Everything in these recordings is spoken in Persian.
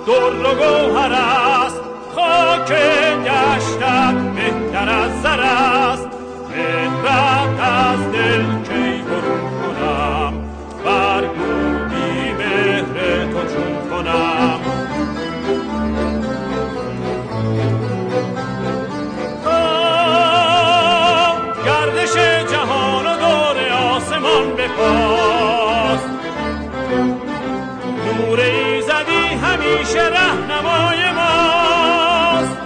در و گوهر است، خاک دشتت بهتر از زر است. مهرت از دل کی برون کنم، برگو بی مهر تو چون کنم. گردش جهان و دور آسمان بپاس، نور ایزدی همیشه رهنمای ماست.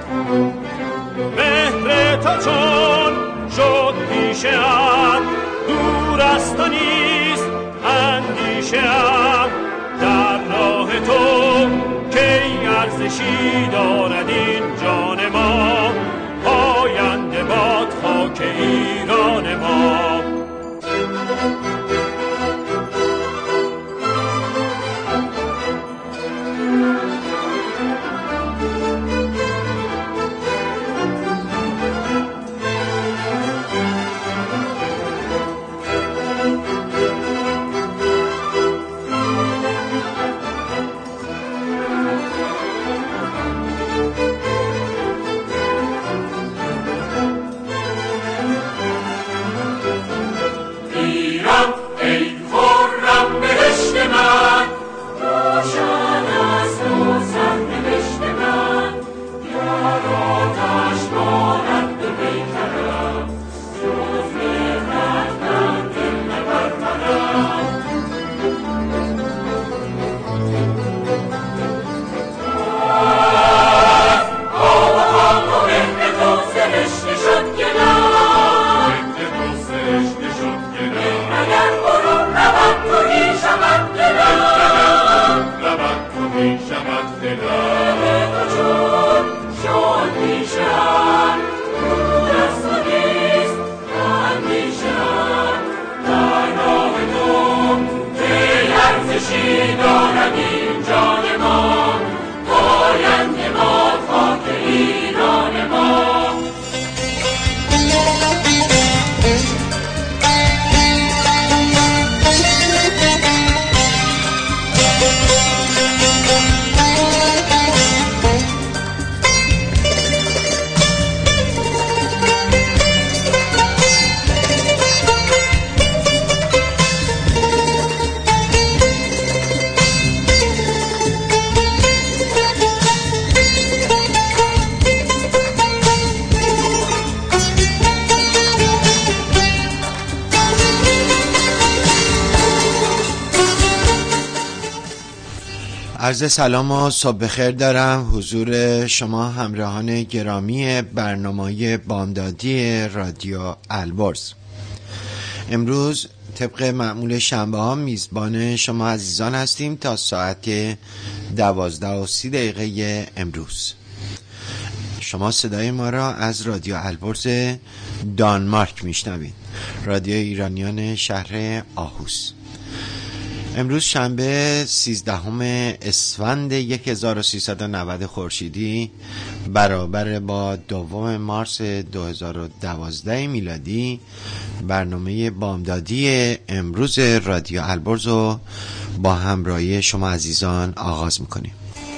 مهر تو چون شد پیشه ام، دور از تو نیست اندیشه ام. در راه تو کی ارزشی دارد این جان ما، پاینده باد خاک ایران ما. عرض سلام و صبح بخیر دارم حضور شما همراهان گرامی برنامه بامدادی رادیو البرز. امروز طبق معمول شنبه ها میزبان شما عزیزان هستیم تا ساعت 12:30 امروز. شما صدای ما را از رادیو البرز دانمارک میشنوید، رادیو ایرانیان شهر آهوس. امروز شنبه 13 اسفند 1390 خورشیدی برابر با 2 مارس 2012 میلادی برنامه بامدادی امروز رادیو البرز رو با همراهی شما عزیزان آغاز میکنیم.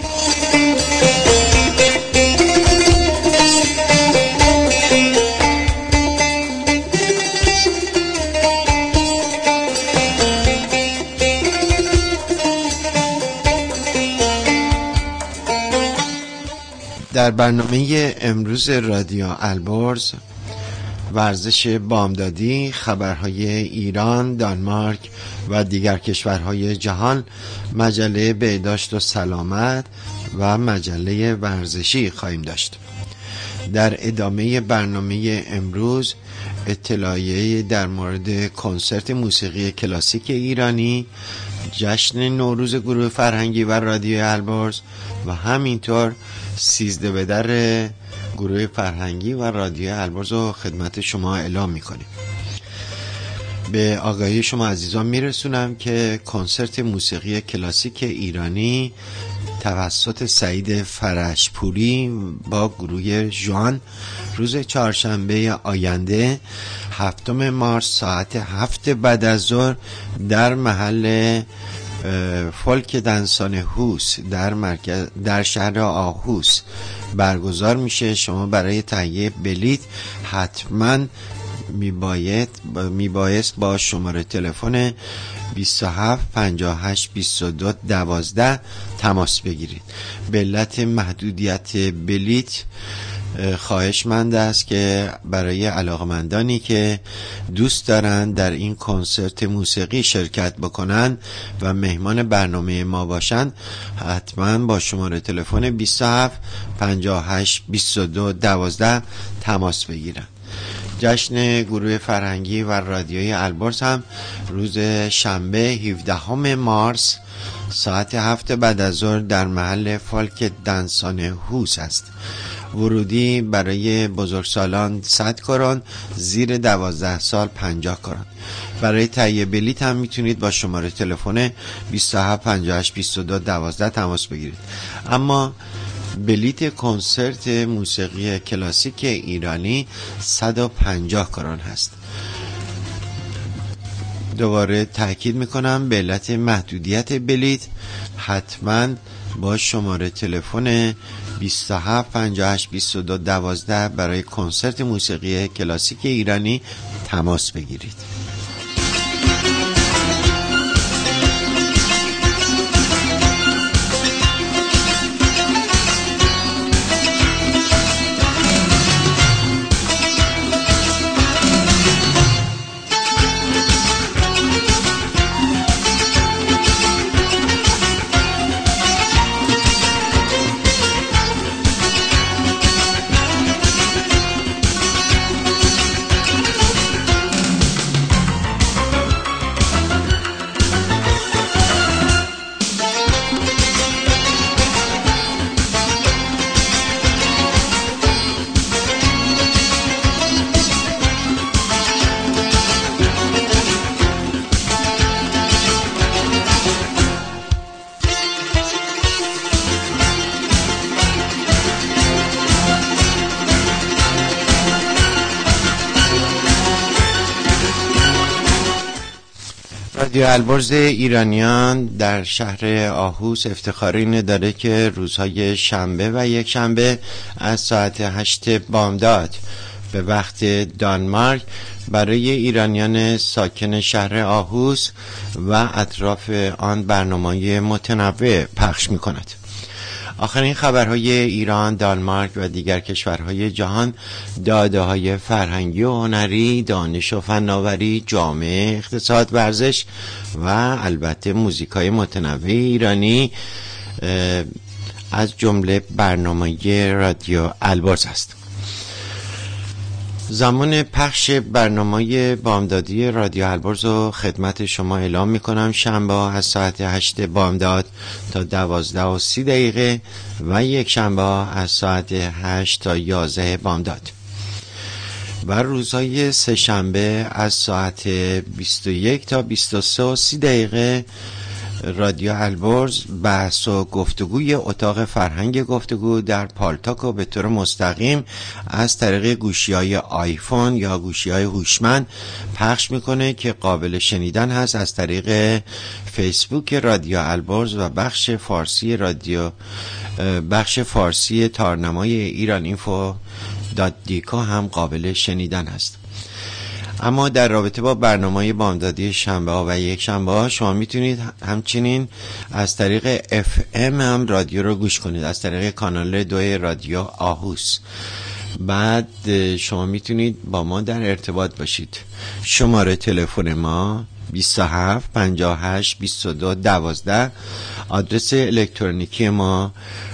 در برنامه امروز رادیو البرز ورزش بامدادی، خبرهای ایران، دانمارک و دیگر کشورهای جهان، مجله بهداشت و سلامت و مجله ورزشی خواهیم داشت. در ادامه برنامه امروز اطلاعیه در مورد کنسرت موسیقی کلاسیک ایرانی، جشن نوروز گروه فرهنگی و رادیو البرز و همینطور 13 به در گروه فرهنگی و رادیو البرز رو خدمت شما اعلام میکنیم. به آگاهی شما عزیزان میرسونم که کنسرت موسیقی کلاسیک ایرانی توسط سعید فرشپوری با گروه ژوان روز چهارشنبه آینده 7 مارس ساعت 7 بعد از ظهر در محل فولک دنسان هوس در شهر آهوس برگزار میشه. شما برای تهیه بلیت حتما میبایست با شماره تلفن 27 58 22 12 تماس بگیرید. به علت محدودیت بلیت خواهشمند است که برای علاقمندانی که دوست دارند در این کنسرت موسیقی شرکت بکنند و مهمان برنامه ما باشند حتما با شماره تلفن 27 58 22 12 تماس بگیرند. جشن گروه فرهنگی و رادیوی البرز هم روز شنبه 17 مارس ساعت 7 بعد از ظهر در محل فولک دنسان هوس است. ورودی برای بزرگسالان 100 کرون، زیر 12 سال 50 کرون. برای تهیه بلیط هم میتونید با شماره تلفن 27 58 22 12 تماس بگیرید. اما بلیط کنسرت موسیقی کلاسیک ایرانی 150 کرون هست. دوباره تاکید میکنم به علت محدودیت بلیط حتما با شماره تلفن 27 58 22 12 برای کنسرت موسیقی کلاسیک ایرانی تماس بگیرید. رادیو البرز ایرانیان در شهر آهوس افتخار اینه داره که روزهای شنبه و یک شنبه از ساعت 8 بامداد به وقت دانمارک برای ایرانیان ساکن شهر آهوس و اطراف آن برنامه‌های متنوع پخش می‌کند. آخرین خبرهای ایران، دانمارک و دیگر کشورهای جهان، داده‌های فرهنگی و هنری، دانش و فناوری، جامعه، اقتصاد، ورزش و البته موزیکای متنوع ایرانی از جمله برنامه رادیو البرز است. زمان پخش برنامه بامدادی رادیو البرز رو خدمت شما اعلام میکنم. شنبه از ساعت 8 بامداد تا 12:30 و یک شنبه از ساعت 8 تا 11 بامداد و روزهای سه شنبه از ساعت 21 تا 23:30 رادیو البرز بحث و گفتگوی اتاق فرهنگ گفتگو در پالتاک و به طور مستقیم از طریق گوشی‌های آیفون یا گوشی‌های هوشمند پخش میکنه که قابل شنیدن هست از طریق فیسبوک رادیو البرز و بخش فارسی تارنمای ایران اینفو .dk هم قابل شنیدن هست. اما در رابطه با برنامه بامدادی شنبه ها و یک شنبه ها شما میتونید همچنین از طریق FM هم رادیو رو گوش کنید، از طریق کانال 2 رادیو آهوس. بعد شما میتونید با ما در ارتباط باشید. شماره تلفن ما 27 58 22 12. آدرس الکترونیکی ما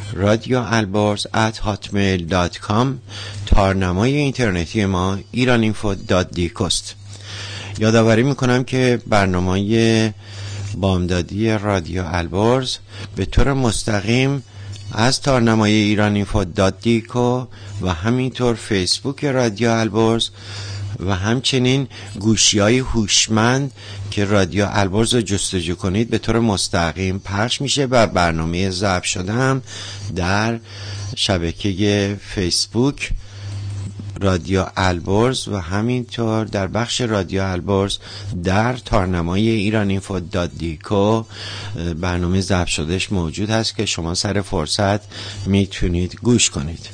radioalborz@hotmail.com. تارنمای اینترنتی ما iraninfo.dk است. یادآوری میکنم که برنامه بامدادی رادیو البرز به طور مستقیم از تارنمای iraninfo.dk و همینطور فیسبوک رادیو البرز و همچنین گوشی‌های هوشمند که رادیو البرز رو جستجو کنید به طور مستقیم پخش میشه و برنامه ضبط شده هم در شبکه فیسبوک رادیو البرز و همینطور در بخش رادیو البرز در تارنمای ایرانینفو.دیکو برنامه ضبط شدهش موجود هست که شما سر فرصت میتونید گوش کنید.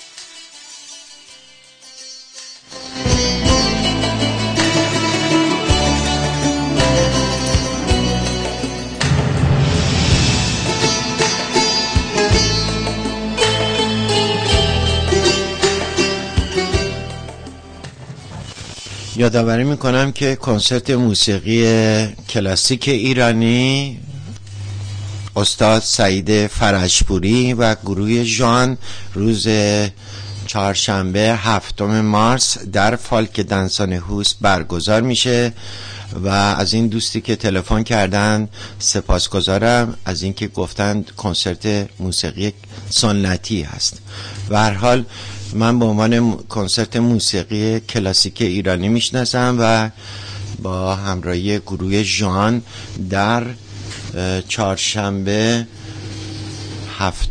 یادآوری میکنم که کنسرت موسیقی کلاسیک ایرانی استاد سعید فرجپوری و گروه ژان روز چهارشنبه 7 مارس در فالک دنسان هوس برگزار میشه و از این دوستی که تلفن کردن سپاسگزارم از اینکه گفتن کنسرت موسیقی سنتی هست. به هر حال من به عنوان کنسرت موسیقی کلاسیک ایرانی میشناسم و با همراهی گروه ژان در چهارشنبه 7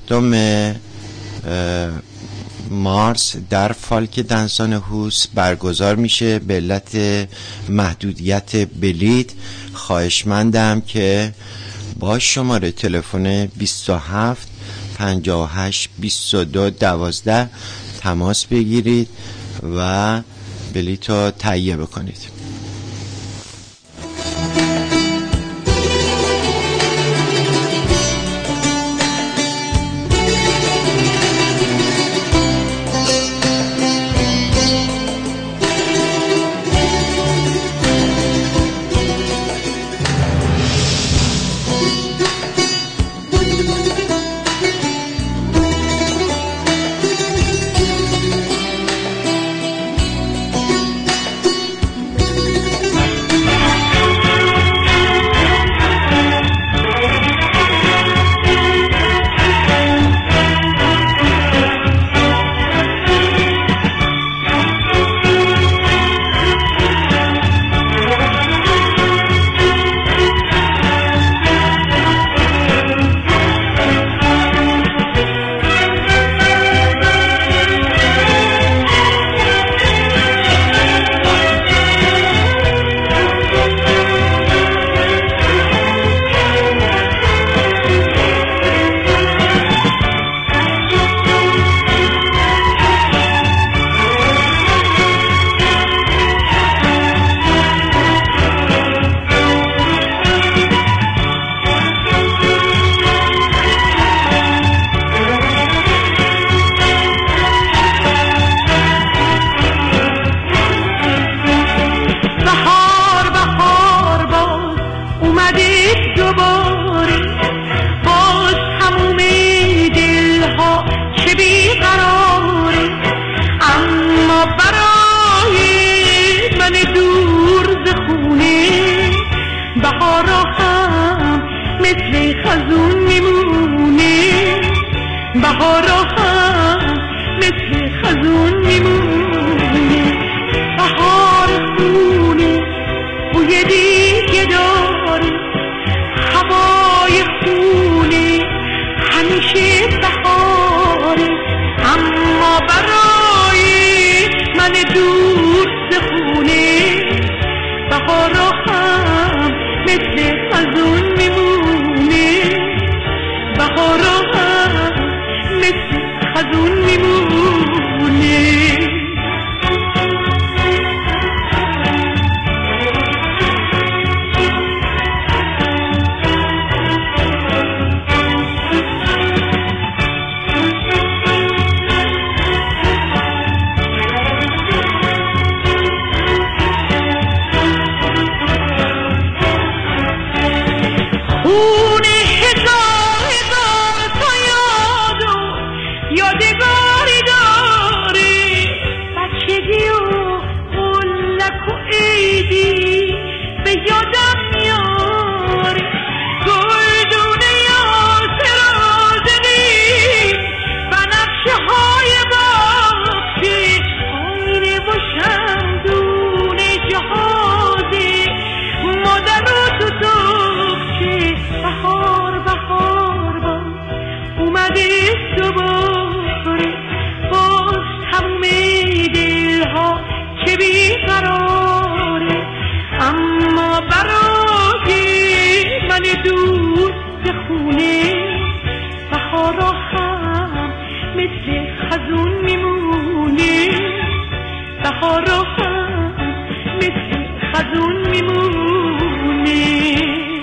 مارس در فالک دنسان هوس برگزار میشه. به علت محدودیت بلیط خواهشمندم که با شماره تلفن 27 58 22 12 تماس بگیرید و بلیط رو تهیه بکنید. خزون میمونه بهارا هم مثل خزون میمونی.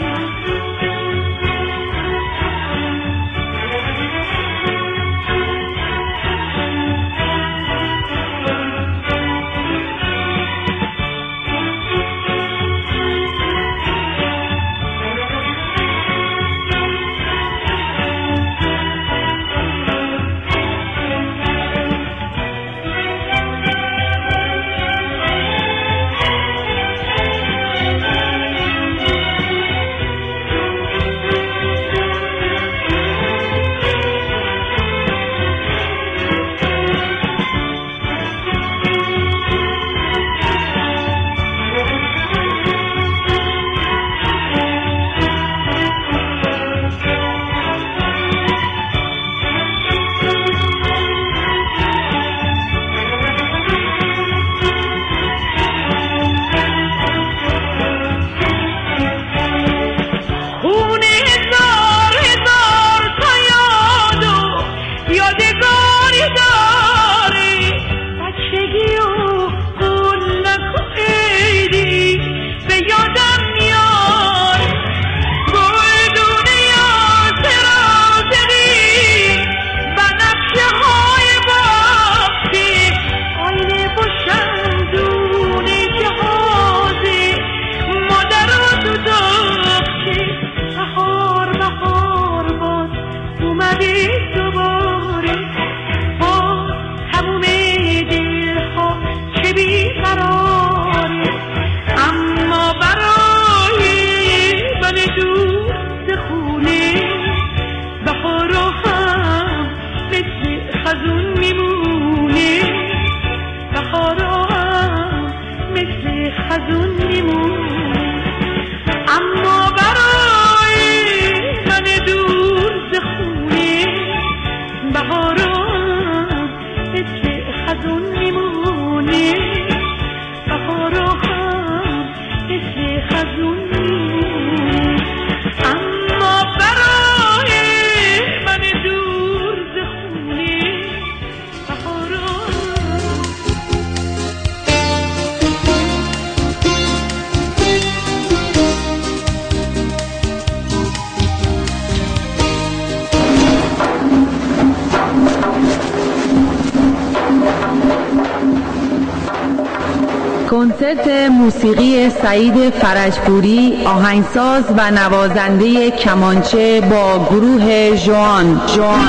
کنسرت موسیقی سعید فرجپوری، آهنگساز و نوازنده کمانچه با گروه ژوان.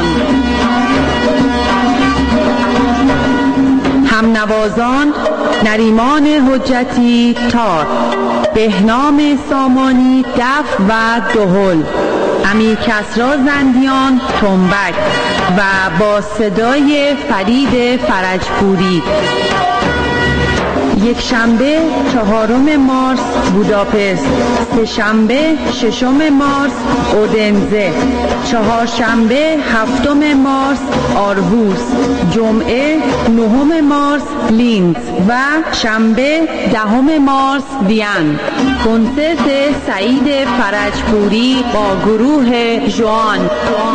همنوازان نریمان حجتی تار، بهنام سامانی دف و دهل، امیر کسری زندیان تنبک و با صدای فرید فرجپوری. یک شنبه 4 مارس بوداپست، سه شنبه 6 مارس اودنزه، چهارشنبه 7 مارس آرهوس، جمعه 9 مارس لینز و شنبه 10 مارس وین. کنسرت سعید فرجپوری با گروه ژوان.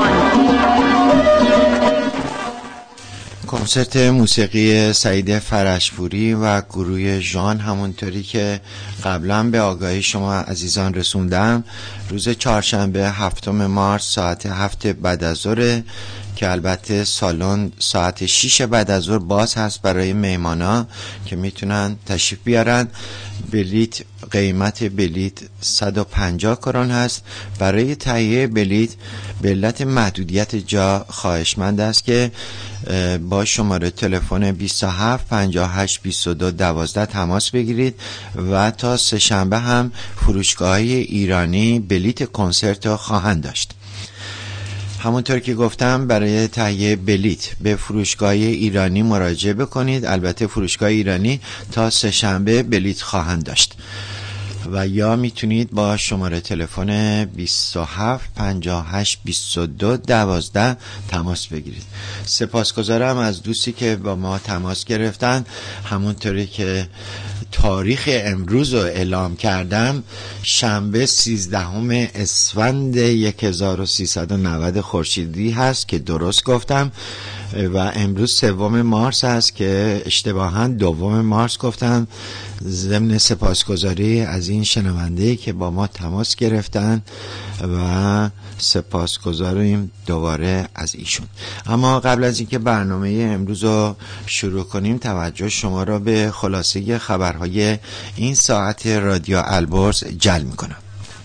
کنسرت موسیقی سعید فرجپوری و گروه ژوان همونطوری که قبلا به آگاهی شما عزیزان رسوندم روز چهارشنبه 7 مارس ساعت 7 بعد از ظهر که البته سالن ساعت 6 بعد از ظهر باز هست برای مهمانا که میتونن تشریف بیارن. قیمت بلیت 150 کرون هست. برای تهیه بلیت به علت محدودیت جا خواهشمند است که با شماره تلفن 27 58 22 12 تماس بگیرید و تا سه شنبه هم فروشگاه‌های ایرانی بلیت کنسرت را خواهند داشت. همونطور که گفتم برای تهیه بلیت به فروشگاه ایرانی مراجعه بکنید. البته فروشگاه ایرانی تا سه شنبه بلیت خواهند داشت و یا میتونید با شماره تلفن 27 58 22 12 تماس بگیرید. سپاسگزارم از دوستی که با ما تماس گرفتن. همونطوری که تاریخ امروز رو اعلام کردم، شنبه 13 اسفند 1390 خورشیدی هست که درست گفتم و امروز 3 مارس است که اشتباهاً 2 مارس گفتم. ضمن سپاسگزاری از این شنونده که با ما تماس گرفتن و سپاسگزاریم دوباره از ایشون. اما قبل از اینکه برنامه امروز رو شروع کنیم، توجه شما را به خلاصه خبرهای این ساعت رادیو البرز جلب می‌کنم.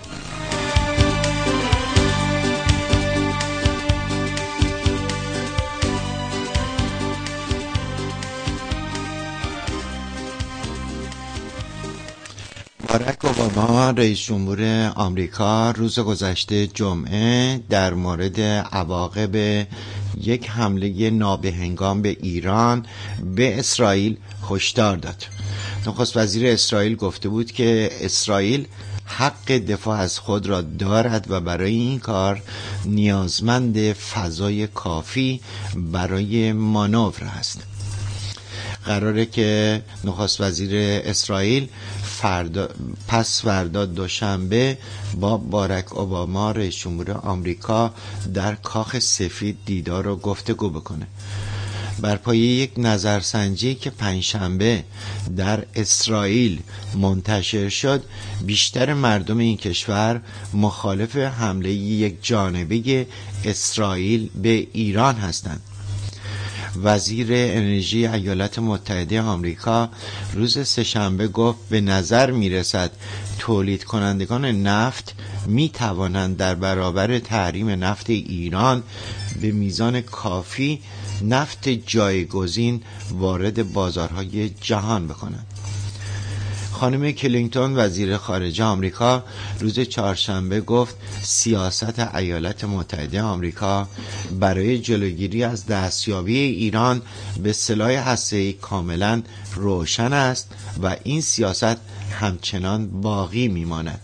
باراک اوباما رئیس جمهور آمریکا روز گذشته جمعه در مورد عواقب یک حمله نابهنگام به ایران به اسرائیل هشدار داد. نخست وزیر اسرائیل گفته بود که اسرائیل حق دفاع از خود را دارد و برای این کار نیازمند فضای کافی برای مانور است. قراره که نخست وزیر اسرائیل پس فردا دوشنبه با باراک اوباما رئیس جمهور آمریکا در کاخ سفید دیدار و گفتگو بکنه. بر پایه یک نظرسنجی که پنجشنبه در اسرائیل منتشر شد، بیشتر مردم این کشور مخالف حمله یک جانبه اسرائیل به ایران هستند. وزیر انرژی ایالات متحده آمریکا روز سه‌شنبه گفت به نظر میرسد تولید کنندگان نفت می توانند در برابر تحریم نفت ایران به میزان کافی نفت جایگزین وارد بازارهای جهان بکنند. خانم کلینتون وزیر خارجه آمریکا روز چهارشنبه گفت سیاست ایالات متحده آمریکا برای جلوگیری از دستیابی ایران به سلاح هسته‌ای کاملا روشن است و این سیاست همچنان باقی میماند.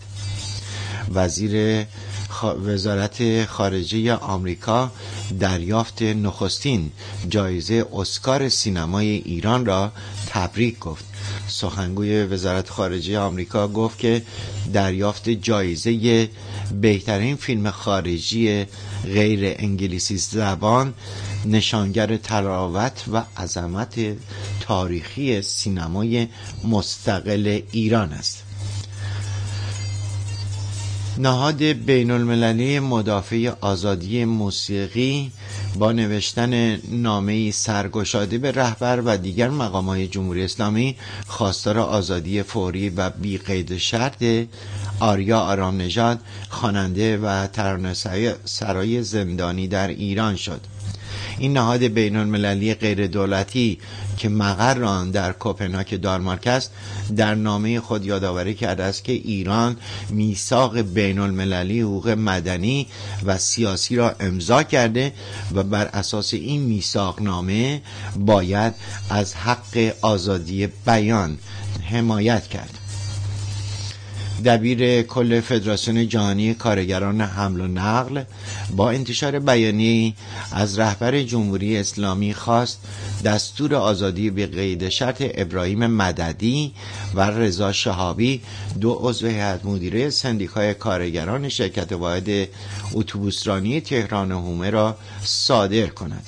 وزارت خارجه آمریکا دریافت نخستین جایزه اسکار سینمای ایران را تبریک گفت. سخنگوی وزارت خارجه آمریکا گفت که دریافت جایزه بهترین فیلم خارجی غیر انگلیسی زبان نشانگر تراوت و عظمت تاریخی سینمای مستقل ایران است. نهاد بین المللی مدافع آزادی موسیقی با نوشتن نامه‌ای سرگشاده به رهبر و دیگر مقامات جمهوری اسلامی خواستار آزادی فوری و بی قید شرط آریا آرام نژاد، خواننده و ترانه‌سرای زندانی در ایران شد. این نهاد بین المللی غیر دولتی که مقر آن در کوپنهاگ دانمارک است، در نامه خود یادآوری کرده است که ایران میثاق بین المللی حقوق مدنی و سیاسی را امضا کرده و بر اساس این میثاق نامه باید از حق آزادی بیان حمایت کرد. دبیر کل فدراسیون جهانی کارگران حمل و نقل با انتشار بیانیه‌ای از رهبر جمهوری اسلامی خواست دستور آزادی به قید شرط ابراهیم مددی و رضا شهابی، 2 عضو هیئت مدیره سندیکای کارگران شرکت واحد اتوبوسرانی تهران حومه را صادر کند.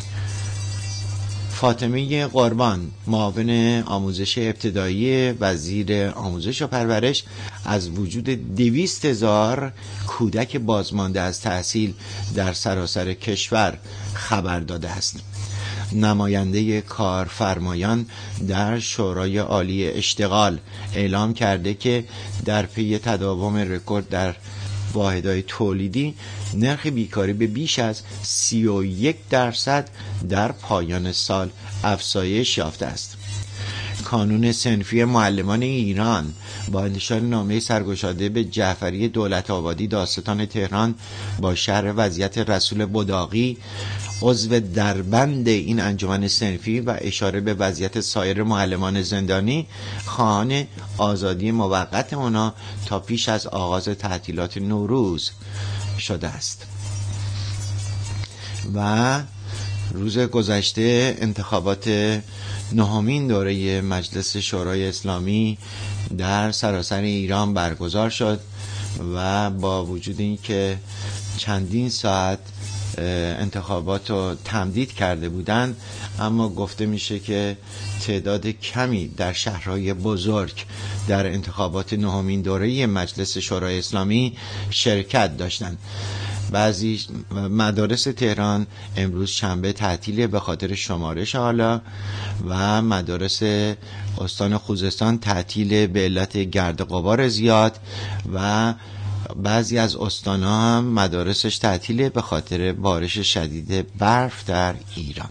فاطمه قربان، معاون آموزش ابتدایی وزیر آموزش و پرورش، از وجود 200,000 کودک بازمانده از تحصیل در سراسر کشور خبر داده است. نماینده کارفرمایان در شورای عالی اشتغال اعلام کرده که در پی تداوم رکورد در واحدهای تولیدی، نرخ بیکاری به بیش از 31% در پایان سال افزایش یافته است. کانون صنفی معلمان ایران با انتشار نامه سرگشاده به جعفری دولت آبادی دادستان تهران با شرح وضعیت رسول بداقی، عضو دربند این انجمن صنفی، و اشاره به وضعیت سایر معلمان زندانی، خواهان آزادی موقت آنها تا پیش از آغاز تعطیلات نوروز شده است. و روز گذشته انتخابات 9مین دوره مجلس شورای اسلامی در سراسر ایران برگزار شد و با وجود اینکه چندین ساعت انتخابات رو تمدید کرده بودند، اما گفته میشه که تعداد کمی در شهرهای بزرگ در انتخابات نهمین دوره مجلس شورای اسلامی شرکت داشتند. بعضی مدارس تهران امروز شنبه تعطیله به خاطر شمارش حالا، و مدارس استان خوزستان تعطیله به علت گرد و غبار زیاد، و بعضی از استان‌ها هم مدارسش تعطیله به خاطر بارش شدید برف در ایران.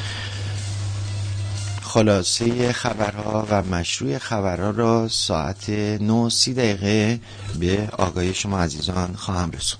خلاصه خبرها و مشروع خبرها را ساعت 9:30 به آگاهی شما عزیزان خواهم رسوند.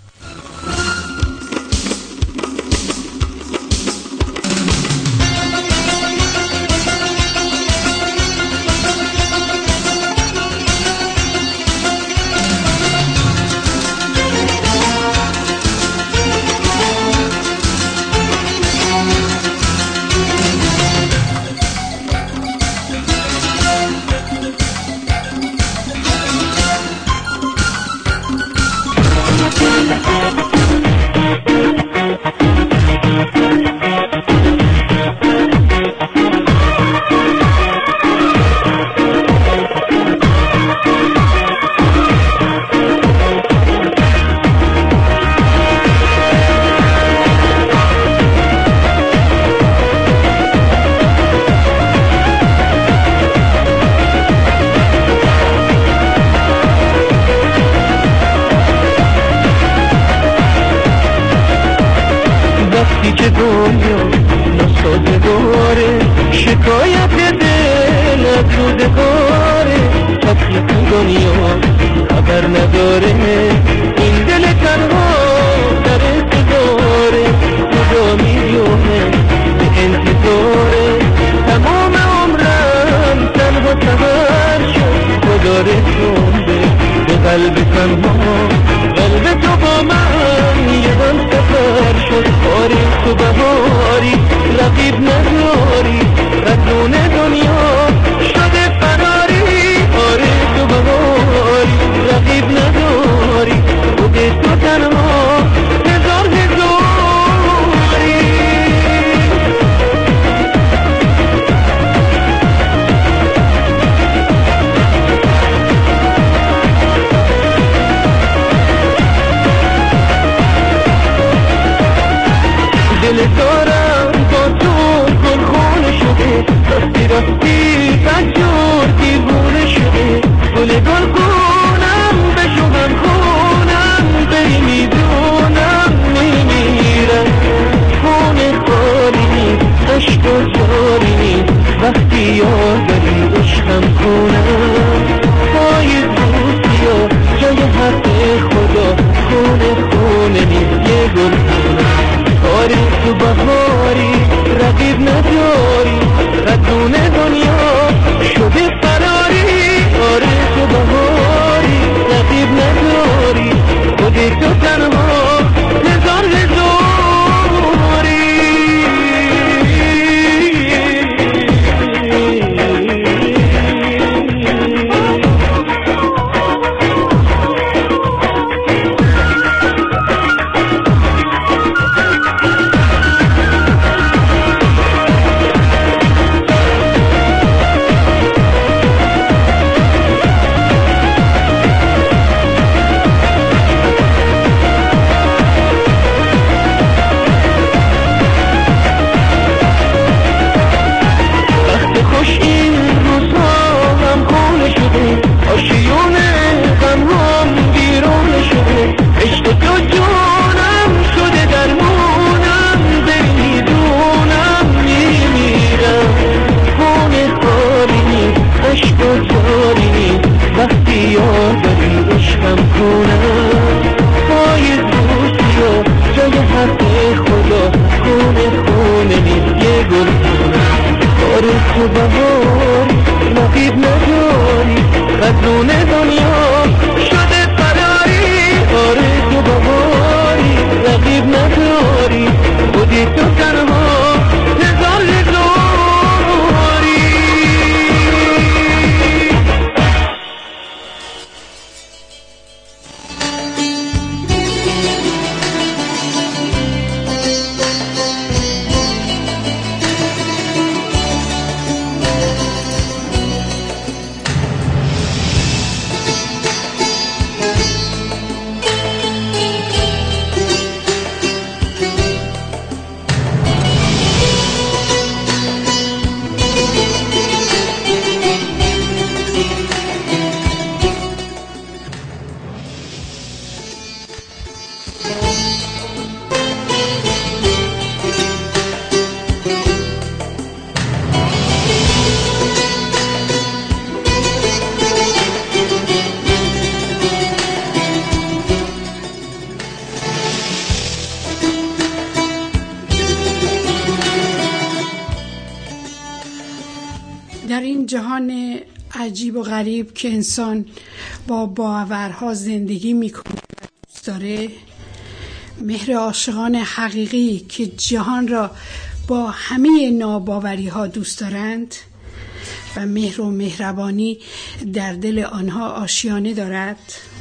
این جهان عجیب و غریب که انسان با باورها زندگی میکنه دوست داره، مهر عاشقان حقیقی که جهان را با همه ناباوری ها دوست دارند و مهر و مهربانی در دل آنها آشیانه دارد.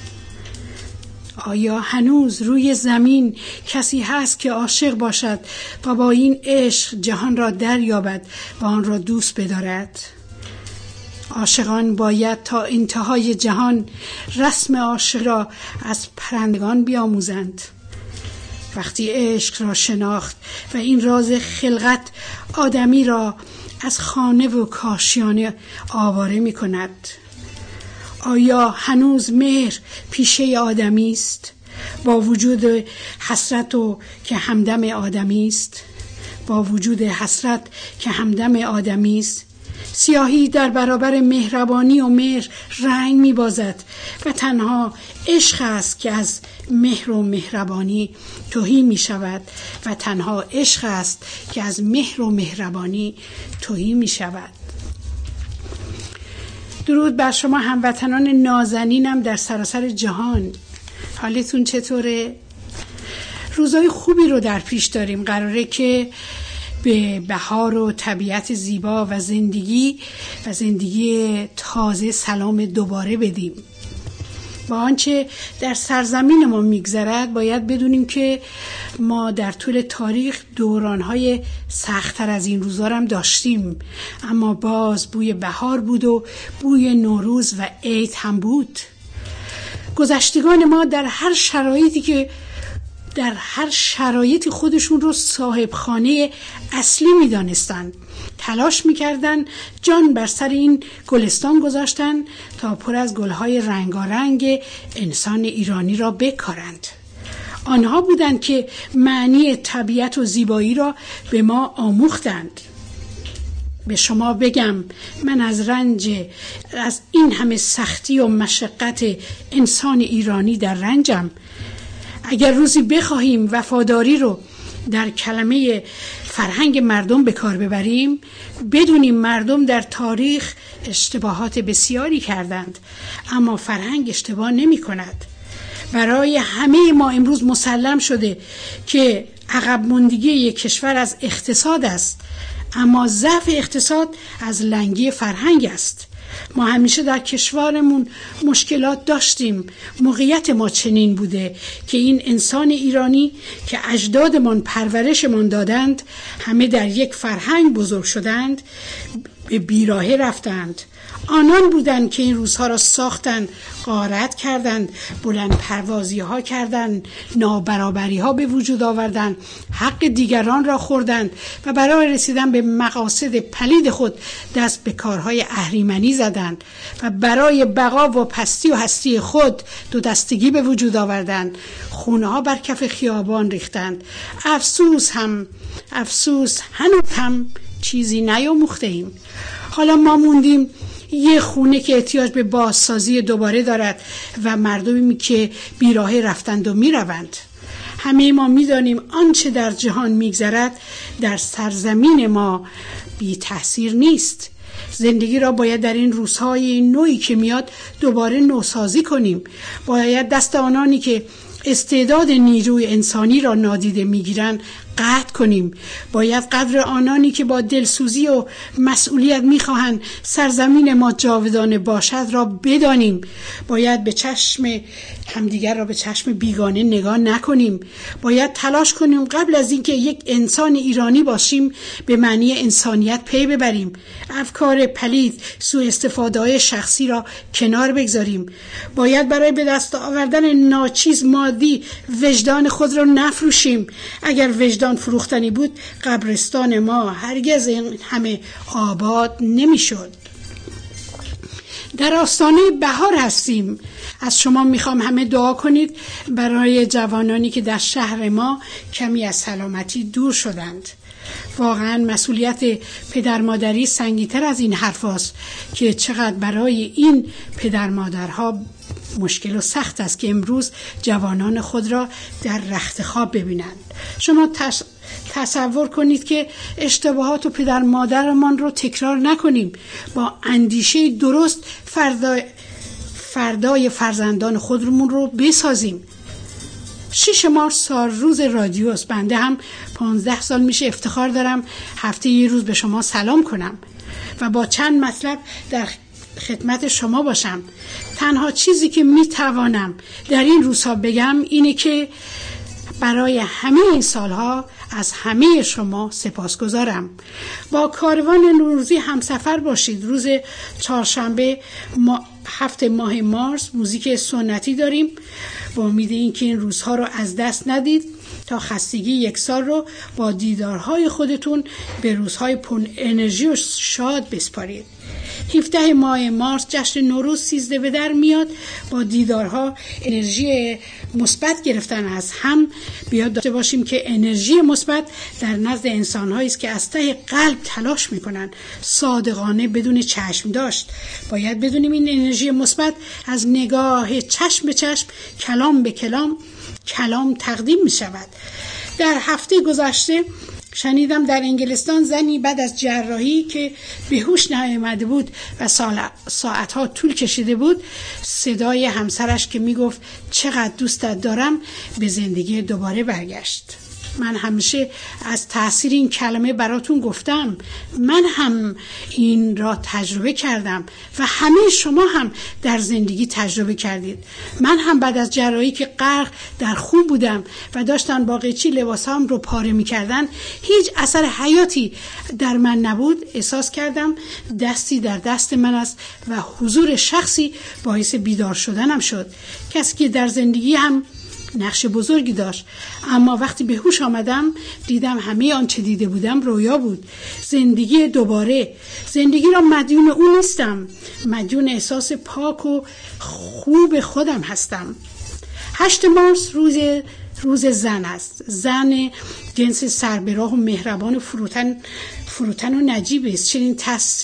آیا هنوز روی زمین کسی هست که عاشق باشد و با این عشق جهان را دریابد و آن را دوست بدارد؟ عاشقان باید تا انتهای جهان رسم عاشق را از پرندگان بیاموزند. وقتی عشق را شناخت و این راز خلقت آدمی را از خانه و کاشیانه آواره می کند. آیا هنوز مهر پیشه آدمی است با وجود حسرت و که همدم آدمی است؟ با وجود حسرت که همدم آدمی است، سیاهی در برابر مهربانی و مهر رنگ می بازد و تنها عشق است که از مهر و مهربانی تهی می شود و تنها عشق است که از مهر و مهربانی تهی می شود. درود بر شما هموطنان نازنینم در سراسر جهان. حالتون چطوره؟ روزای خوبی رو در پیش داریم. قراره که به بهار و طبیعت زیبا و زندگی تازه سلام دوباره بدیم. با آنچه در سرزمین ما میگذرد باید بدونیم که ما در طول تاریخ دورانهای سخت‌تر از این روزا هم داشتیم، اما باز بوی بهار بود و بوی نوروز و عید هم بود. گذشتگان ما در هر شرایطی خودشون رو صاحب خانه اصلی می دانستن. تلاش می کردن جان بر سر این گلستان گذاشتن تا پر از گلهای رنگارنگ انسان ایرانی را بکارند. آنها بودند که معنی طبیعت و زیبایی را به ما آموختند. به شما بگم من از این همه سختی و مشقت انسان ایرانی در رنجم. اگر روزی بخواهیم وفاداری رو در کلمه فرهنگ مردم به کار ببریم، بدونیم مردم در تاریخ اشتباهات بسیاری کردند، اما فرهنگ اشتباه نمی کند. برای همه ما امروز مسلم شده که عقب ماندگی یک کشور از اقتصاد است، اما ضعف اقتصاد از لنگی فرهنگ است. ما همیشه در کشورمون مشکلات داشتیم. موقعیت ما چنین بوده که این انسان ایرانی که اجدادمان پرورشمان دادند، همه در یک فرهنگ بزرگ شدند، به بیراهه رفتند. آنان بودند که این روزها را ساختند، غارت کردند، بلند پروازی ها کردند، نابرابری ها به وجود آوردند، حق دیگران را خوردند و برای رسیدن به مقاصد پلید خود دست به کارهای اهریمنی زدند و برای بقا و پستی و هستی خود دو دستگی به وجود آوردند. خونه ها بر کف خیابان ریختند. افسوس هنوز هم چیزی نیاموخته ایم. حالا ما موندیم یه خونه که احتیاج به بازسازی دوباره دارد و مردمی که بیراهه رفتند و میروند. همه ما میدانیم آنچه در جهان میگذرد در سرزمین ما بی تأثیر نیست. زندگی را باید در این روزهای نوعی که میاد دوباره نوسازی کنیم. باید دست آنانی که استعداد نیروی انسانی را نادیده میگیرند قطع کنیم. باید قدر آنانی که با دلسوزی و مسئولیت میخواهند سرزمین ما جاودانه باشد را بدانیم. باید به چشم همدیگر را به چشم بیگانه نگاه نکنیم. باید تلاش کنیم قبل از اینکه یک انسان ایرانی باشیم به معنی انسانیت پی ببریم. افکار پلید، سوء استفاده شخصی را کنار بگذاریم. باید برای به دست آوردن ناچیز مادی وجدان خود را نفروشیم. اگر وجدان فروختنی بود قبرستان ما هرگز این همه آباد نمیشد. در آستانه بهار هستیم. از شما میخوام همه دعا کنید برای جوانانی که در شهر ما کمی از سلامتی دور شدند. واقعا مسئولیت پدر مادری سنگین‌تر از این حرف است که چقدر برای این پدر مادرها مشکل و سخت است که امروز جوانان خود را در رخت خواب ببینند. شما تصور کنید که اشتباهات و پدر مادرمان رو تکرار نکنیم، با اندیشه درست فردای فرزندان خودمون رو بسازیم. 6 مارس روز رادیوست. بنده هم 15 سال میشه افتخار دارم هفته یه روز به شما سلام کنم و با چند مطلب در خدمت شما باشم. تنها چیزی که میتوانم در این روزها بگم اینه که برای همه این سالها از همه شما سپاسگزارم. با کاروان نوروزی همسفر باشید. روز چهارشنبه 7 ماه مارس موزیک سنتی داریم. با امید اینکه این روزها رو از دست ندید تا خستگی یک سال رو با دیدارهای خودتون به روزهای پر انرژی و شاد بسپارید. 17 ماه مارس جشن نوروز 13 به در میاد. با دیدارها انرژی مثبت گرفتن از هم بیاد داشته باشیم که انرژی مثبت در نزد انسان‌هایی است که از ته قلب تلاش میکنن، صادقانه بدون چشم داشت. باید بدونیم این انرژی مثبت از نگاه چشم به چشم، کلام به کلام تقدیم میشود. در هفته گذشته شنیدم در انگلستان زنی بعد از جراحی که به هوش نیامده بود و ساعتها طول کشیده بود، صدای همسرش که میگفت چقدر دوستت دارم به زندگی دوباره برگشت. من همیشه از تأثیر این کلمه براتون گفتم. من هم این را تجربه کردم و همه شما هم در زندگی تجربه کردید. من هم بعد از جراحی که غرق در خون بودم و داشتن با قیچی لباسام رو پاره می‌کردن، هیچ اثر حیاتی در من نبود. احساس کردم دستی در دست من است و حضور شخصی باعث بیدار شدنم شد. کسی که در زندگی هم نقش بزرگی داشت، اما وقتی به هوش آمدم دیدم همه آنچه دیده بودم رویا بود. زندگی دوباره. زندگی را مدیون اون نیستم، مدیون احساس پاک و خوب خودم هستم. 8 مارس روز زن است. زن جنس سربراه و مهربان و فروتن و نجیب است. چنین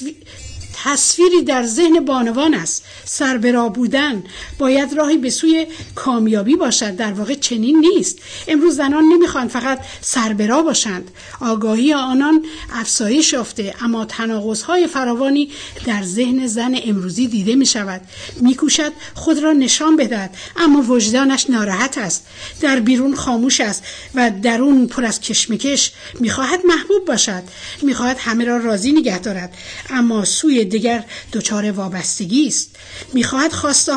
تصویری در ذهن بانوان است. سربراه بودن باید راهی به سوی کامیابی باشد. در واقع چنین نیست. امروز زنان نمیخوان فقط سربراه باشند. آگاهی آنان افزایش یافته، اما تناقض‌های فراوانی در ذهن زن امروزی دیده میشود. میکوشد خود را نشان بدهد، اما وجدانش ناراحت است. در بیرون خاموش است و درون پر از کشمکش. میخواهد محبوب باشد، میخواهد همه را راضی نگه دارد، اما سوی دیگر دچار وابستگی است. میخواهد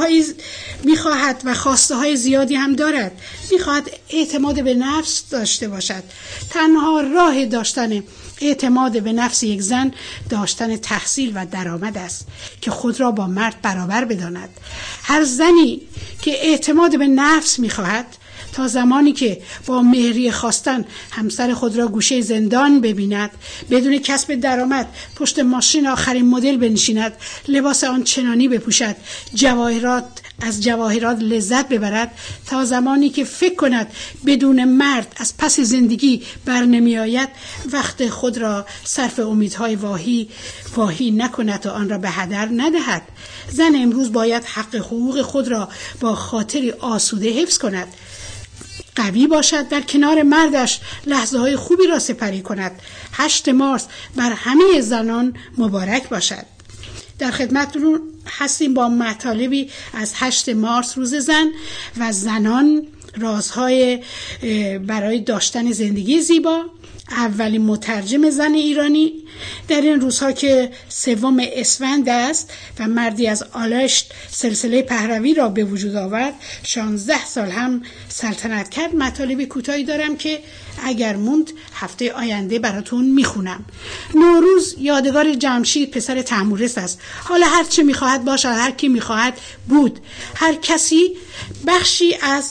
و خواسته های زیادی هم دارد. میخواهد اعتماد به نفس داشته باشد. تنها راه داشتن اعتماد به نفس یک زن داشتن تحصیل و درآمد است که خود را با مرد برابر بداند. هر زنی که اعتماد به نفس میخواهد تا زمانی که با مهریه خواستن همسر خود را گوشه زندان ببیند، بدون کسب درآمد پشت ماشین آخرین مدل بنشیند، لباس آن چنانی بپوشد، از جواهرات لذت ببرد، تا زمانی که فکر کند بدون مرد از پس زندگی بر نمی آید، وقت خود را صرف امیدهای واهی نکند و آن را به هدر ندهد. زن امروز باید حق حقوق خود را با خاطری آسوده حفظ کند، قوی باشد، در کنار مردش لحظه های خوبی را سپری کند. 8 مارس بر همه زنان مبارک باشد. در خدمتتون هستیم با مطالبی از 8 مارس روز زن و زنان، رازهای برای داشتن زندگی زیبا. اولین مترجم زن ایرانی در این روزها که 3 اسفند است و مردی از آلشت سلسله پهلوی را به وجود آورد، 16 سال هم سلطنت کرد. مطالب کوتاهی دارم که اگر موند هفته آینده براتون میخونم. نوروز یادگار جمشید پسر تحمورس است. حالا هر چه میخواهد باشد، هر کی میخواهد بود. هر کسی بخشی از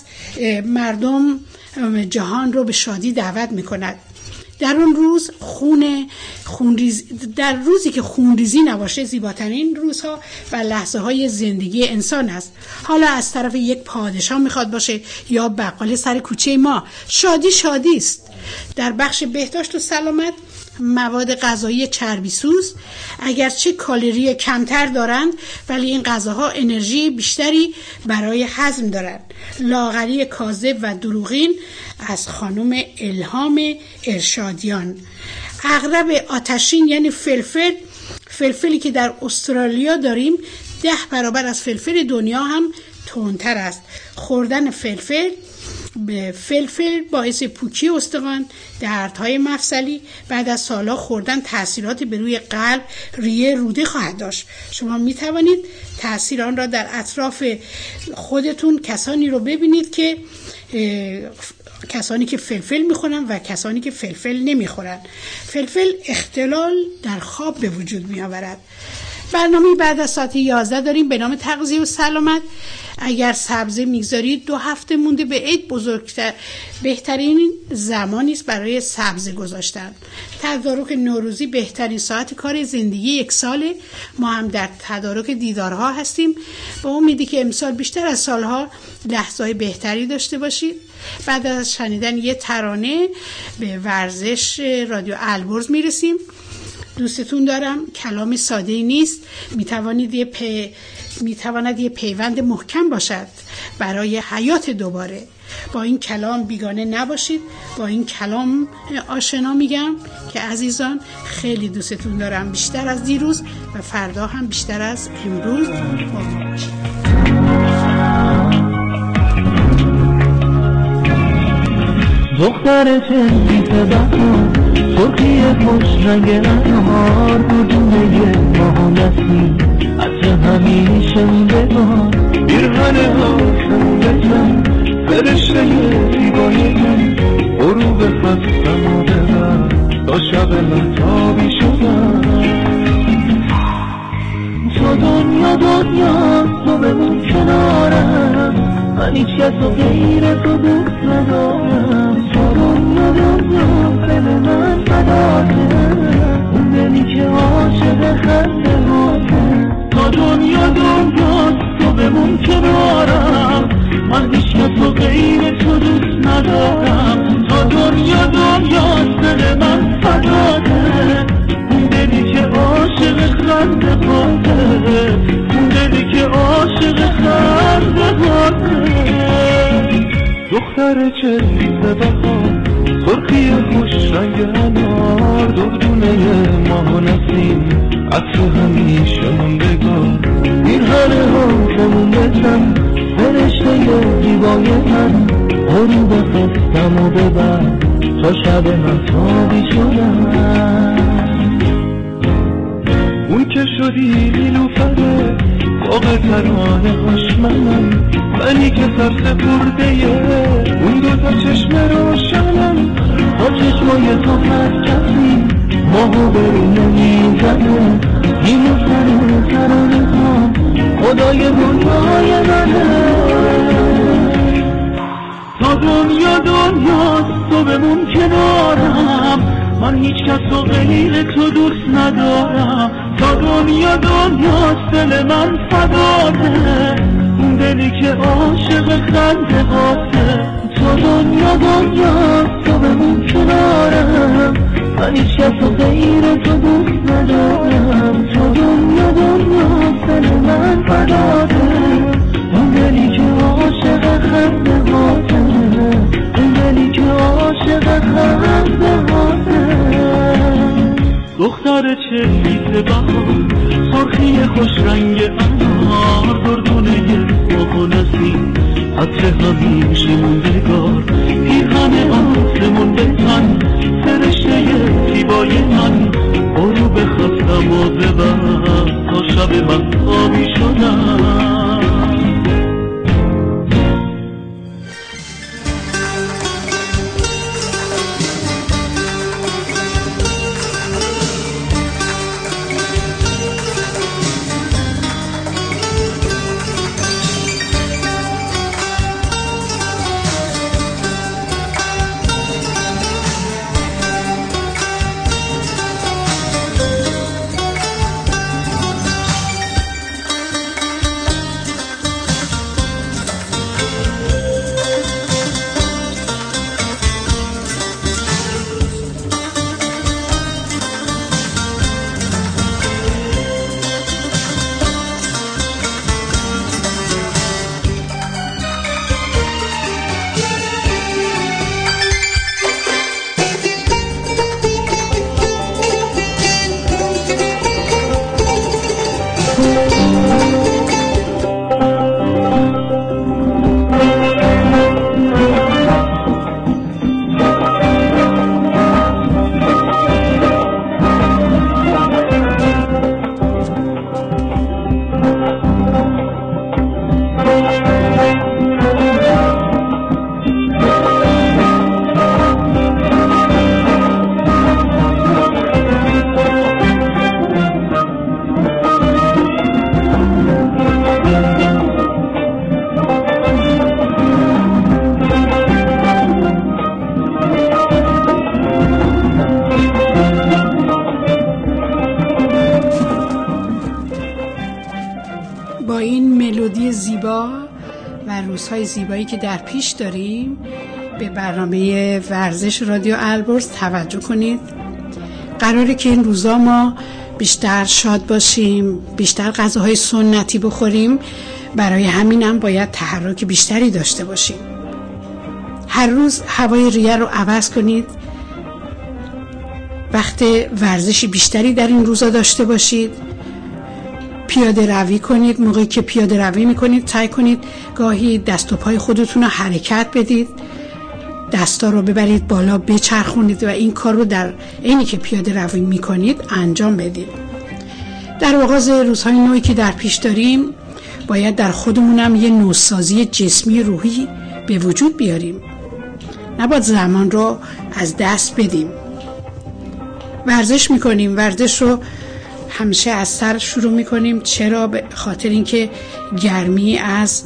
خون جهان رو به شادی دعوت میکند. در اون روز در روزی که خونریزی نباشه زیباترین روزها و لحظه های زندگی انسان است. حالا از طرف یک پادشاه میخواد باشه یا بقال سر کوچه ما، شادی است. در بخش بهداشت و سلامت مواد غذایی چربیسوز اگرچه کالری کمتر دارند ولی این غذاها انرژی بیشتری برای هضم دارند. لاغری کاذب و دروغین از خانم الهام ارشادیان. عقرب آتشین یعنی فلفلی که در استرالیا داریم 10 برابر از فلفل دنیا هم تندتر است. خوردن فلفل باعث پوکی استخوان، دردهای مفصلی بعد از سالها خوردن تأثیراتی به روی قلب، ریه، روده خواهد داشت. شما می توانید تأثیر آن را در اطراف خودتون کسانی رو ببینید که کسانی که فلفل میخورن و کسانی که فلفل نمیخورن. فلفل اختلال در خواب به وجود می آورد. برنامه بعد از ساعت 11 داریم به نام تغذیه و سلامت. اگر سبزی میگذارید 2 هفته مونده به عید بهترین زمانی است برای سبزی گذاشتن. تدارک نوروزی بهترین ساعت کار زندگی 1 ساله. ما هم در تدارک دیدارها هستیم با امیدی که امسال بیشتر از سالها لحظه‌های بهتری داشته باشید. بعد از شنیدن یه ترانه به ورزش رادیو البرز میرسیم. دوستتون دارم. کلام ساده‌ای نیست. میتواند یه پیوند محکم باشد برای حیات دوباره. با این کلام بیگانه نباشید. با این کلام آشنا میگم که عزیزان خیلی دوستتون دارم، بیشتر از دیروز و فردا هم بیشتر از امروز. دختر چندی بخون سرخی خوش رنگ انهار دودونه ماه نسیم عطر همیشه موندگار بیرهنه ها شمولتم فرشته زیبای من غروب خستم و ببر تا شب من تابی شدم. تو دنیا تو بمون کنارم، من هیچ کس و غیر تو دوست ندارم. تو دنیا دل من فداته، اون دلی که عاشق خنده هاته. تا دنیا تو بمون کنارم، من هیچ کس و غیر تو دوست ندارم. تا دنیا دل من فداته، اون دلی که عاشق خنده هاته. اون دلی که عاشق خنده هاته. دختر چریز بخار سرخی خوش رنگ انار دردونه ماه و نسیم عطر همیشه موندگار بیرهنه ها شموندتم فرشته زیبای من غروب خستم و ببر تا شب من تابی شدم. اون که شدی نیلوفره باغ ترانه هاش منی که سرسپرده اون 2 چشم روشنم. با چشمای تو هر کسی ماهو برونه میزنه نیلوفره ترانه ها خدای دنیای منه. تا دنیا تو بمون کنارم، من هیچ کس و غیر تو دوست ندارم. تا دنیا دل من فداته، اون دلی که عاشق خنده هاته. تا دنیا تو بمون کنارم، من هیچ کس و غیر تو دوست ندارم. تا دنیا دل من فداته، اون دلی که عاشق خنده هاته. اون دلی که عاشق خنده هاته. دختر چریز بخار سرخی خوش رنگ انار دردونه ماه و نسیم عطر همیشه موندگار پیرهن آسمون بزن فرشته زیبای من غروب خستم و ببر تا شب من تابی شدم. و روزهای زیبایی که در پیش داریم به برنامه ورزش رادیو البرز توجه کنید. قراره که این روزا ما بیشتر شاد باشیم، بیشتر غذاهای سنتی بخوریم، برای همینم باید تحرک بیشتری داشته باشیم. هر روز هوای ریه رو عوض کنید، وقت ورزشی بیشتری در این روزا داشته باشید، پیاده روی کنید. موقعی که پیاده روی میکنید سعی کنید گاهی دست و پای خودتون رو حرکت بدید، دستا رو ببرید بالا بچرخونید و این کار رو در اینی که پیاده روی میکنید انجام بدید. در آغاز روزهای نوعی که در پیش داریم باید در خودمونم یه نوسازی جسمی روحی به وجود بیاریم، نباید زمان رو از دست بدیم. ورزش میکنیم، ورزش رو همیشه از سر شروع میکنیم. چرا؟ به خاطر اینکه گرمی از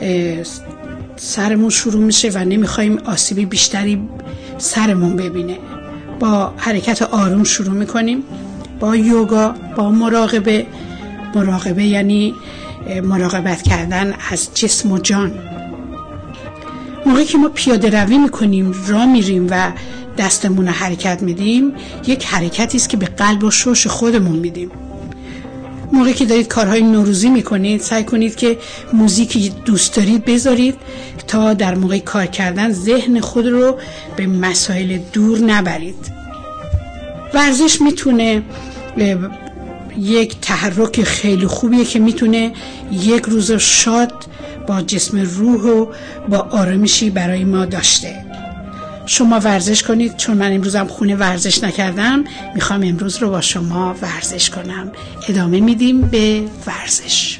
سرمون شروع میشه و نمیخوایم آسیبی بیشتری سرمون ببینه. با حرکت آروم شروع میکنیم، با یوگا، با مراقبه یعنی مراقبت کردن از جسم و جان. موقعی که ما پیاده روی میکنیم، راه میریم و دستمون رو حرکت میدیم، یک حرکتی است که به قلب و شوش خودمون میدیم. موقعی که دارید کارهای نوروزی میکنید سعی کنید که موزیکی دوست دارید بذارید تا در موقع کار کردن ذهن خود رو به مسائل دور نبرید. ورزش میتونه یک تحرک خیلی خوبیه که میتونه یک روز شاد با جسم روح و با آرامشی برای ما داشته. شما ورزش کنید، چون من امروزم خونه ورزش نکردم، میخوام امروز رو با شما ورزش کنم. ادامه میدیم به ورزش.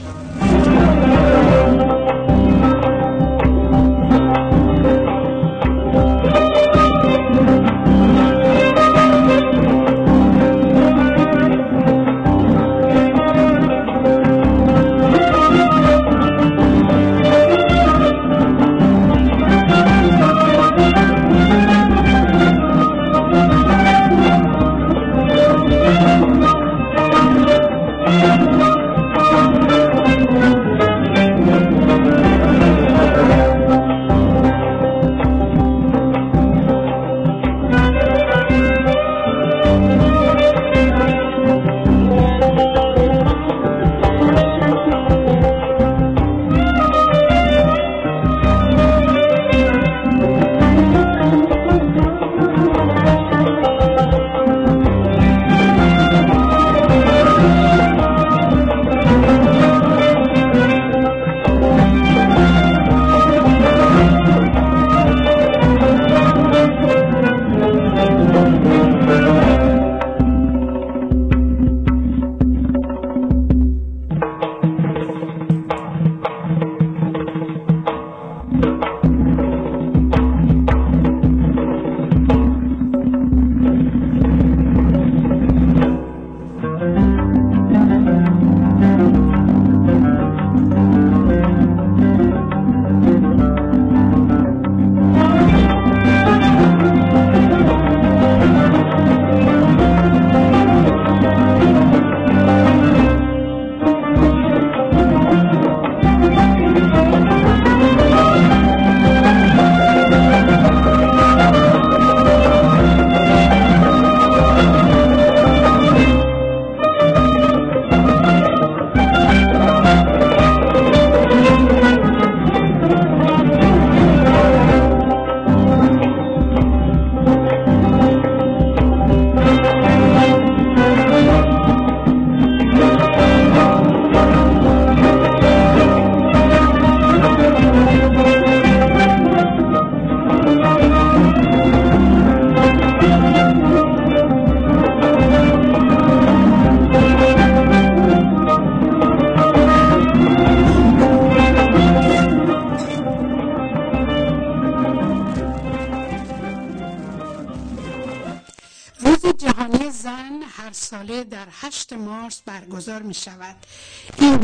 جهانی زن هر ساله در 8 مارس برگزار می شود. این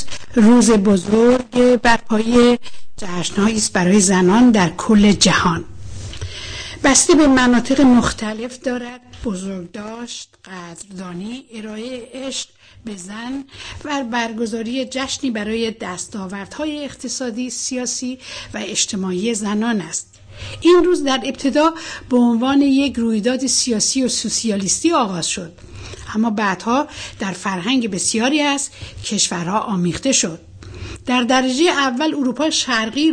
روز بزرگ برپای جشن‌هایی است برای زنان در کل جهان. بسته به مناطق مختلف دارد بزرگداشت، قدردانی، ارائه عشق به زن و برگزاری جشنی برای دستاوردهای اقتصادی، سیاسی و اجتماعی زنان است. این روز در ابتدا به عنوان یک رویداد سیاسی و سوسیالیستی آغاز شد، اما بعدها در فرهنگ بسیاری از کشورها آمیخته شد. در درجه اول اروپا شرقی،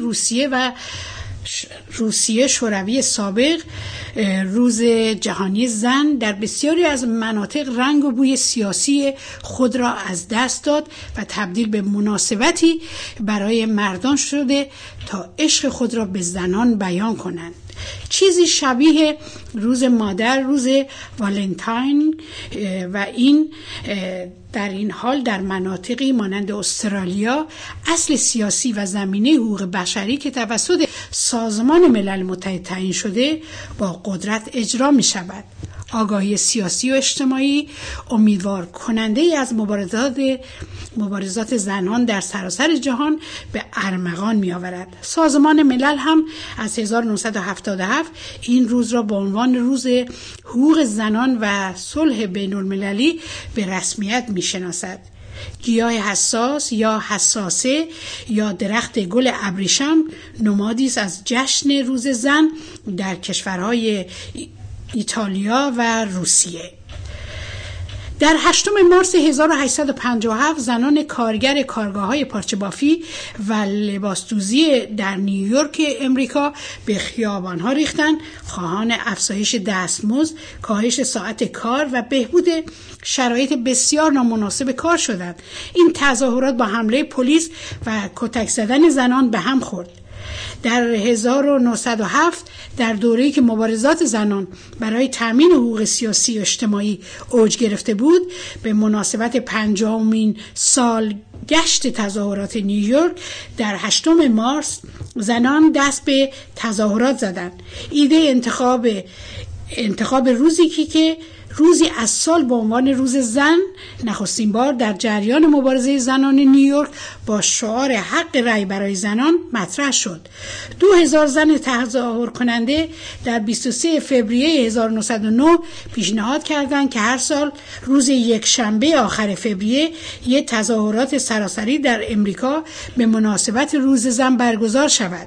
روسیه شوروی سابق، روز جهانی زن در بسیاری از مناطق رنگ و بوی سیاسی خود را از دست داد و تبدیل به مناسبتی برای مردان شده تا عشق خود را به زنان بیان کنند. چیزی شبیه روز مادر، روز والنتاین و در این حال در مناطقی مانند استرالیا اصل سیاسی و زمینه حقوق بشری که توسط سازمان ملل متحد تعیین شده با قدرت اجرا می شود. آگاهی سیاسی و اجتماعی امیدوار کننده ای از مبارزات زنان در سراسر جهان به ارمغان می آورد. سازمان ملل هم از 1977 این روز را به عنوان روز حقوق زنان و صلح بین المللی به رسمیت می شناسد. گیاه حساس یا حساسه یا درخت گل ابریشم نمادی است از جشن روز زن در کشورهای ایتالیا و روسیه. در 8 مارس 1857 زنان کارگر کارگاه‌های پارچه‌بافی و لباسدوزی در نیویورک امریکا به خیابان‌ها ریختند، خواهان افزایش دستمزد، کاهش ساعت کار و بهبود شرایط بسیار نامناسب کار شدند. این تظاهرات با حمله پلیس و کتک زدن زنان به هم خورد. در 1907 در دوره‌ای که مبارزات زنان برای تامین حقوق سیاسی و اجتماعی اوج گرفته بود، به مناسبت 50مین سالگشت تظاهرات نیویورک در 8 مارس زنان دست به تظاهرات زدند. ایده انتخاب روزی که روزی از سال به عنوان روز زن نخستین بار در جریان مبارزه زنان نیویورک با شعار حق رأی برای زنان مطرح شد. 2000 زن تظاهر کننده در 23 فوریه 1909 پیشنهاد کردند که هر سال روز یک شنبه آخر فوریه یک تظاهرات سراسری در امریکا به مناسبت روز زن برگزار شود.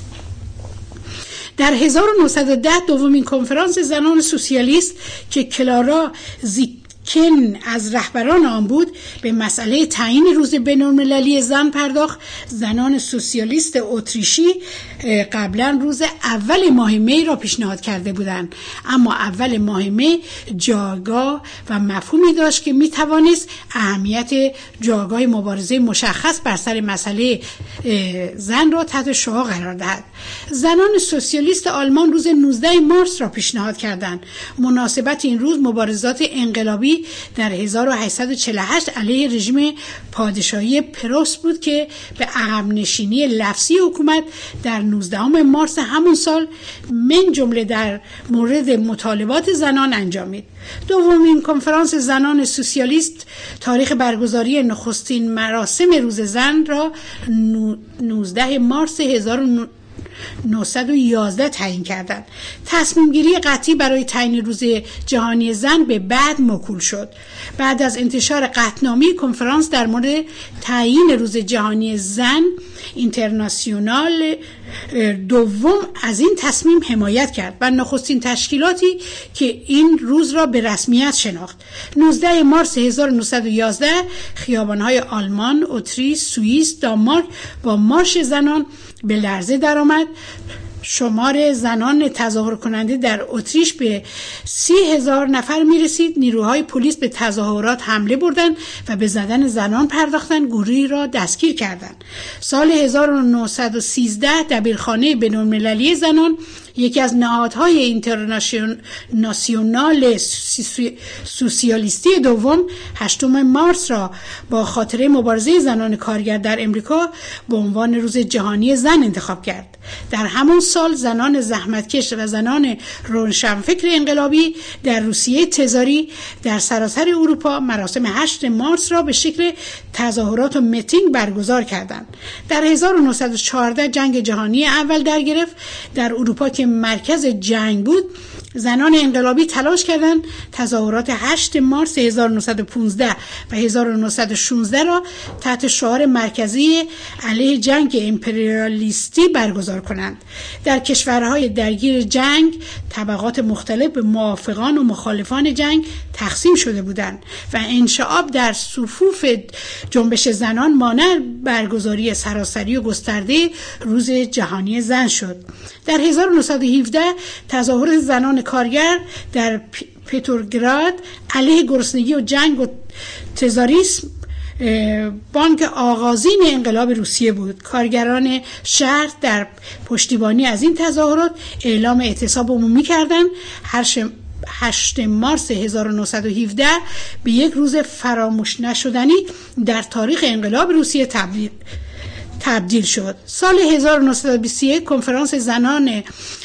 در 1910 دومین کنفرانس زنان سوسیالیست که کلارا زیتکن از رهبران آن بود به مسئله تعیین روز بین‌المللی زن پرداخت. زنان سوسیالیست اتریشی قبلا روز اول ماه می را پیشنهاد کرده بودند، اما اول ماه می جایگاه و مفهومی داشت که می توانست اهمیت جایگاه مبارزه مشخص بر سر مسئله زن را تحت شعاع قرار دهد. زنان سوسیالیست آلمان روز 19 مارس را پیشنهاد کردند. مناسبت این روز مبارزات انقلابی در 1848 علیه رژیم پادشاهی پروست بود که به عقب نشینی لفظی حکومت در 19 مارس همون سال من جمله در مورد مطالبات زنان انجامید. دومین کنفرانس زنان سوسیالیست تاریخ برگزاری نخستین مراسم روز زن را 19 مارس 1911 تعیین کردند. تصمیم گیری قطعی برای تعیین روز جهانی زن به بعد موکول شد. بعد از انتشار قطعنامه کنفرانس در مورد تعیین روز جهانی زن، اینترناسیونال دوم از این تصمیم حمایت کرد و نخستین تشکیلاتی که این روز را به رسمیت شناخت. 19 مارس 1911 خیابان‌های آلمان، اتریش، سوئیس، دانمارک با مارش زنان به لرزه درآمد. شمار زنان تظاهر کننده در اتریش به 30,000 نفر می رسید. نیروهای پلیس به تظاهرات حمله بردند و به زدن زنان پرداختند، گروهی را دستگیر کردند. سال 1913 دبیرخانه بین‌المللی زنان، یکی از نهادهای اینترناسیونال سوسیالیستی دوم، 8 مارس را با خاطره مبارزه زنان کارگر در امریکا به عنوان روز جهانی زن انتخاب کرد. در همون سال زنان زحمتکش و زنان روشنفکر انقلابی در روسیه تزاری در سراسر اروپا مراسم 8 مارس را به شکل تظاهرات و میتینگ برگزار کردند. در 1914 جنگ جهانی اول در گرفت. در اروپا که مرکز جنگ بود، زنان انقلابی تلاش کردند تظاهرات 8 مارس 1915 و 1916 را تحت شعار مرکزی علیه جنگ امپریالیستی برگزار کنند. در کشورهای درگیر جنگ طبقات مختلف به موافقان و مخالفان جنگ تقسیم شده بودند و انشعاب در صفوف جنبش زنان مانع برگزاری سراسری و گسترده روز جهانی زن شد. در 1917 تظاهرات زنان کارگر در پتروگراد علیه گرسنگی و جنگ و تزاریسم بانک آغازین انقلاب روسیه بود. کارگران شهر در پشتیبانی از این تظاهرات اعلام اعتصاب عمومی کردند. 8 مارس 1917 به یک روز فراموش نشدنی در تاریخ انقلاب روسیه تبدیل شد. سال 1921 کنفرانس زنان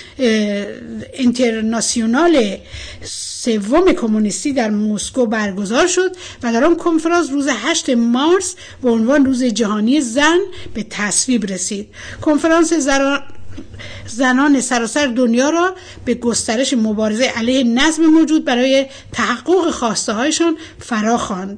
اینترناسیونال سوم کمونیستی در مسکو برگزار شد و در آن کنفرانس روز 8 مارس به عنوان روز جهانی زن به تصویب رسید. کنفرانس زنان سراسر دنیا را به گسترش مبارزه علیه نظم موجود برای تحقق خواسته هایشان فرا خواند.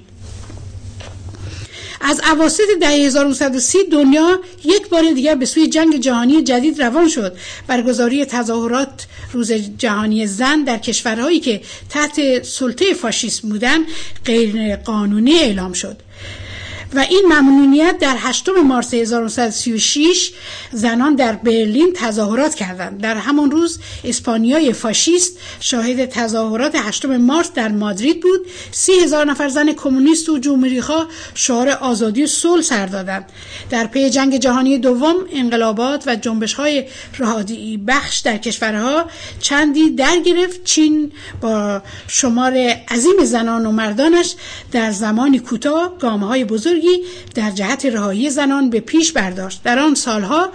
از اواسط دهه 1930 دنیا یک بار دیگر به سوی جنگ جهانی جدید روان شد. برگزاری تظاهرات روز جهانی زن در کشورهایی که تحت سلطه فاشیسم بودند غیر قانونی اعلام شد و این ممنوعیت در 8 مارس 1936 زنان در برلین تظاهرات کردند. در همان روز اسپانیای فاشیست شاهد تظاهرات 8 مارس در مادرید بود. 30,000 نفر زن کمونیست و جمهوری‌خواه شعار آزادی و صلح سر دادند. در پی جنگ جهانی دوم انقلابات و جنبش‌های رهایی بخش در کشورها چندی در گرفت. چین با شمار عظیم زنان و مردانش در زمانی کوتاه گام‌های بزرگی در جهت رهایی زنان به پیش برداشت. در آن سالها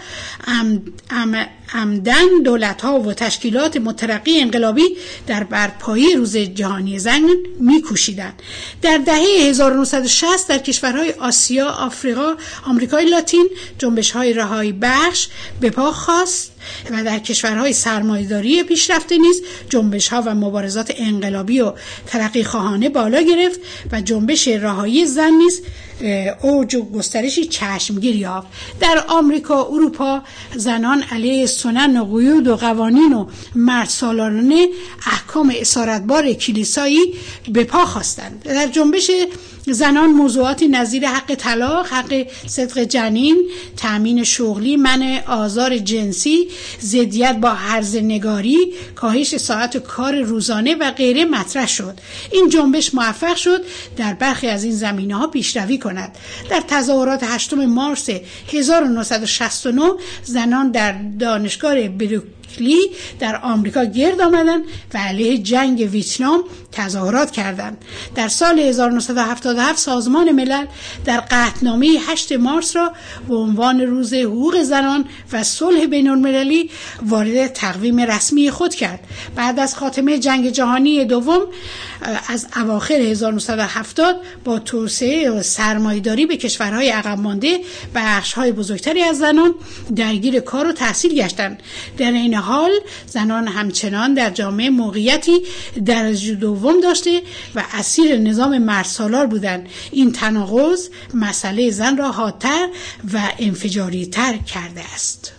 عمدن دولت‌ها و تشکیلات مترقی انقلابی در برپایی روز جهانی زن می‌کوشیدند. در دهه 1960 در کشورهای آسیا، آفریقا، آمریکای لاتین جنبش‌های رهایی بخش به پا خاست و در کشورهای سرمایه‌داری پیشرفته نیز جنبش‌ها و مبارزات انقلابی و ترقی خواهانه بالا گرفت و جنبش رهایی زن نیز اوج و گسترشی چشمگیر یافت. در آمریکا، اروپا زنان علیه سنن و قیود و قوانین و مردسالارانه احکام اسارتبار کلیسایی به پا خواستند. در جنبش زنان موضوعاتی نظیر حق طلاق، حق صدق جنین، تأمین شغلی، منع آزار جنسی، ضدیت با هرزه‌نگاری، کاهش ساعت کار روزانه و غیره مطرح شد. این جنبش موفق شد در برخی از این زمینه‌ها پیشروی کند. در تظاهرات 8 مارس 1969 زنان در دانشگاه برکلی در آمریکا گرد آمدند و علیه جنگ ویتنام تظاهرات کردند. در سال 1977 سازمان ملل در قطعنامه 8 مارس را به عنوان روز حقوق زنان و صلح بین‌المللی وارد تقویم رسمی خود کرد. بعد از خاتمه جنگ جهانی دوم از اواخر 1970 با توسعه و سرمایه‌داری به کشورهای عقب مانده بخش‌های بزرگتری از زنان درگیر کار و تحصیل گشتند. در این حال زنان همچنان در جامعه موقعیتی درجه دوم داشته و اسیر نظام مردسالار بودند. این تناقض مسئله زن را حادتر و انفجاری تر کرده است.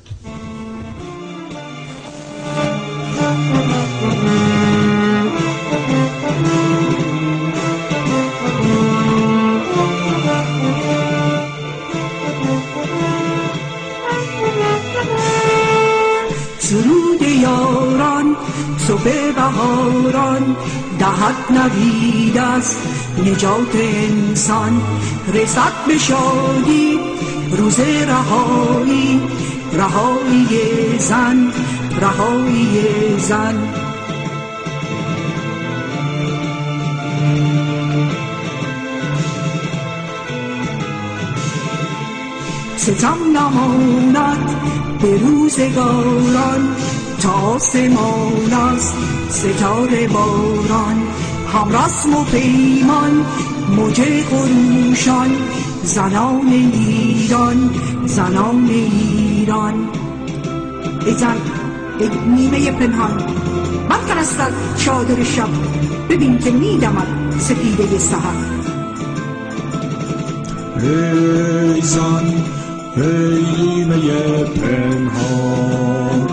سرود یاران صبح بهاران دهد نوید است نجات انسان، رسد به شادی روز رهایی، رهایی زن، رهایی زن. ستم نماند به روزگاران تا آسمان است ستاره باران، هم رسم و پیمان موج خروشان، زنان ایران، زنان ایران. ای زن ای نیمه پنهان برکن از سر چادر شب، ببین که میدمد سپیده سحر. ای زن ای نیمه پنهان،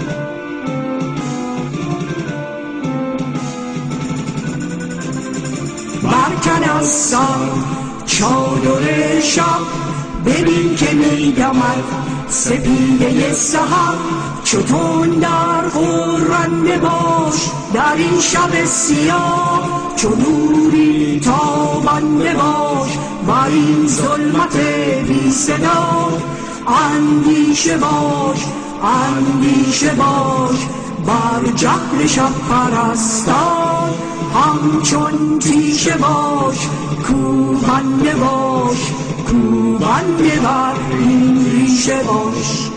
برکن از سر چادر شب، ببین که میدمد سپیده سحر. چون در غرنده باش در این شب سیاه، چون نوری تابنده باش بر این ظلمت بی صدا. اندیشه باش اندیشه باش بر جهل شب پرستان، همچون تیشه باش کوبنده باش کوبنده بر این ریشه باش.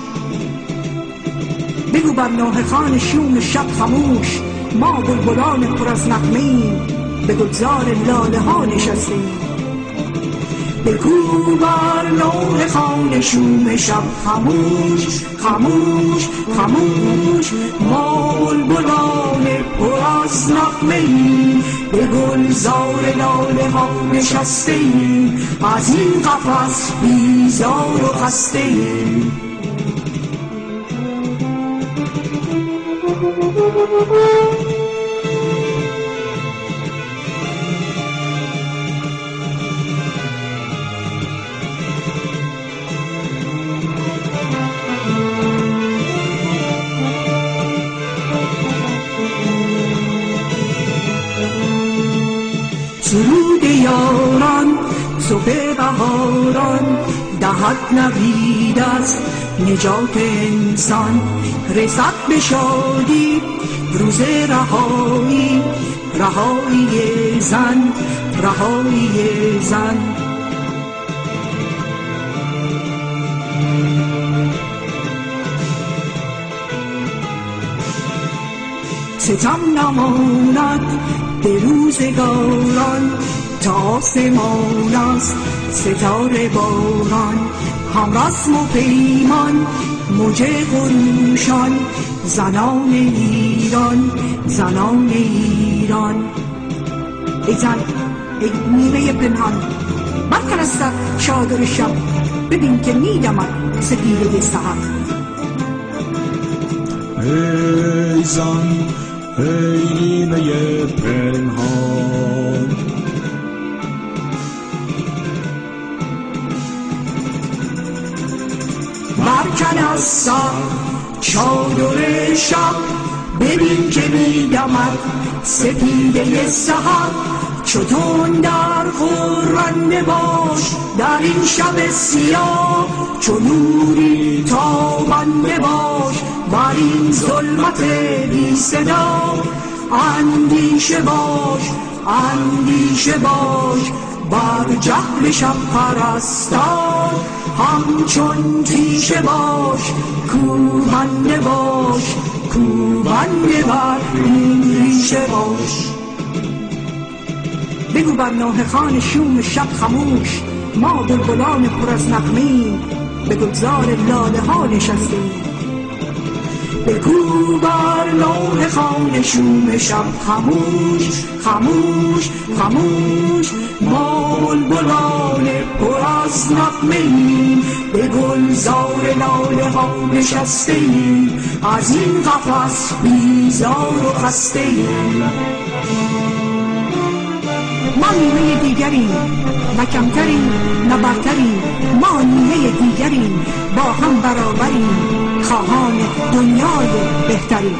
بگو بر نوحه خان شوم شب خموش، ما بلبلان پر از نغمه‌ایم به گلزار لاله ها نشستیم. بگو بر نوحه خان شوم شب خموش خموش خموش، ما بلبلان پر از نغمه‌ایم به گلزار لاله ها نشستیم. از این قفس بیزار و خسته‌ایم. سرود یاران صبح بهاران، دهد نوید از نجات انسان. رسد به شادی روز رهایی، رهایی زن رهایی زن. ستم نماند به روزگاران، تا آسمان است ستاره باران. هم رسم و پیمان موج خروشان، زنان ایران زنان ایران. ای زن ای نیمه پنهان برکن از سر چادر شب، ببین که میدمد سپیده سحر. ای زن ای نیمه پنهان، برکن از سر چادر شب، ببین که میدمد سپیده سحر. چون در غرنده باش در این شب سیاه، چون نوری تابنده باش بر این ظلمت بی صدا. اندیشه باش اندیشه باش بر جهل شب پرستان، همچون تیشه باش کوبنده باش کوبنده بر این ریشه باش. بگو بر نوحه خان شوم شب خموش، ما بلبلان پر از نغمه‌ایم به گلزار لاله ها نشستیم. بگو بر نوحه خان شوم شب خموش خموش خموش، ما بلبلان پر از نغمه‌ایم به گلزار لاله ها نشستیم. از این قفس بیزار و خسته‌ایم. ما نیمه دیگریم، نه کمتریم نه برتریم. ما نیمه دیگریم، با هم برابریم، خواهان دنیای بهتریم.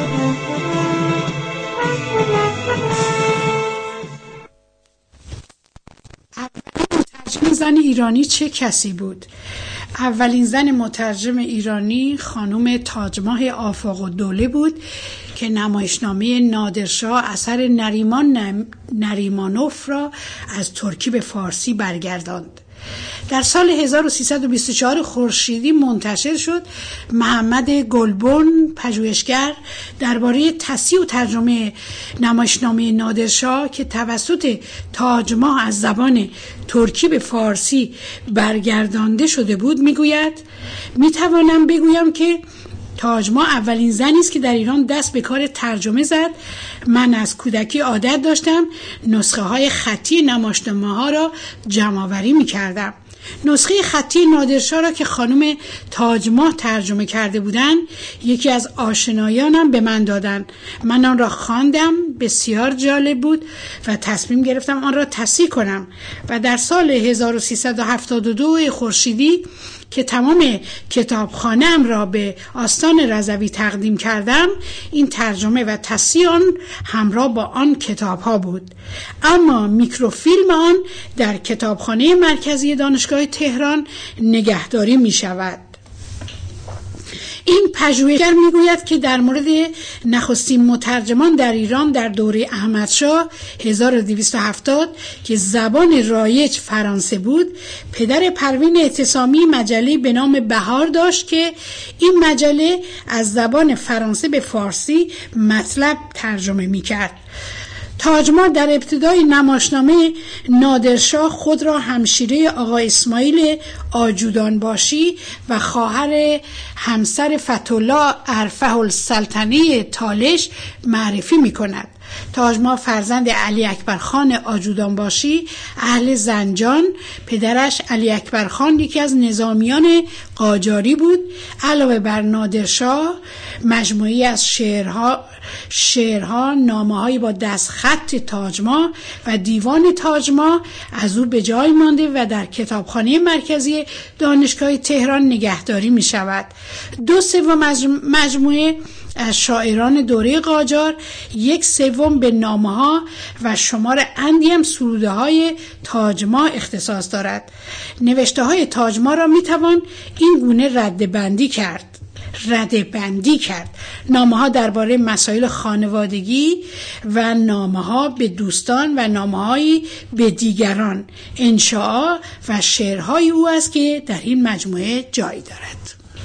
مترجم زن ایرانی چه کسی بود؟ اولین زن مترجم ایرانی خانم تاجماه آفاق‌الدوله بود که نمایشنامه نادرشاه اثر نریمانوف را از ترکی به فارسی برگرداند. در سال 1324 خورشیدی منتشر شد. محمد گلبن پژوهشگر درباره تصحیح و ترجمه نمایشنامه نادرشاه که توسط تاجماه از زبان ترکی به فارسی برگردانده شده بود میگوید: میتوانم بگویم که تاج ما اولین زنی است که در ایران دست به کار ترجمه زد. من از کودکی عادت داشتم نسخه های خطی نمایشنامه‌ها را جمع‌آوری می‌کردم. نسخه خطی نادرشاه را که خانم تاجماه ترجمه کرده بودند یکی از آشنایانم به من دادند. من آن را خواندم، بسیار جالب بود و تصمیم گرفتم آن را تصحیح کنم و در سال 1372 خورشیدی که تمام کتابخانه‌ام را به آستان رضوی تقدیم کردم، این ترجمه و تصحیح آن همراه با آن کتاب‌ها بود. اما میکروفیلم آن در کتابخانه مرکزی دانشگاه تهران نگهداری می‌شود. این پژوهشگر میگوید که در مورد نخستین مترجمان در ایران در دوره احمدشاه 1270 که زبان رایج فرانسه بود، پدر پروین اعتصامی مجله به نام بهار داشت که این مجله از زبان فرانسه به فارسی مطلب ترجمه میکرد. تاجماه در ابتدای نمایشنامه نادرشاه خود را همشیره آقا اسماعیل آجودانباشی و خواهر همسر فتح‌الله ارفع السلطنه تالش معرفی می کند. تاجماه فرزند علی اکبر خان آجودانباشی اهل زنجان، پدرش علی اکبر خان یکی از نظامیان قاجاری بود. علاوه بر نادرشاه مجموعی از شعرها، نامه‌هایی با دستخط تاجماه و دیوان تاجماه از او به جای مانده و در کتابخانه مرکزی دانشگاه تهران نگهداری می شود. 2/3 مجموعه از شاعران دوره قاجار، 1/3 به نامه‌ها و شمار اندی هم سروده‌های تاجماه اختصاص دارد. نوشته‌های تاجماه را می‌توان این گونه ردبندی کرد. نامه‌ها درباره مسائل خانوادگی و نامه‌ها به دوستان و نامه‌هایی به دیگران. انشاء و شعرهای او است که در این مجموعه جای دارد.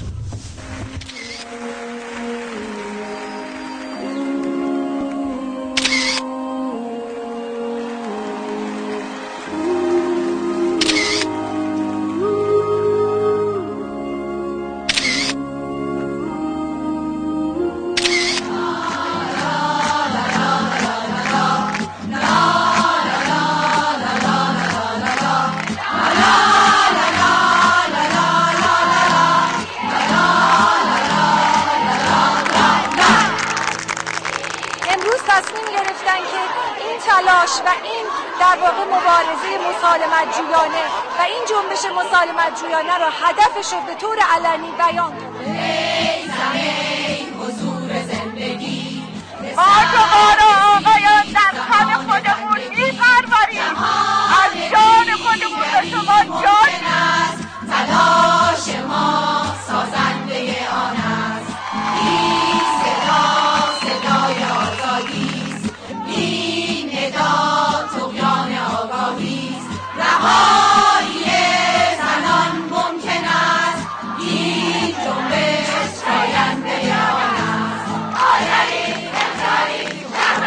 و این در واقع مبارزه مسالمت جویانه و این جنبش مسالمت جویانه را هدفش رو به طور علنی بیان کنه. ای زمین حضور زندگی آقایان در خم خودمون می‌پروریم، از جان خودمون به شما جان است، تلاش ما سازنده آن است. این صدا صدای آزادی است، این ندا طغیان آگاهی است. رهایی زنان ممکن است، این جنبش پاینده آن است. آزادی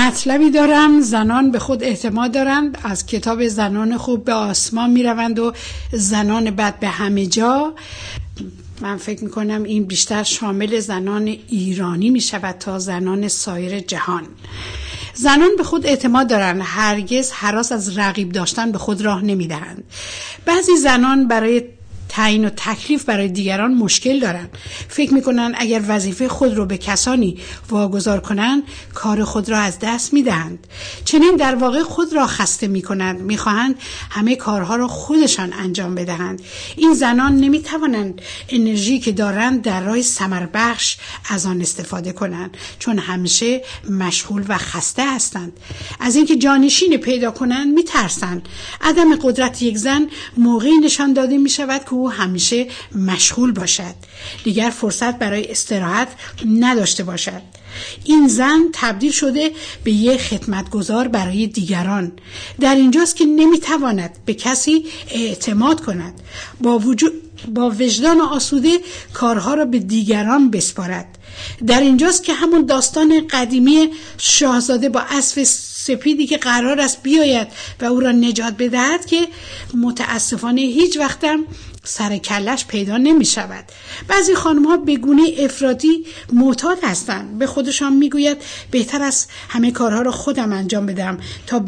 مطلبی دارم. زنان به خود اعتماد دارند، از کتاب زنان خوب به آسمان می روند و زنان بد به همه جا. من فکر می کنم این بیشتر شامل زنان ایرانی می شود تا زنان سایر جهان. زنان به خود اعتماد دارند، هرگز هراس از رقیب داشتن به خود راه نمی دهند. بعضی زنان برای تعیین و تکلیف برای دیگران مشکل دارند. فکر میکنن اگر وظیفه خود رو به کسانی واگذار کنند کار خود را از دست میدهند. چنین در واقع خود را خسته میکنند، میخواهند همه کارها را خودشان انجام بدهند. این زنان نمیتوانند انرژی که دارند در راه ثمر بخش از آن استفاده کنند، چون همیشه مشغول و خسته هستند. از اینکه جانشین پیدا کنند میترسند. عدم قدرت یک زن موقعی نشان داده میشود که او همیشه مشغول باشد، دیگر فرصت برای استراحت نداشته باشد. این زن تبدیل شده به یک خدمتگزار برای دیگران. در اینجاست که نمیتواند به کسی اعتماد کند، با وجدان آسوده کارها را به دیگران بسپارد. در اینجاست که همون داستان قدیمی شاهزاده با اسب سپیدی که قرار است بیاید و او را نجات بدهد که متاسفانه هیچ وقتم سر کلش پیدا نمی شود. بعضی خانم ها به گونه افراطی معتاد هستند. به خودشان می گوید بهتر است همه کارها را خودم انجام بدم تا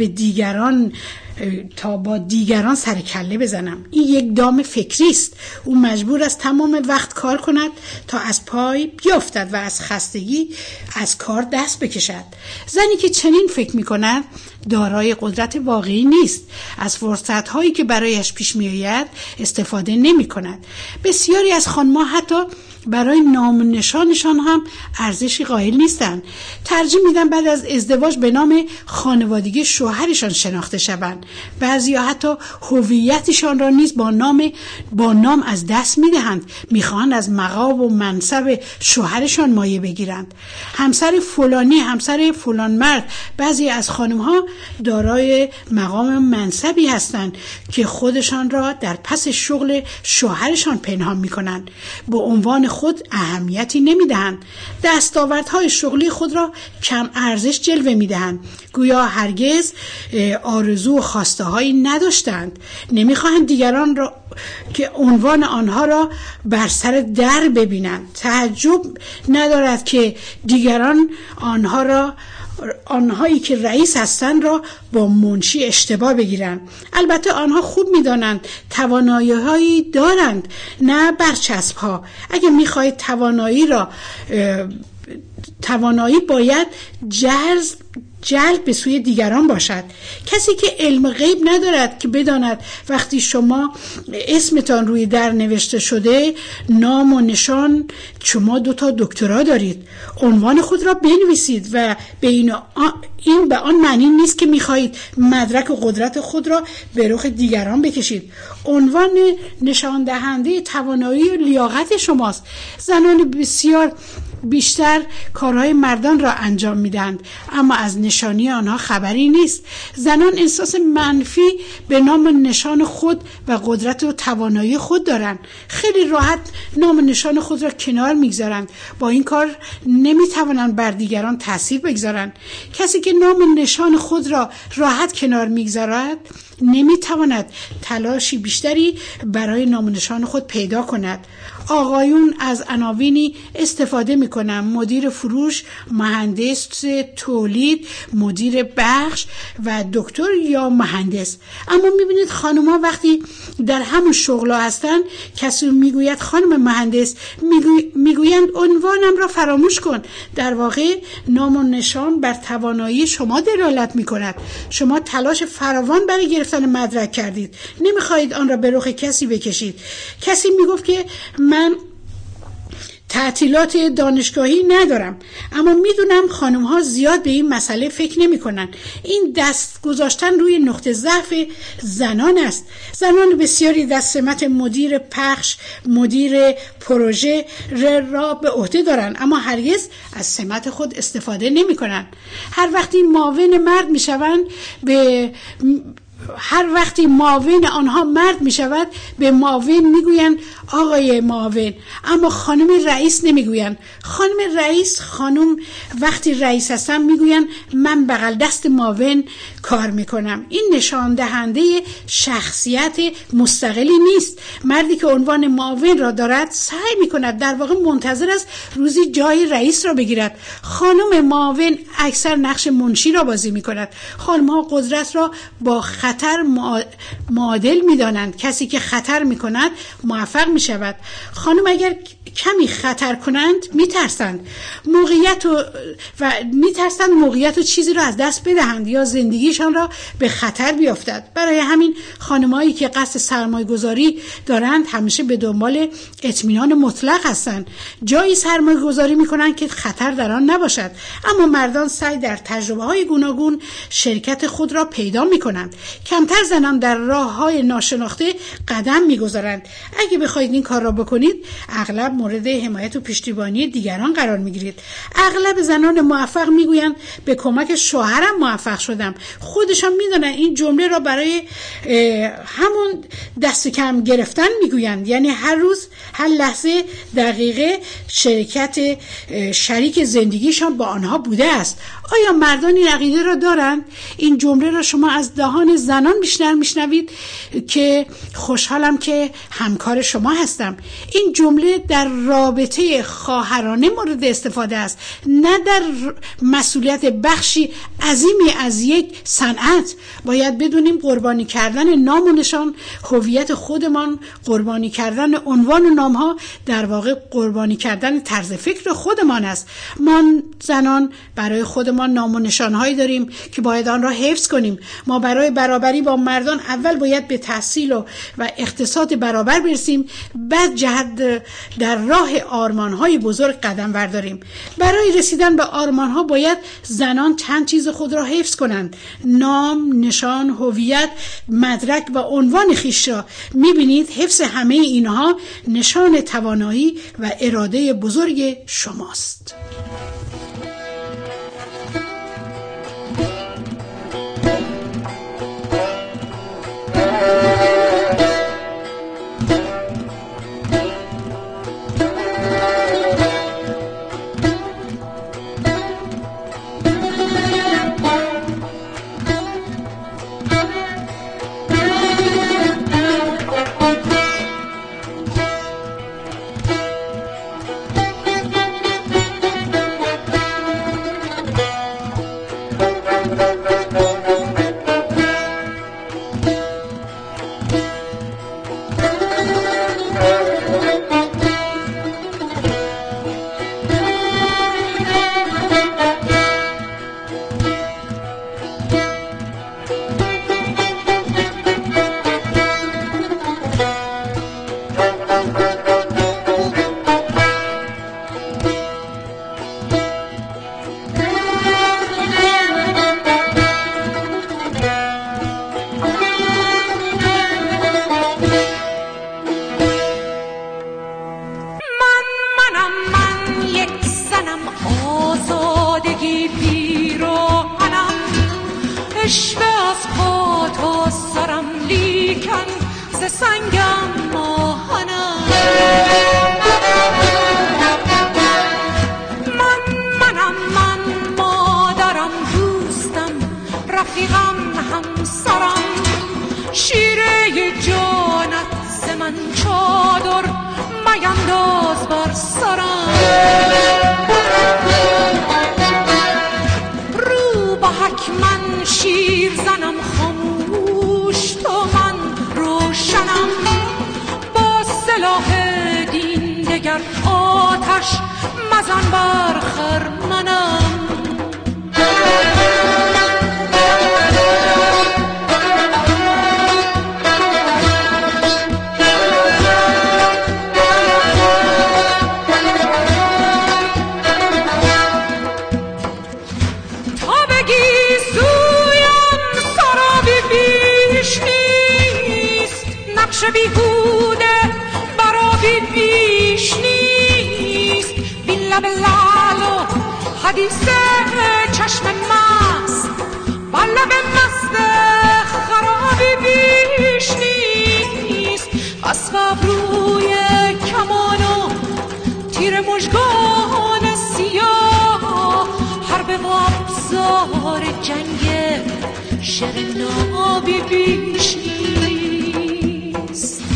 با دیگران سر کله بزنم. این یک دام فکری است. او مجبور است تمام وقت کار کند تا از پای بیفتد و از خستگی از کار دست بکشد. زنی که چنین فکر می کند دارای قدرت واقعی نیست. از فرصت هایی که برایش پیش می آید استفاده نمی کند. بسیاری از خانم‌ها حتی برای نام و نشانشان هم ارزشی قائل نیستند. ترجیح میدن بعد از ازدواج به نام خانوادگی شوهرشان شناخته شوند. بعضیا حتی هویتشان را نیز با نام از دست میدهند. میخواهند از مقام و منصب شوهرشان مایه بگیرند. همسر فلانی، همسر فلان مرد. بعضی از خانم‌ها دارای مقام و منصبی هستند که خودشان را در پس شغل شوهرشان پنهان میکنند. به عنوان خود اهمیتی نمیدهند. دستاوردهای شغلی خود را کم ارزش جلوه میدهند. گویا هرگز آرزو و خواسته هایی نداشتند. نمیخواهند دیگران را که عنوان آنها را بر سر در ببینند. تعجب ندارد که دیگران آنهایی که رئیس هستند را با منشی اشتباه بگیرند. البته آنها خوب می‌دانند توانایی‌هایی دارند، نه برچسب ها. اگر می‌خواهید توانایی باید جلب به سوی دیگران باشد. کسی که علم غیب ندارد که بداند وقتی شما اسمتان روی در نوشته شده، نام و نشان، شما 2 دکترا دارید، عنوان خود را بنویسید و این به آن معنی نیست که میخواهید مدرک و قدرت خود را به رخ دیگران بکشید. عنوان نشان دهنده توانایی و لیاقت شماست. زنان بسیار بیشتر کارهای مردان را انجام میدن، اما از نشانی آنها خبری نیست. زنان احساس منفی به نام و نشان خود و قدرت و توانایی خود دارند. خیلی راحت نام و نشان خود را کنار میگذارند. با این کار نمیتوانند بر دیگران تاثیر بگذارند. کسی که نام و نشان خود را راحت کنار میگذارد نمیتواند تلاشی بیشتری برای نام و نشان خود پیدا کند. آقایون از عناوینی استفاده میکنن: مدیر فروش، مهندس تولید، مدیر بخش و دکتر یا مهندس. اما میبینید خانم‌ها وقتی در همون شغل‌ها هستن، کسی میگوید خانم مهندس، میگویند عنوانم را فراموش کن. در واقع نام و نشان بر توانایی شما دلالت میکند. شما تلاش فراوان برای گرفتن مدرک کردید، نمیخواهید آن را به رخ کسی بکشید. کسی میگفت که من تعطیلات دانشگاهی ندارم، اما میدونم خانم ها زیاد به این مسئله فکر نمی کنن. این دست گذاشتن روی نقطه ضعف زنان است. زنان بسیاری در سمت مدیر پخش، مدیر پروژه را به عهده دارن، اما هرگز از سمت خود استفاده نمی کنن. هر وقتی معاون مرد می شوند هر وقتی معاون آنها مرد می شود به معاون می گویند آقای معاون، اما خانم رئیس نمی گویند. خانم رئیس، خانم وقتی رئیس هستن می گویند من بغل دست معاون کار می کنم. این نشان دهنده شخصیت مستقلی نیست. مردی که عنوان معاون را دارد سعی می کند، در واقع منتظر است روزی جای رئیس را بگیرد. خانم معاون اکثر نقش منشی را بازی می کند. خانم ها قدرت را با خطر معادل می دانند. کسی که خطر می کند موفق می شود. خانم اگر کمی خطر کنند می ترسند موقعیت و چیزی را از دست بدهند یا زندگیشان را به خطر بیافتد. برای همین خانمایی که قصد سرمایه گذاری دارند همیشه به دنبال اطمینان مطلق هستند. جایی سرمایه گذاری می کنند که خطر در آن نباشد. اما مردان سعی در تجربه های گوناگون شرکت خود را پیدا می کنند. کمتر زنان در راه های ناشناخته قدم می گذارند. اگه بخواید این کار را بکنید اغلب مورد حمایت و پشتیبانی دیگران قرار می گیرید. اغلب زنان موفق می گویند به کمک شوهرم موفق شدم. خودشان می دانند این جمله را برای همون دست کم گرفتن می گویند. یعنی هر روز، هر لحظه، دقیقه شریک زندگیشان با آنها بوده است. آیا مردان این عقیده را دارند؟ این جمله را شما از دهان زنان بیشتر میشنوید که خوشحالم که همکار شما هستم. این جمله در رابطه خواهرانه مورد استفاده است، نه در مسئولیت بخشی عظیمی از یک صنعت. باید بدونیم قربانی کردن نام و نشان، هویت خودمان، قربانی کردن عنوان و نامها در واقع قربانی کردن طرز فکر خودمان است. ما زنان برای خودمان نام و نشانهایی داریم که باید آن را حفظ کنیم. ما برای برابری با مردان اول باید به تحصیل و اقتصاد برابر برسیم، بعد جهت در راه آرمانهای بزرگ قدم برداریم. برای رسیدن به آرمانها باید زنان چند چیز خود را حفظ کنند: نام، نشان، هویت، مدرک و عنوان خویش را. می‌بینید حفظ همه اینها نشان توانایی و اراده بزرگ شماست. حدیث چشم مست با لب مست خرابی نابی بیش نیست. از ابروی کمان و تیر مژگان سیاه، حرب و ابزار جنگ شر نابی بیش نیست.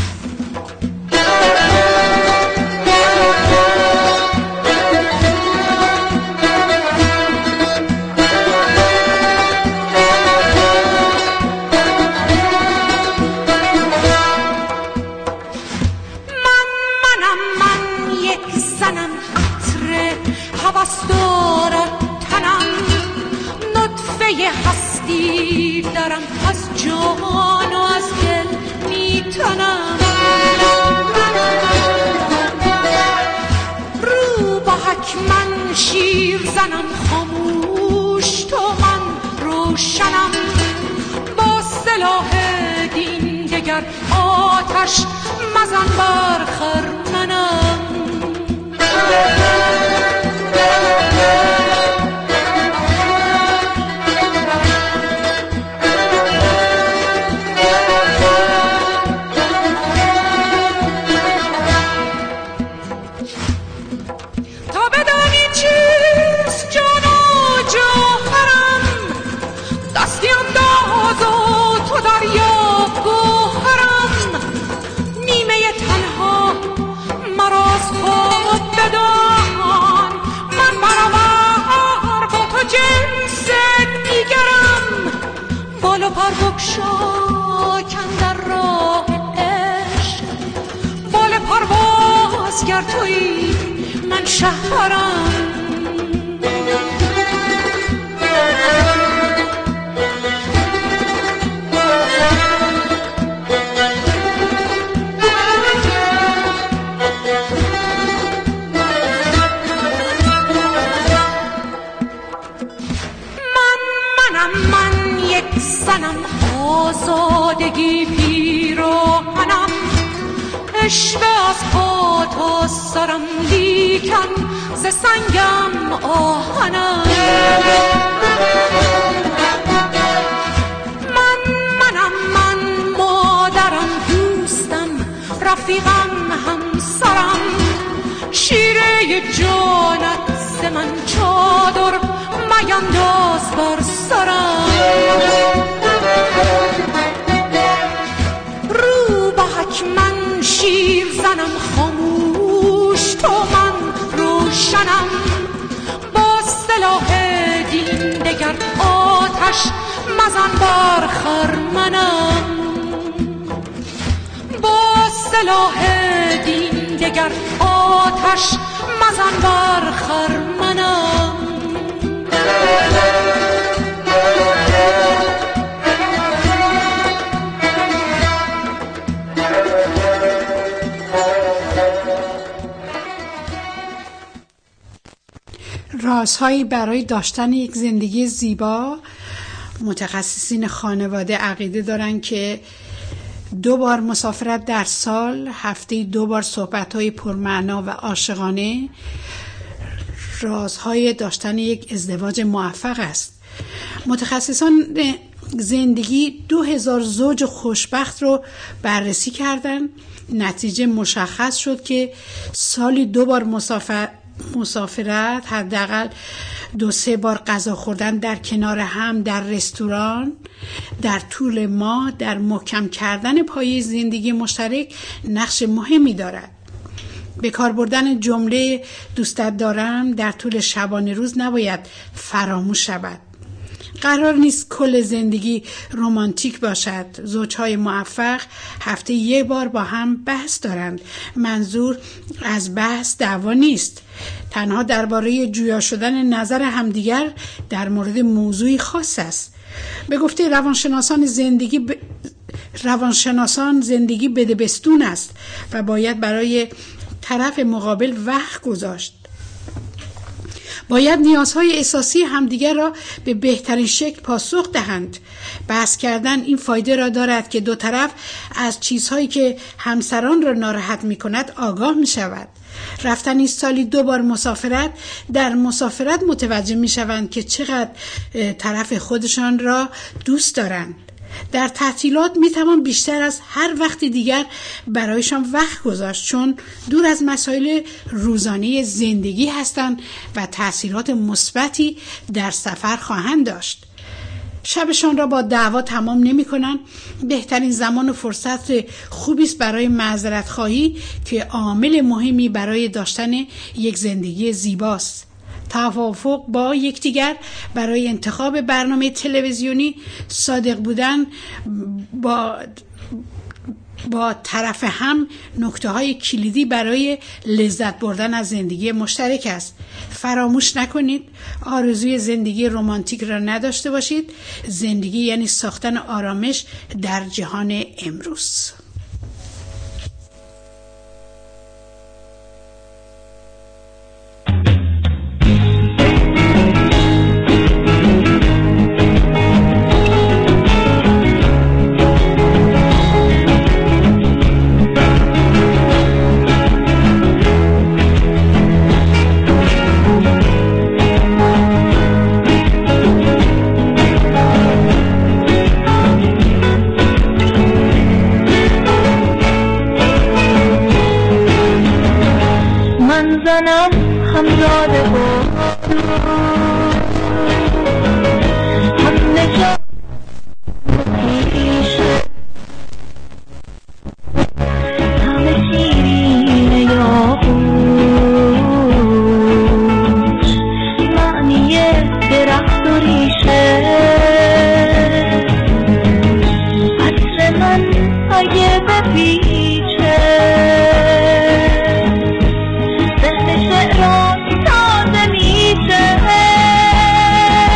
هستی دارم از جان و از دل میتنم. رو با حک من شیر زنم خاموش تو من روشنم. با سلاح دین دگر آتش مزن بر خرمنم. بال و پر بگشا کاندر راه عشق، بال پرواز گر تویی من شهپرم. زنم آزادگی پیراهنم، عشوه از پا تا سرم لیکن ز سنگم آهنم. من مادرم دوستم رفیقم همسرم، شیره جانت ز من چادر مینداز بر سرم. رو با حک من شیر زنم خاموش تو من روشنم. با سلاح دین دگر آتش مزن بر خرمنم. با سلاح دین دگر آتش مزن بر خرمنم. رازهایی برای داشتن یک زندگی زیبا. متخصصین خانواده عقیده دارن که 2 بار مسافرت در سال، هفته 2 بار صحبت‌های پرمعنا و عاشقانه رازهای داشتن یک ازدواج موفق است. متخصصان زندگی 2000 زوج خوشبخت رو بررسی کردن. نتیجه مشخص شد که سالی 2 بار مسافرت، حداقل 2-3 بار غذا خوردن در کنار هم در رستوران در طول ماه در محکم کردن پایه زندگی مشترک نقش مهمی دارد. به کار بردن جمله دوستت دارم در طول شبانه روز نباید فراموش شود. قرار نیست کل زندگی رمانتیک باشد. زوجهای موفق هفته 1 بار با هم بحث دارند. منظور از بحث دعوا نیست، تنها درباره جویا شدن نظر همدیگر در مورد موضوعی خاص است. به گفته روانشناسان زندگی بدبستون است و باید برای طرف مقابل وقت گذاشت. باید نیازهای اساسی همدیگر را به بهترین شکل پاسخ دهند. بحث کردن این فایده را دارد که 2 طرف از چیزهایی که همسران را ناراحت می کند آگاه می شود. رفتن سالی 2 بار مسافرت، در مسافرت متوجه می شوند که چقدر طرف خودشان را دوست دارند. در تعطیلات میتوان بیشتر از هر وقت دیگر برایشان وقت گذاشت، چون دور از مسائل روزانه زندگی هستند و تأثیرات مثبتی در سفر خواهند داشت. شبشان را با دعوا تمام نمی کنند. بهترین زمان و فرصت خوبی است برای معذرت خواهی که عامل مهمی برای داشتن یک زندگی زیباست. توافق با یکدیگر برای انتخاب برنامه تلویزیونی، صادق بودن با طرف هم نکته‌های کلیدی برای لذت بردن از زندگی مشترک است. فراموش نکنید آرزوی زندگی رمانتیک را نداشته باشید. زندگی یعنی ساختن آرامش در جهان امروز. زنم همزاده و هم نشان پیشه همه شیرینه یا خوش معنی درخت و ریشه عطر من اگه بپیچه ذهن شعرام تازه میشه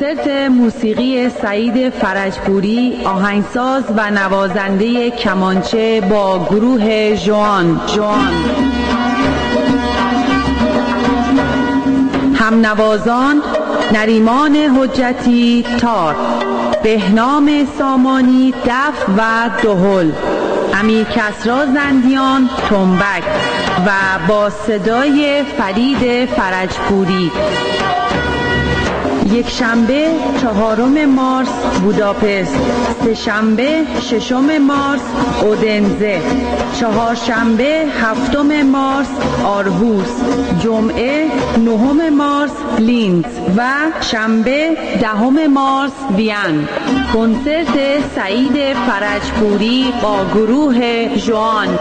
کنسرت موسیقی سعید فرجپوری، آهنگساز و نوازنده کمانچه با گروه ژوان. همنوازان: نریمان حجتی تار، بهنام سامانی دف و دهل، امیر کسری زندیان تنبک و با صدای فرید فرجپوری. یک شنبه 4 مارس بوداپست، سه شنبه 6 مارس اودنزه، چهارشنبه 7 مارس آرهوس، جمعه 9 مارس لینز و شنبه 10 مارس وین. کنسرت سعید فرجپوری با گروه ژوان.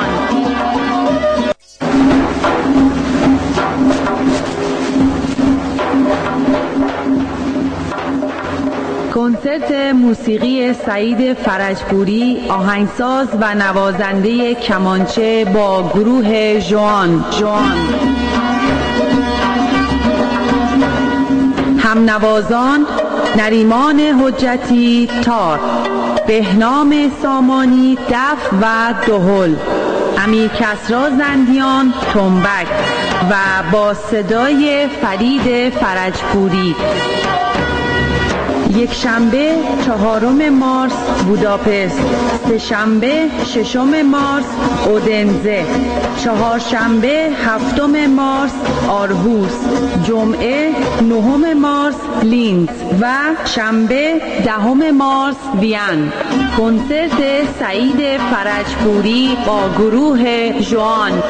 کنسرت موسیقی سعید فرجپوری، آهنگساز و نوازنده کمانچه با گروه ژوان. همنوازان: نریمان حجتی تار، بهنام سامانی دف و دهل، امیر کسری زندیان تنبک و با صدای فرید فرجپوری. یک شنبه 4 مارس بوداپست، سه شنبه 6 مارس اودنزه، چهارشنبه 7 مارس آرهوس، جمعه 9 مارس لینز و شنبه 10 مارس وین. کنسرت سعید فرجپوری با گروه ژوان.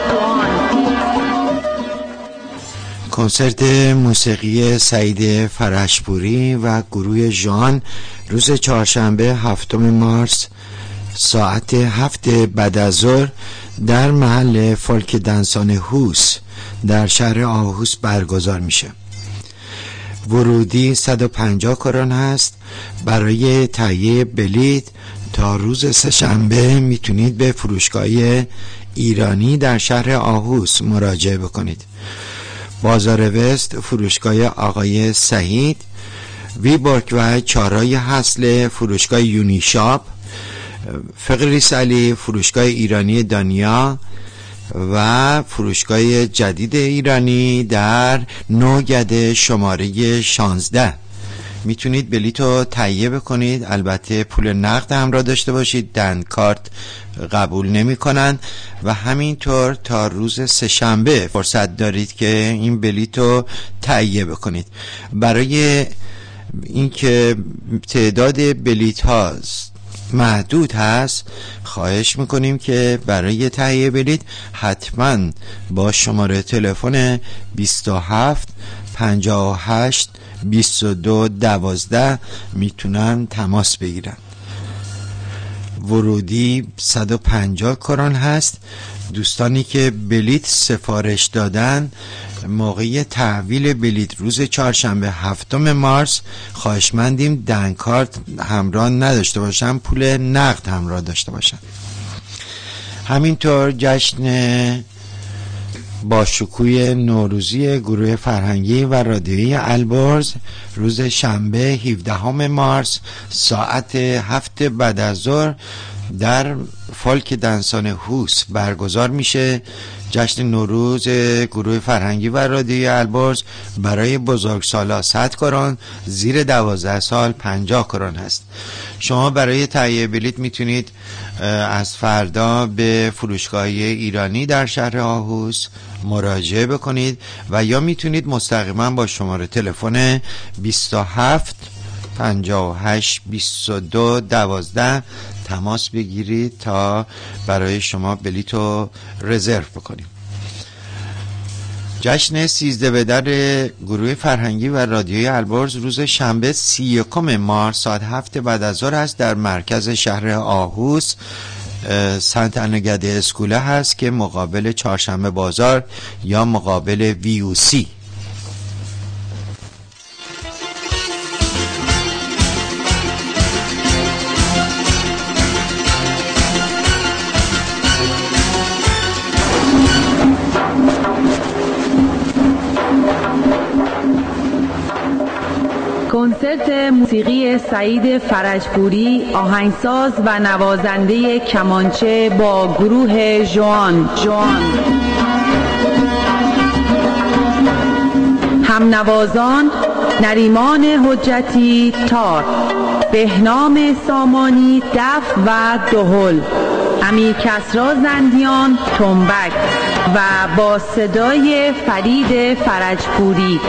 کنسرت موسیقی سعید فرجپوری و گروه ژوان روز چهارشنبه 7 مارس ساعت 7 بعد از ظهر در محل فولک دنسان هوس در شهر آهوس برگزار میشه. ورودی 150 کرون هست. برای تهیه بلیط تا روز سه‌شنبه میتونید به فروشگاه ایرانی در شهر آهوس مراجعه بکنید. بازار وست فروشگاه آقای سعید، ویبورگ و چارای حصل فروشگاه یونیشاپ، فقریس علی فروشگاه ایرانی دانیا و فروشگاه جدید ایرانی در نوگده شماره 16. میتونید بلیط رو تهیه بکنید. البته پول نقد همراه داشته باشید، دن کارت قبول نمی کنن و همینطور تا روز سه‌شنبه فرصت دارید که این بلیط رو تهیه بکنید. برای اینکه تعداد بلیط ها محدود هست، خواهش میکنیم که برای تهیه بلیط حتما با شماره تلفن 27 58 22 12 میتونن تماس بگیرن. ورودی 150 کرون هست. دوستانی که بلیط سفارش دادن موقع تحویل بلیط روز چهارشنبه 7 مارس خواهشمندیم دن کارت همراه نداشته باشن، پول نقد همراه داشته باشن. همینطور جشن با شکوه نوروزی گروه فرهنگی و رادیویی البرز روز شنبه 17 مارس ساعت 7 بعد از ظهر در فولک دنسان هوس برگزار میشه. جشن نوروز گروه فرهنگی و رادیویی البرز برای بزرگسالا 100 کرون، زیر 12 سال 50 کرون هست. شما برای تهیه بلیط میتونید از فردا به فروشگاه ایرانی در شهر آهوس مراجعه بکنید و یا میتونید مستقیما با شماره تلفن 27 58 22 12 تماس بگیرید تا برای شما بلیط رو رزرو بکنیم. جشن 13 بدر گروه فرهنگی و رادیویی البرز روز شنبه 31 مارس ساعت 7 بعد از ظهر است در مرکز شهر آهوس. سنت انگده اسکوله هست که مقابل چهارشنبه بازار یا مقابل VUC. کنسرت کنسرت موسیقی سعید فرجپوری، آهنگساز و نوازنده کمانچه با گروه ژوان. هم نوازان: نریمان حجتی تار، بهنام سامانی دف و دهل، امیر کسری زندیان تنبک و با صدای فرید فرجپوری.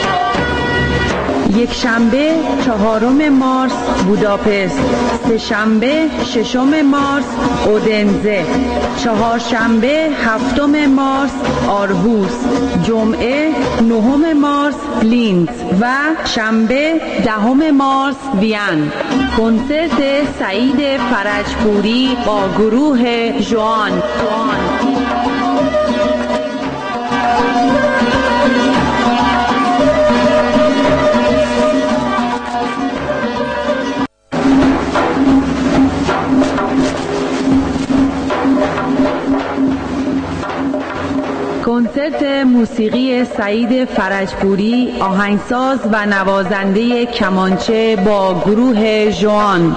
یک شنبه 4 مارس بوداپست، سه شنبه 6 مارس اودنزه، چهار شنبه 7 مارس آرهوس، جمعه 9 مارس لینز و شنبه 10 مارس وین. کنسرت سعید فرجپوری با گروه ژوان. کنسرت موسیقی سعید فرجپوری، آهنگساز و نوازنده کمانچه با گروه ژوان.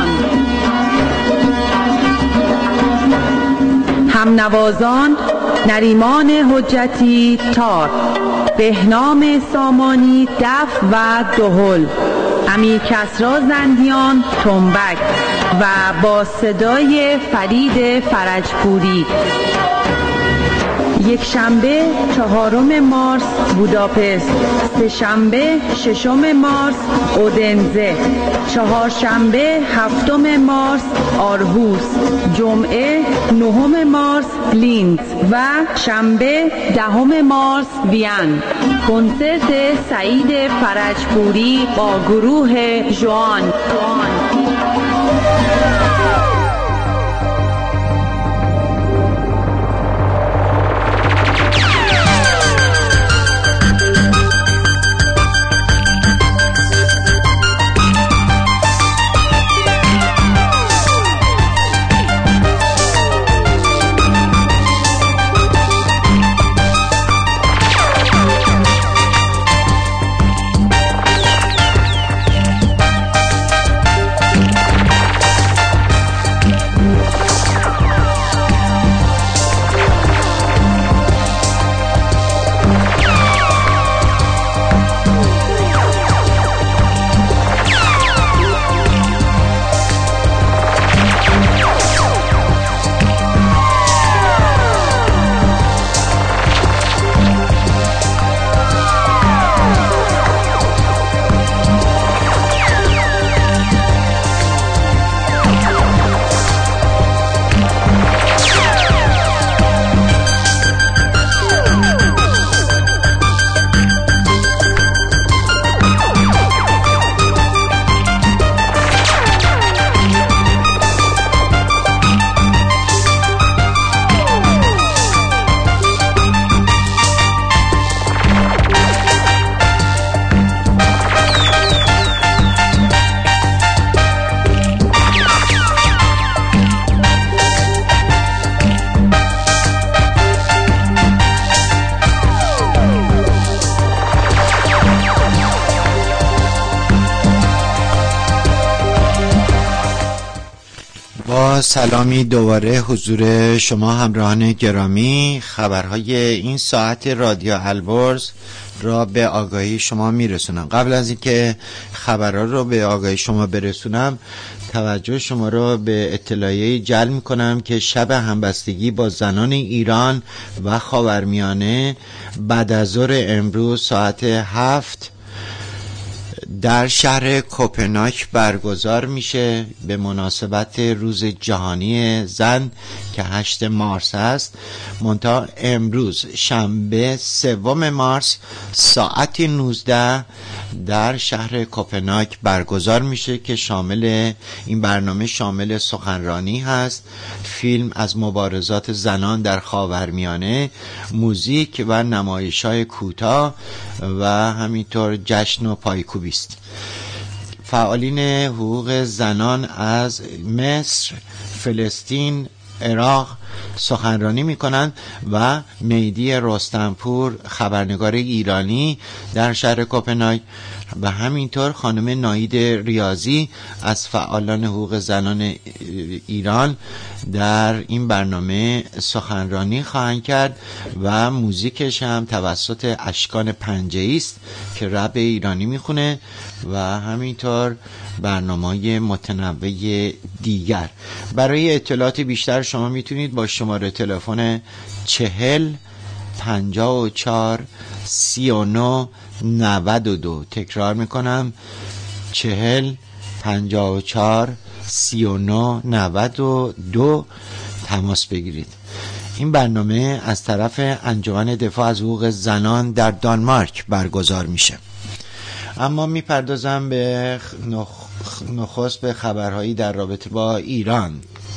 هم نوازان: نریمان حجتی تار، بهنام سامانی دف و دهل، امیر کسری زندیان تنبک و با صدای فرید فرجپوری. یک شنبه 4 مارس بوداپست، سه شنبه 6 مارس اودنزه، چهار شنبه 7 مارس آرهوس، جمعه 9 مارس لینز و شنبه 10 مارس وین. کنسرت سعید فرجپوری با گروه ژوان. سلامی دوباره حضور شما همراهان گرامی. خبرهای این ساعت رادیو البرز را به آگاهی شما میرسونم. قبل از اینکه خبرها رو به آگاهی شما برسونم، توجه شما را به اطلاعیه جلب میکنم که شب همبستگی با زنان ایران و خاورمیانه بعد از ظهر امروز ساعت 7 در شهر کوپنهاگ برگزار میشه به مناسبت روز جهانی زن که 8 مارس است. منتها امروز شنبه 3 مارس ساعت 19 در شهر کوپنهاگ برگزار میشه که این برنامه شامل سخنرانی هست، فیلم از مبارزات زنان در خاورمیانه، موزیک و نمایش‌های کوتاه و همینطور جشن و پایکوبی است. فعالین حقوق زنان از مصر، فلسطین، عراق سخنرانی میکنند و مهدی رستمپور خبرنگار ایرانی در شهر کوپنهاگ و همینطور خانم ناهید ریاضی از فعالان حقوق زنان ایران در این برنامه سخنرانی خواهند کرد و موزیکش هم توسط اشکان پنجه‌ای است که رپ ایرانی میخونه و همینطور برنامه‌های متنوع دیگر. برای اطلاعات بیشتر شما میتونید با شماره تلفن 40 54 39 92 تکرار میکنم 40 54 39 92 تماس بگیرید. این برنامه از طرف انجمن دفاع از حقوق زنان در دانمارک برگزار میشه. اما میپردازم به نخست به خبرهایی در رابطه با ایران.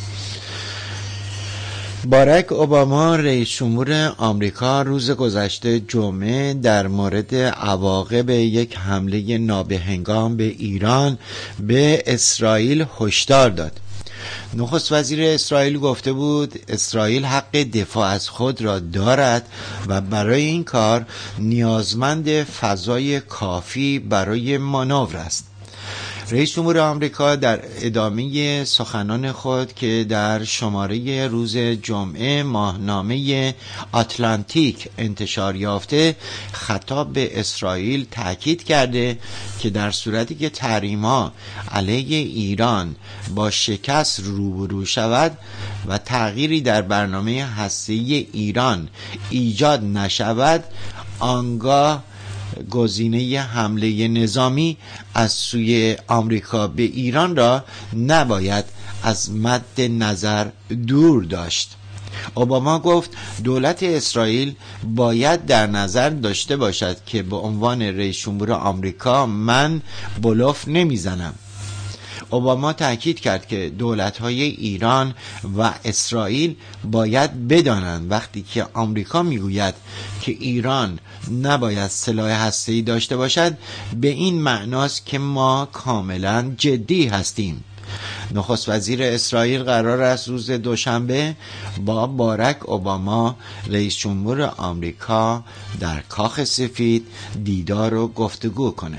باراک اوباما رئیس جمهور آمریکا روز گذشته جمعه در مورد عواقب یک حمله نابهنگام به ایران به اسرائیل هشدار داد. نخست وزیر اسرائیل گفته بود اسرائیل حق دفاع از خود را دارد و برای این کار نیازمند فضای کافی برای مانور است. رئیس جمهور آمریکا در ادامه سخنان خود که در شماره روز جمعه ماهنامه آتلانتیک انتشار یافته خطاب به اسرائیل تاکید کرده که در صورتی که تحریم‌ها علیه ایران با شکست روبرو شود و تغییری در برنامه هسته‌ای ایران ایجاد نشود، آنگاه گزینه حمله نظامی از سوی آمریکا به ایران را نباید از مد نظر دور داشت. اوباما گفت دولت اسرائیل باید در نظر داشته باشد که به عنوان رئیس جمهور آمریکا من بلوف نمیزنم. اوباما تاکید کرد که دولت‌های ایران و اسرائیل باید بدانند وقتی که آمریکا میگوید که ایران نباید سلاح هسته‌ای داشته باشد به این معناست که ما کاملا جدی هستیم. نخست وزیر اسرائیل قرار است روز دوشنبه با باراک اوباما رئیس جمهور آمریکا در کاخ سفید دیدار و گفتگو کنه.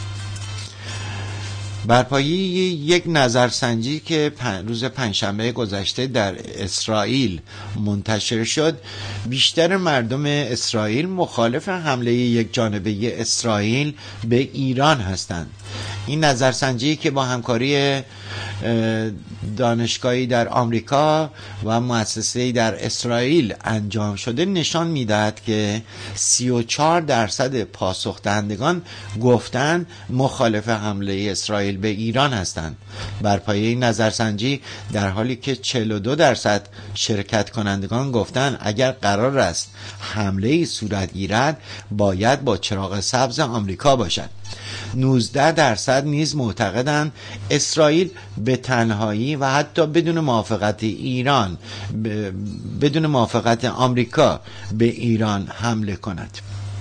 بر پایه یک نظرسنجی که روز پنجشنبه گذشته در اسرائیل منتشر شد، بیشتر مردم اسرائیل مخالف حمله یک جانبه اسرائیل به ایران هستند. این نظرسنجی که با همکاری دانشگاهی در آمریکا و مؤسسه‌ای در اسرائیل انجام شده نشان می‌دهد که 34% پاسخ دهندگان گفتند مخالف حمله اسرائیل به ایران هستند. بر پایه این نظرسنجی در حالی که 42% شرکت کنندگان گفتند اگر قرار است حمله‌ای صورت گیرد باید با چراغ سبز آمریکا باشد. 19% نیز معتقدند اسرائیل به تنهایی و حتی بدون موافقت ایران بدون موافقت آمریکا به ایران حمله کند.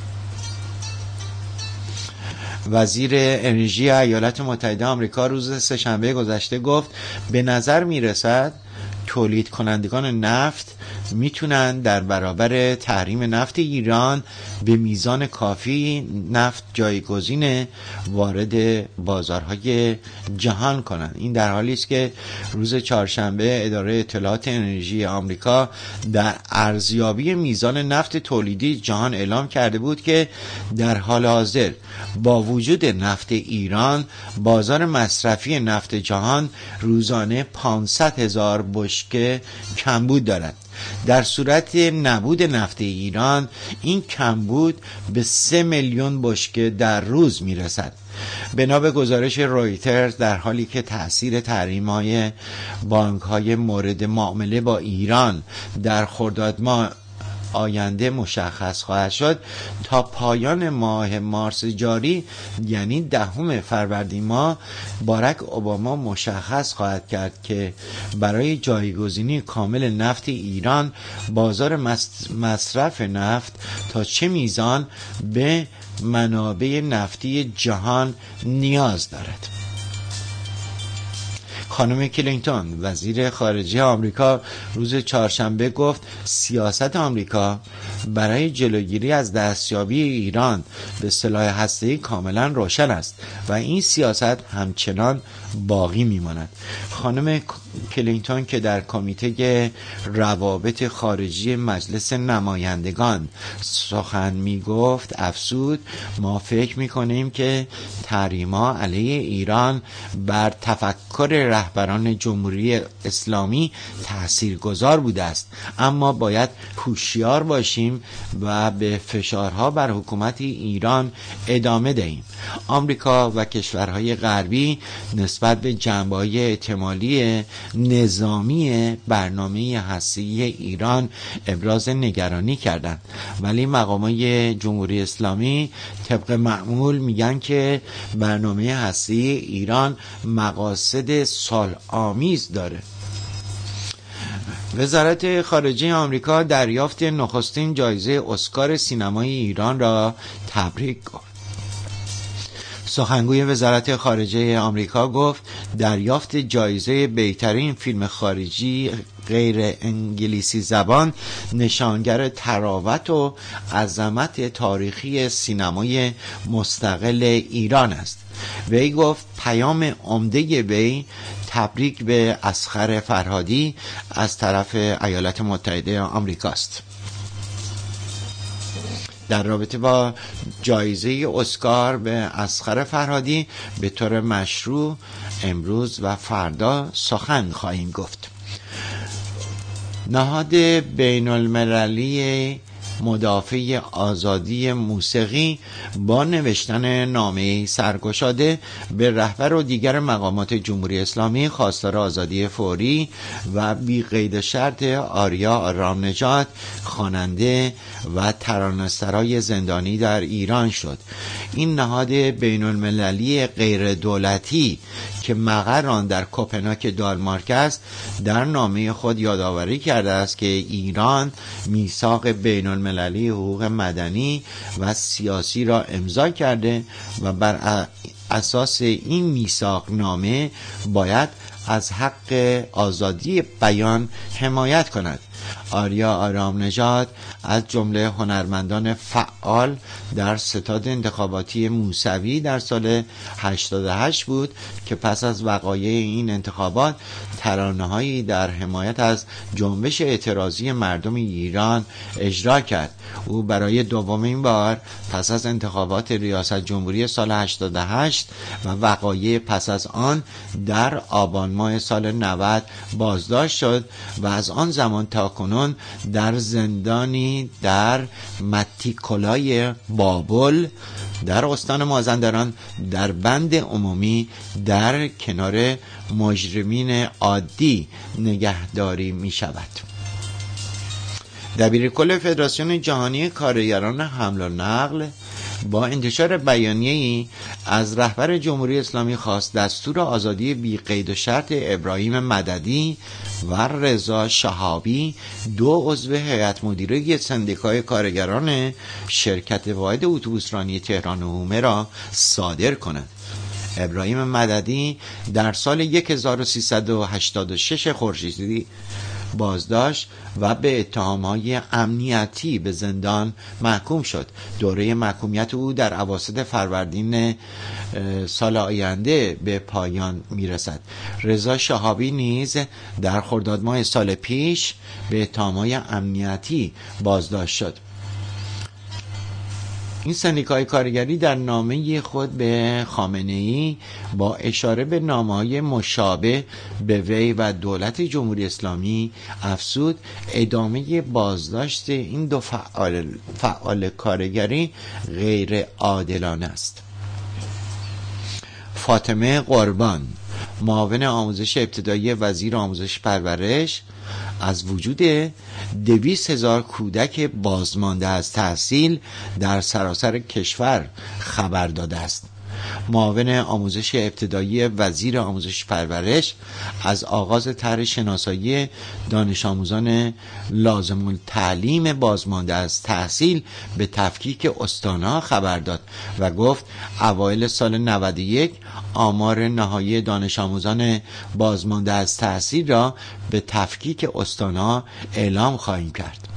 وزیر انرژی ایالات متحده آمریکا روز سه‌شنبه گذشته گفت به نظر میرسد تولید کنندگان نفت میتونن در برابر تحریم نفت ایران به میزان کافی نفت جایگزین وارد بازارهای جهان کنند. این در حالی است که روز چهارشنبه اداره اطلاعات انرژی آمریکا در ارزیابی میزان نفت تولیدی جهان اعلام کرده بود که در حال حاضر با وجود نفت ایران بازار مصرفی نفت جهان روزانه 500,000 بشکه کمبود دارد. در صورت نبود نفت ایران این کمبود به 3 میلیون بشکه در روز میرسد. بنا به گزارش رویترز در حالی که تأثیر تحریم‌های بانک‌های مورد معامله با ایران در خرداد ماه آینده مشخص خواهد شد، تا پایان ماه مارس جاری یعنی 10 فروردین ماه باراک اوباما مشخص خواهد کرد که برای جایگزینی کامل نفت ایران بازار مصرف نفت تا چه میزان به منابع نفتی جهان نیاز دارد. خانم کلینتون وزیر خارجه آمریکا روز چهارشنبه گفت سیاست آمریکا برای جلوگیری از دستیابی ایران به سلاح هسته‌ای کاملا روشن است و این سیاست همچنان باقی میماند. خانم کلینتون که در کمیته روابط خارجی مجلس نمایندگان سخن میگفت افزود ما فکر میکنیم که تحریم‌ها علیه ایران بر تفکر رهبران جمهوری اسلامی تاثیرگذار بوده است، اما باید هوشیار باشیم و به فشارها بر حکومت ایران ادامه دهیم. آمریکا و کشورهای غربی نسبت به جنبه‌های احتمالی نظامی برنامه هسته‌ای ایران ابراز نگرانی کردند، ولی مقامات جمهوری اسلامی طبق معمول میگن که برنامه هسته‌ای ایران مقاصد صلح‌آمیز داره. وزارت خارجه آمریکا دریافت نخستین جایزه اسکار سینمای ایران را تبریک گفت. سخنگوی وزارت خارجه آمریکا گفت دریافت جایزه بهترین فیلم خارجی غیر انگلیسی زبان نشانگر تراوت و عظمت تاریخی سینمای مستقل ایران است. وی گفت پیام عمده وی تبریک به اصغر فرهادی از طرف ایالات متحده آمریکا است. در رابطه با جایزه اسکار به اصغر فرهادی به طور مشروع امروز و فردا سخن خواهیم گفت. نهاد بین المللی مدافع آزادی موسیقی با نوشتن نامه سرگشاده به رهبر و دیگر مقامات جمهوری اسلامی خواستار آزادی فوری و بی قید شرط آریا آرامنژاد خواننده و ترانه‌سرای زندانی در ایران شد. این نهاد بین المللی غیر دولتی که مقر آن در کوپنهاگ دانمارک است در نامه خود یادآوری کرده است که ایران میثاق بین المللی حقوق مدنی و سیاسی را امضا کرده و بر اساس این میثاق نامه باید از حق آزادی بیان حمایت کند. آریا آرامنژاد از جمله هنرمندان فعال در ستاد انتخاباتی موسوی در سال 88 بود که پس از وقایع این انتخابات ترانه‌هایی در حمایت از جنبش اعتراضی مردم ایران اجرا کرد. او برای دومین بار پس از انتخابات ریاست جمهوری سال 88 و وقایع پس از آن در آبان ماه سال 90 بازداشت شد و از آن زمان تا کنون در زندانی در متیکولای بابل در استان مازندران در بند عمومی در کنار مجرمین عادی نگهداری می شود. دبیرکل فدراسیون جهانی کارگران حمل و نقل با انتشار بیانیه‌ای از رهبر جمهوری اسلامی خواست دستور آزادی بی قید و شرط ابراهیم مددی و رضا شهابی، دو عضو هیئت مدیره سندیکای کارگران شرکت واحد اتوبوسرانی تهران و حومه را صادر کند. ابراهیم مددی در سال 1386 خورشیدی بازداشت و به اتهام‌های امنیتی به زندان محکوم شد. دوره محکومیت او در اواسط فروردین سال آینده به پایان میرسد. رضا شهابی نیز در خرداد ماه سال پیش به اتهام‌های امنیتی بازداشت شد. این سندیکای کارگری در نامه خود به خامنه‌ای با اشاره به نامه‌های مشابه به وی و دولت جمهوری اسلامی افزود ادامه بازداشت این دو فعال کارگری غیر عادلانه است. فاطمه قربان، معاون آموزش ابتدایی وزیر آموزش پرورش، از وجود 200,000 کودک بازمانده از تحصیل در سراسر کشور خبر داده است. معاون آموزش ابتدایی وزیر آموزش پرورش، از آغاز طرح شناسایی دانش آموزان لازم التعلیم بازمانده از تحصیل به تفکیک استان‌ها خبر داد و گفت اوایل سال 91 آمار نهایی دانش آموزان بازمانده از تحصیل را به تفکیک استان‌ها اعلام خواهیم کرد.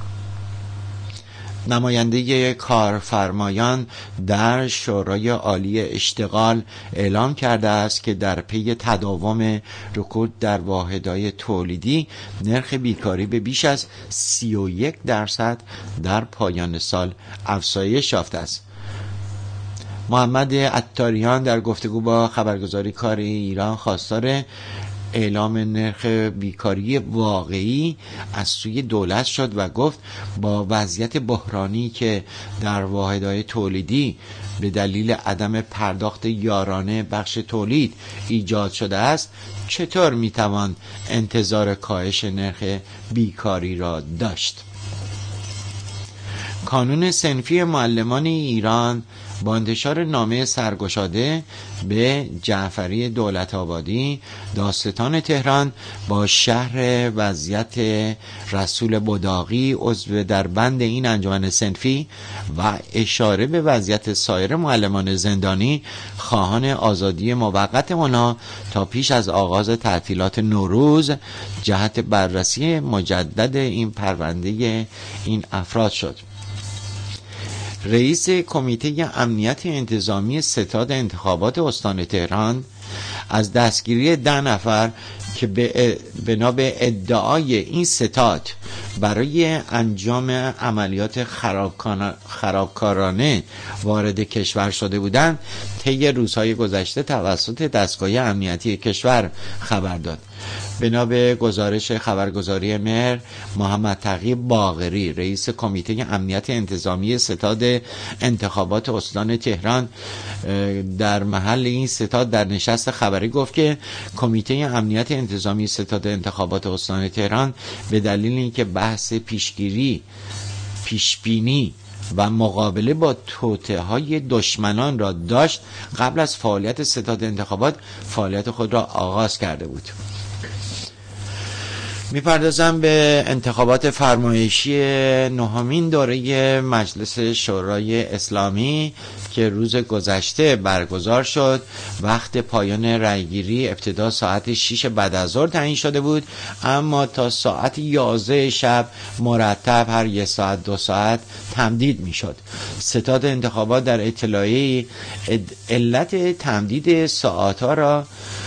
نماینده کارفرمایان در شورای عالی اشتغال اعلام کرده است که در پی تداوم رکود در واحدهای تولیدی نرخ بیکاری به بیش از 31% در پایان سال افزایش یافته است. محمد عطاریان در گفتگو با خبرگزاری کار ایران خواستار اعلام نرخ بیکاری واقعی از سوی دولت شد و گفت با وضعیت بحرانی که در واحدهای تولیدی به دلیل عدم پرداخت یارانه بخش تولید ایجاد شده است، چطور میتوان انتظار کاهش نرخ بیکاری را داشت؟ کانون صنفی معلمان ایران با انتشار نامه سرگشاده به جعفری دولت‌آبادی دادستان تهران با شرح وضعیت رسول بداغی عضو در بند این انجمن صنفی و اشاره به وضعیت سایر معلمان زندانی خواهان آزادی موقت آنها تا پیش از آغاز تعطیلات نوروز جهت بررسی مجدد این پرونده این افراد شد. رئیس کمیته امنیت انتظامی ستاد انتخابات استان تهران از دستگیری 10 نفر که بنا به ادعای این ستاد برای انجام عملیات خرابکارانه وارد کشور شده بودند طی روزهای گذشته توسط دستگاه امنیتی کشور خبر داد. بنا به گزارش خبرگزاری مهر، محمد تقی باقری رئیس کمیته امنیت انتظامی ستاد انتخابات استان تهران در محل این ستاد در نشست خبری گفت که کمیته امنیت انتظامی ستاد انتخابات استان تهران به دلیل اینکه بحث پیشبینی و مقابله با توطئه‌های دشمنان را داشت، قبل از فعالیت ستاد انتخابات فعالیت خود را آغاز کرده بود. می‌پردازم به انتخابات فرمایشی 9مین دوره مجلس شورای اسلامی که روز گذشته برگزار شد. وقت پایان رأیگیری ابتدا ساعت 6 بعد از ظهر تعیین شده بود، اما تا ساعت 11 شب مرتب هر 1 ساعت 2 ساعت تمدید میشد. ستاد انتخابات در اطلاعیه علت تمدید ساعت‌ها را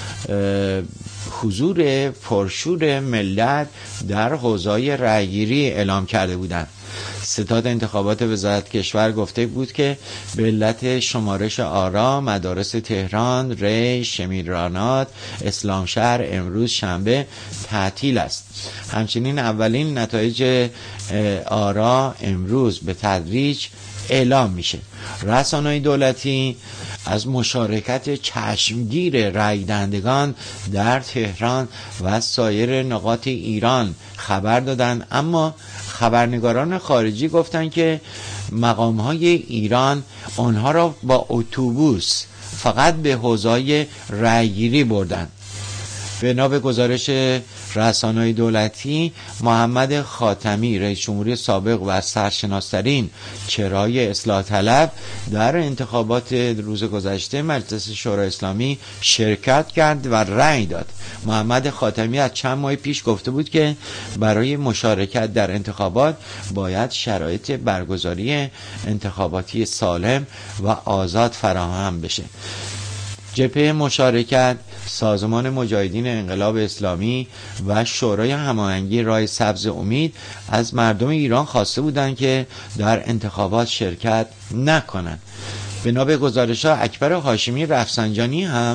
حضور پرشور ملت در حوزه‌های رأیگیری اعلام کرده بودند. ستاد انتخابات وزارت کشور گفته بود که به علت شمارش آرا مدارس تهران، ری، شمیرانات، اسلامشهر امروز شنبه تعطیل است. همچنین اولین نتایج آرا امروز به تدریج اعلام میشه. رسانه‌های دولتی از مشارکت چشمگیر رای دهندگان در تهران و سایر نقاط ایران خبر دادند، اما خبرنگاران خارجی گفتند که مقام‌های ایران آنها را با اتوبوس فقط به حوزه‌های رایگیری بردند. بنا به گزارش رسانه‌های دولتی، محمد خاتمی رئیس جمهوری سابق و سرشناس‌ترین چهره‌های اصلاح طلب در انتخابات روز گذشته مجلس شورای اسلامی شرکت کرد و رأی داد. محمد خاتمی از چند ماه پیش گفته بود که برای مشارکت در انتخابات باید شرایط برگزاری انتخاباتی سالم و آزاد فراهم بشه. جبهه مشارکت، سازمان مجاهدین انقلاب اسلامی و شورای هماهنگی راه سبز امید از مردم ایران خواسته بودند که در انتخابات شرکت نکنند. بنا به گزارش‌ها اکبر هاشمی رفسنجانی هم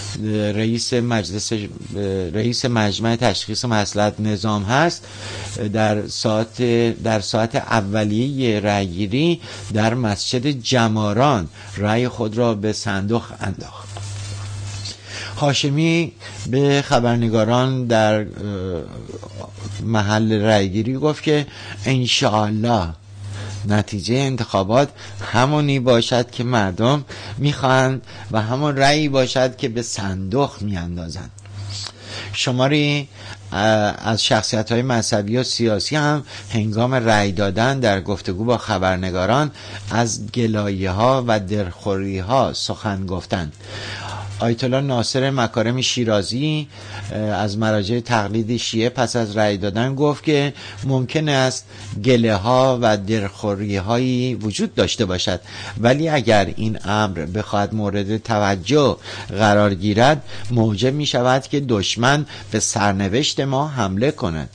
رئیس مجمع تشخیص مصلحت نظام هست، در ساعت اولیه رأیگیری در مسجد جماران رأی خود را به صندوق انداخت. هاشمی به خبرنگاران در محل رأیگیری گفت که انشاءالله نتیجه انتخابات همونی باشد که مردم میخواهند و همون رأیی باشد که به صندوق میاندازند. شماری از شخصیت‌های مذهبی و سیاسی هم هنگام رأی دادن در گفتگو با خبرنگاران از گلایه‌ها و دلخوری‌ها سخن گفتند. آیت الله ناصر مکارم شیرازی از مراجع تقلید شیعه پس از رأی دادن گفت که ممکن است گله ها و دلخوری هایی وجود داشته باشد، ولی اگر این امر بخواهد مورد توجه قرار گیرد موجب می شود که دشمن به سرنوشت ما حمله کند.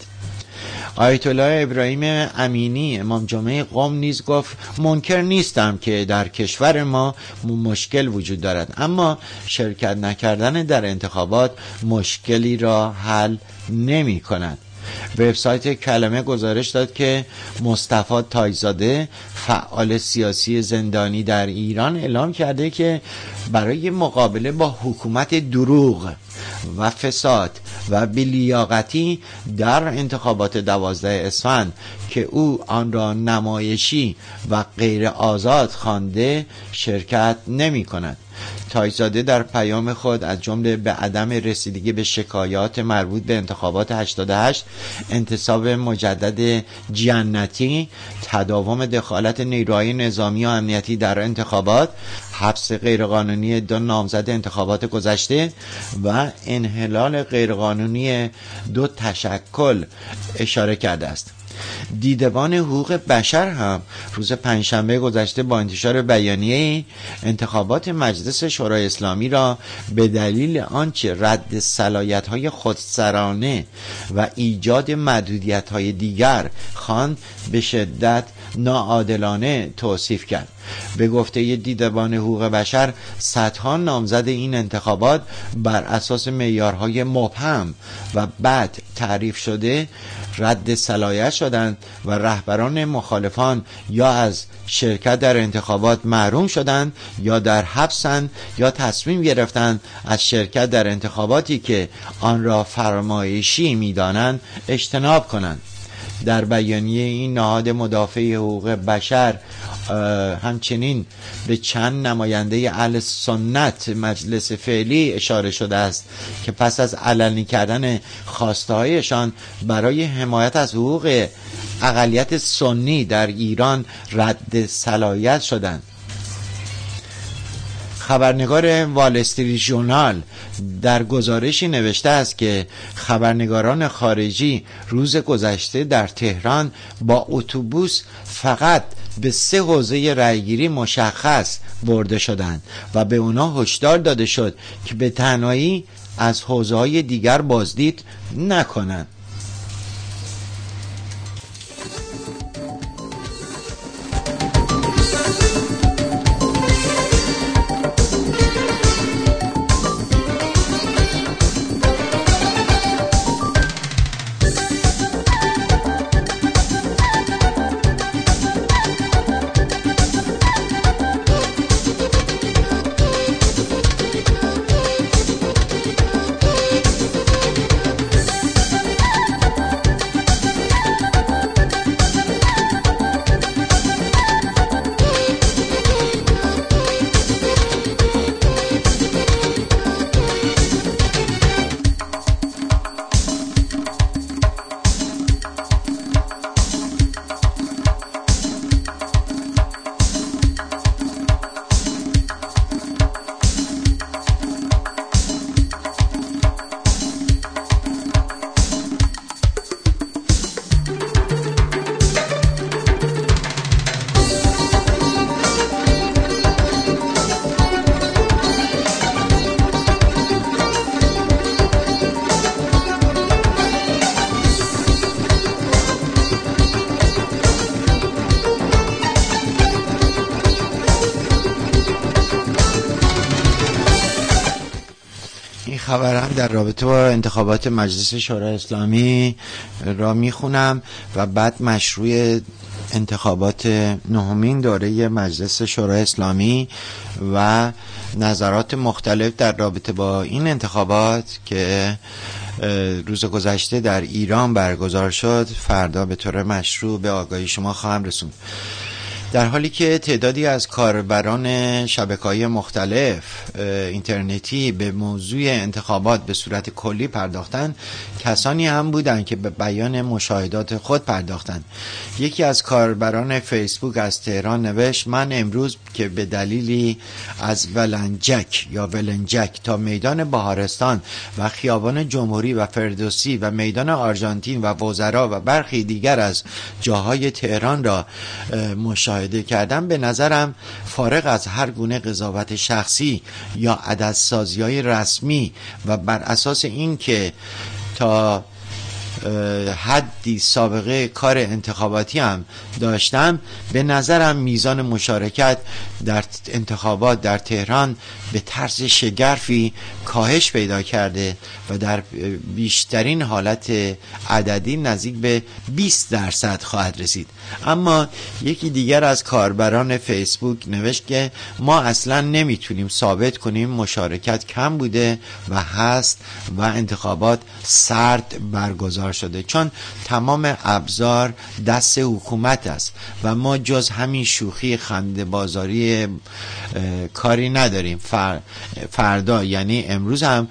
آیت الله ابراهیم امینی امام جمعه قم نیز گفت منکر نیستم که در کشور ما مشکل وجود دارد، اما شرکت نکردن در انتخابات مشکلی را حل نمی کند. وبسایت کلمه گزارش داد که مصطفی تایزاده فعال سیاسی زندانی در ایران اعلام کرده که برای مقابله با حکومت دروغ و فساد و بی‌لیاقتی در انتخابات 12 اسفند که او آن را نمایشی و غیر آزاد خوانده شرکت نمی کند. تایزاده در پیام خود از جمله به عدم رسیدگی به شکایات مربوط به انتخابات 88، انتصاب مجدد جنتی، تداوم دخالت نیروهای نظامی و امنیتی در انتخابات، حبس غیرقانونی 2 نامزد انتخابات گذشته و انحلال غیرقانونی 2 تشکل اشاره کرده است. دیدبان حقوق بشر هم روز پنجشنبه گذشته با انتشار بیانیه انتخابات مجلس شورای اسلامی را به دلیل آنچه رد صلاحیت‌های خودسرانه و ایجاد محدودیت‌های دیگر خواند به شدت ناعادلانه توصیف کرد. به گفته دیدبان حقوق بشر صدها نامزد این انتخابات بر اساس معیارهای مبهم و بد تعریف شده رد صلاحیت شدند و رهبران مخالفان یا از شرکت در انتخابات محروم شدند یا در حبسند یا تصمیم گرفتند از شرکت در انتخاباتی که آن را فرمایشی می‌دانند اجتناب کنند. در بیانیه این نهاد مدافع حقوق بشر همچنین به چند نماینده اهل سنت مجلس فعلی اشاره شده است که پس از علنی کردن خواسته‌هایشان برای حمایت از حقوق اقلیت سنی در ایران رد صلاحیت شدند. خبرنگار وال استریت ژورنال در گزارشی نوشته است که خبرنگاران خارجی روز گذشته در تهران با اتوبوس فقط به 3 حوزه رأیگیری مشخص برده شدند و به اونا هشدار داده شد که به تنهایی از حوزه‌های دیگر بازدید نکنند. خبرم در رابطه با انتخابات مجلس شورای اسلامی را میخونم و بعد مشروع انتخابات 9مین دوره مجلس شورای اسلامی و نظرات مختلف در رابطه با این انتخابات که روز گذشته در ایران برگزار شد فردا به طور مشروع به آگاهی شما خواهم رسوند. در حالی که تعدادی از کاربران شبکه‌های مختلف اینترنتی به موضوع انتخابات به صورت کلی پرداختند، کسانی هم بودند که به بیان مشاهدات خود پرداختند. یکی از کاربران فیسبوک از تهران نوشت: من امروز که به دلیلی از ولنجک تا میدان بهارستان و خیابان جمهوری و فردوسی و میدان آرژانتین و وزرا و برخی دیگر از جاهای تهران را مشاهده کردم، به نظرم فارغ از هر گونه قضاوت شخصی یا عددسازی‌های رسمی و بر اساس این که تا حدی سابقه کار انتخاباتی هم داشتم، به نظرم میزان مشارکت در انتخابات در تهران به طرز شگرفی کاهش پیدا کرده و در بیشترین حالت عددی نزدیک به 20% خواهد رسید. اما یکی دیگر از کاربران فیسبوک نوشت که ما اصلا نمیتونیم ثابت کنیم مشارکت کم بوده و هست و انتخابات سرد برگزار شده، چون تمام ابزار دست حکومت است و ما جز همین شوخی خنده بازاری کاری نداریم. فردا یعنی امروز هم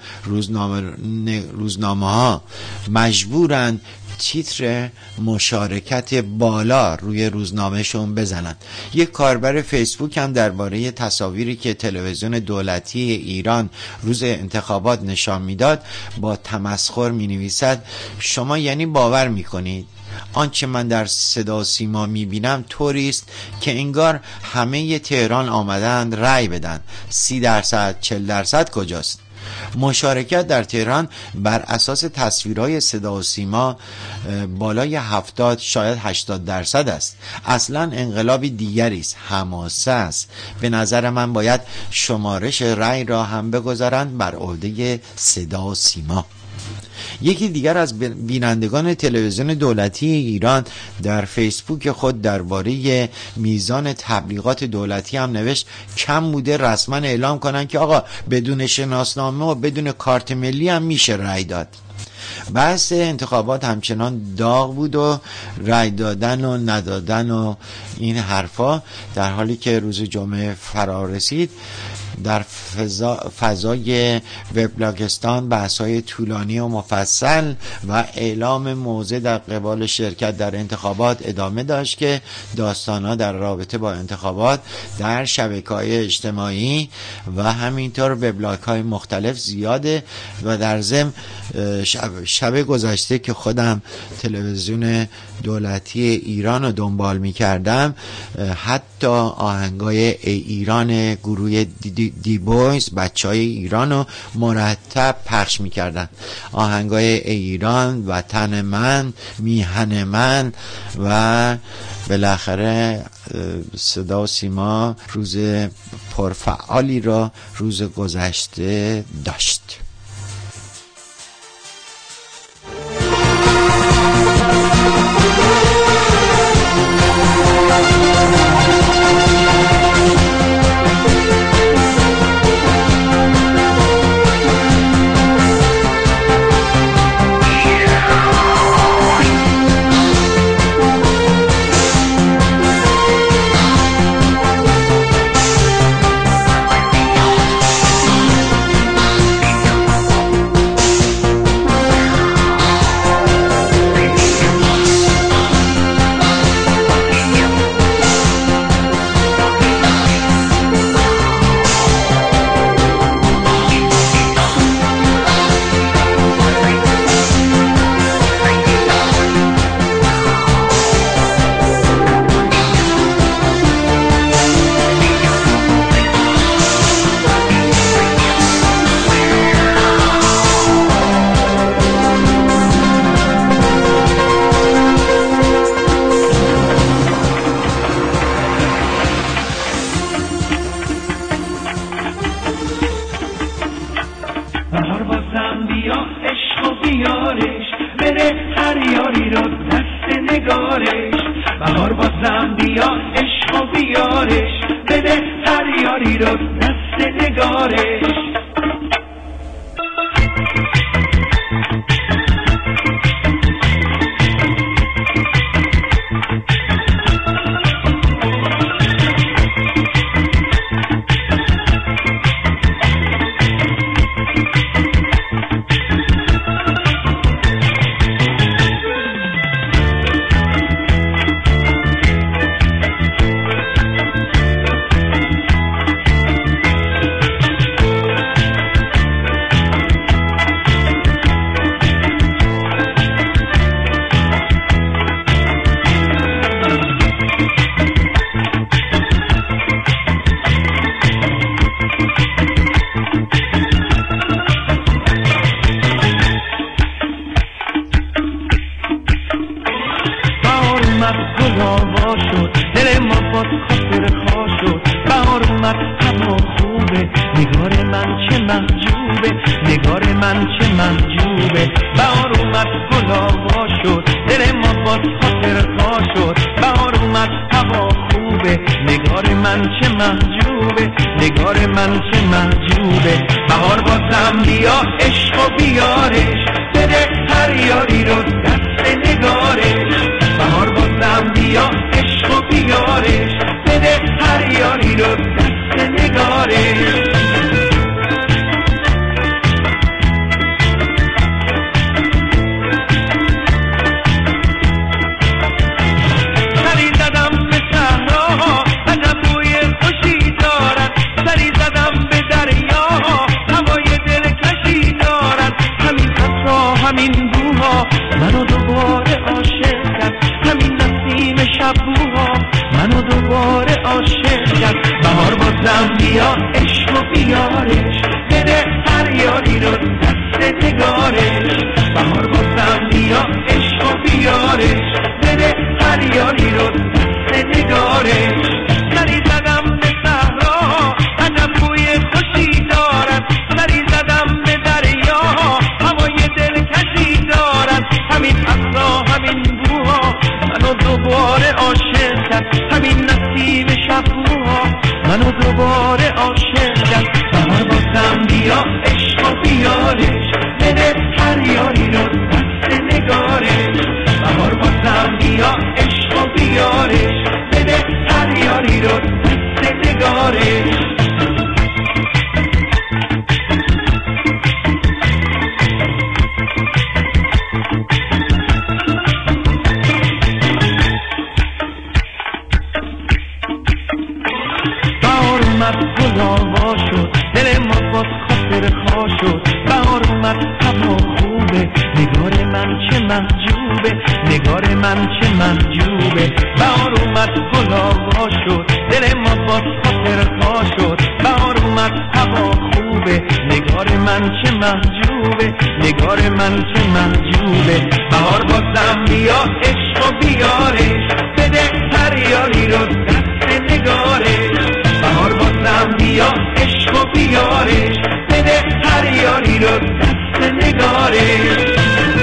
روزنامه ها مجبورن تیتر مشارکت بالا روی روزنامهشون بزنن. یک کاربر فیسبوک هم درباره تصاویری که تلویزیون دولتی ایران روز انتخابات نشان میداد با تمسخر می نویسد: شما یعنی باور می کنید آنچه من در صدا و سیما میبینم طوری است که انگار همه تهران آمدند رأی بدن، 30%، 40% کجاست؟ مشارکت در تهران بر اساس تصویرهای صدا و سیما بالای 70 شاید 80% است. اصلا انقلابی دیگری است، حماسه است. به نظر من باید شمارش رأی را هم بگذارند بر عهده صدا و سیما. یکی دیگر از بینندگان تلویزیون دولتی ایران در فیسبوک خود درباره میزان تبلیغات دولتی هم نوشت: کم بوده رسما اعلام کنن که آقا بدون شناسنامه و بدون کارت ملی هم میشه رأی داد. بحث انتخابات همچنان داغ بود و رأی دادن و ندادن و این حرفا، در حالی که روز جمعه فرا رسید در فضای وبلاگستان بحث‌های طولانی و مفصل و اعلام موضع در قبال شرکت در انتخابات ادامه داشت که داستان‌ها در رابطه با انتخابات در شبکه‌های اجتماعی و همینطور وبلاگ‌های مختلف زیاده. و در ضمن شب گذشته که خودم تلویزیون دولتی ایران رو دنبال می‌کردم، حتی آهنگای ایران گروه دی بویز، بچهای ایران رو مرتب پخش می‌کردن. آهنگای ایران، وطن من، میهن من و بالاخره صدا و سیما روز پرفعالی را روز گذشته داشت. اومد گلاوا شد، دل ما باز خاطر خواه شد. بهار اومد هوا خوبه، نگار من چه محجوبه، نگار من چه محجوبه. بهار اومد گلاوا شد، دل ما باز خاطر خواه شد. بهار اومد هوا خوبه، نگار من چه محجوبه، نگار من چه محجوبه. بهار بازم بیا عشق و بیارش، بده هر یاری رو دست نگارش. بهار بازم بیا عشق و بیارش، بده هر یاری رو دست نگارش. همین بوها منو دوباره عاشق کرد، همین نسیم شبوها منو دوباره عاشق کرد. بهار بازم بیا عشق و بیارش، بده هر یاری رو دست نگارش. بهار بازم بیا عشق و بیارش، بده هر یاری رو دست نگارش. سری زدم به صحرا عجب بوی خوشی دارد، سری زدم به دریا هوای دلکشی دارد. همین عطرها همین بوها منو دوباره عاشق کرد، همین نسیم شبوها منو دوباره عاشق کرد. بهار بازم بیا عشق و بیارش، بده هر یاری رو دست نگارش. بهار بازم بیا عشق و بیارش، بده هر یاری رو دست نگارش. گلاوا شد، دل ما باز خاطر خواه شد. بهار اومد هوا خوبه، نگار من چه محجوبه، نگار من چه محجوبه. بهار اومد گلاوا شد، دل ما باز خاطر خواه شد. بهار اومد هوا خوبه، نگار من چه محجوبه، نگار من چه محجوبه. بهار بازم بیا عشق و بیارش، بده هر یاری رو دست نگارش. بهار بازم بیا عشق و بیارش، بده هر یاری رو دست نگارش.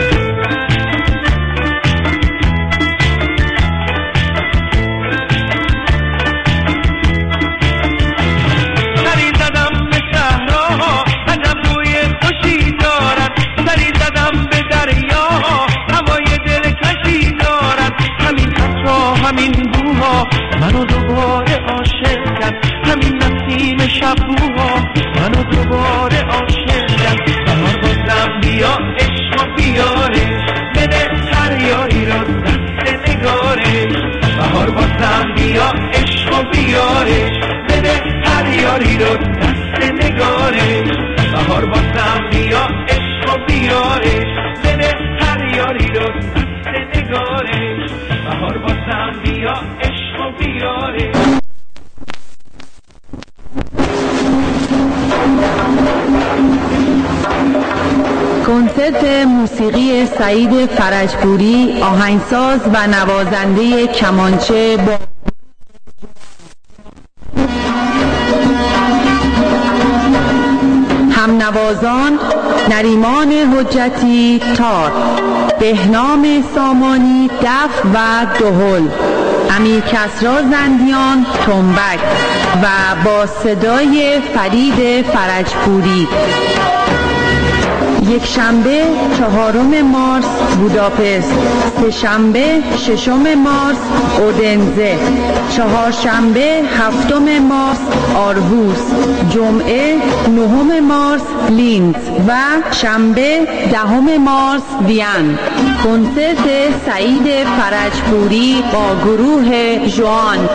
سری زدم به صحراها عجب بوی خوشی دارد، سری زدم به دریا هوای دلکشی دارد. همین عطرها همین بوها منو دوباره عاشق کرد، همین نسیم شبوها منو دوباره عاشق کرد. بهار بازم بیا عشق و بیارش، بده هر یاری رو دست نگارش. بهار بازم بیا عشق و بیارش، بده هر یاری رو دست نگارش. بهار بازم بیا عشق و بیارش، بده هر یاری رو دست نگارش. بهار بازم بیا عشق و بیارش. کنسرت موسیقی سعید فرجپوری، آهنگساز و نوازنده کمانچه با همنوازان نریمان حجتی تار، بهنام سامانی دف و دهل، امیر کسری زندیان تنبک و با صدای فرید فرجپوری. یک شنبه 4 مارس بوداپست، سه شنبه 6 مارس اودنزه، چهارشنبه 7 مارس آرهوس، جمعه 9 مارس لینز و شنبه 10 مارس وین. کنسرت سعید فرجپوری با گروه جوان.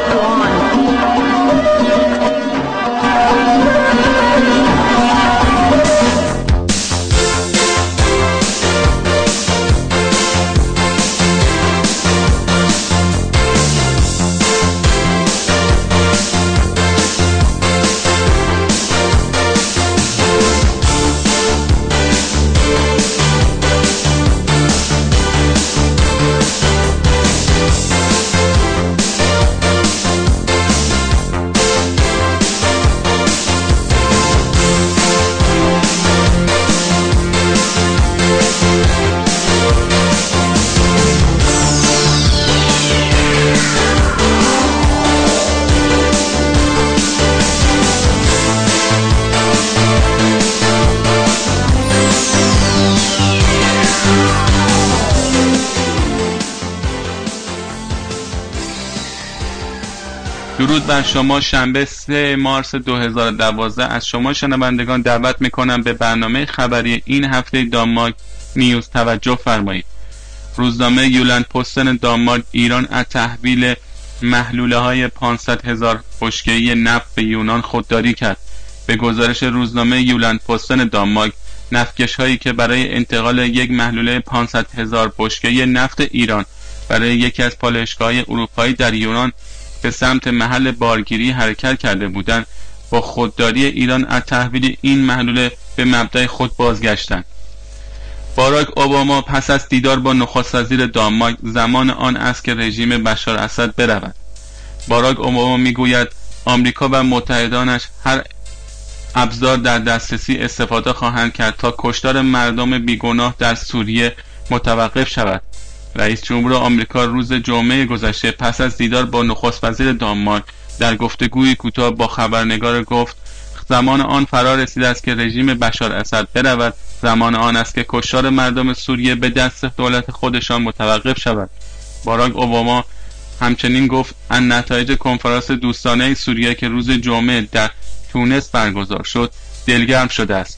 درود بر شما. شنبه 3 مارس 2012 از شما شنوندگان دعوت میکنم به برنامه خبری این هفته دانمارک نیوز توجه فرمایید. روزنامه یولند پستن دانمارک ایران از تحویل محلوله های 500,000 بشکه‌ای نفت به یونان خودداری کرد. به گزارش روزنامه یولند پستن دانمارک، نفتکش هایی که برای انتقال یک محلوله 500,000 بشکه نفت ایران برای یکی از پالایشگاه‌های اروپایی در یونان به سمت محل بارگیری حرکت کرده بودند، با خودداری ایران از تحویل این محلوله به مبدأ خود بازگشتند. باراک اوباما پس از دیدار با نخست وزیر دانمارک زمان آن است که رژیم بشار اسد برود. باراک اوباما میگوید آمریکا و متحدانش هر ابزار در دسترسی استفاده خواهند کرد تا کشتار مردم بیگناه در سوریه متوقف شود. رئیس جمهور آمریکا روز جمعه گذشته پس از دیدار با نخست وزیر دانمارک در گفتگوی کوتاه با خبرنگار گفت زمان آن فرا رسیده است که رژیم بشار اسد برود. زمان آن است که کشتار مردم سوریه به دست دولت خودشان متوقف شود. باراک اوباما همچنین گفت از نتایج کنفرانس دوستانه سوریه که روز جمعه در تونس برگزار شد دلگرم شده است.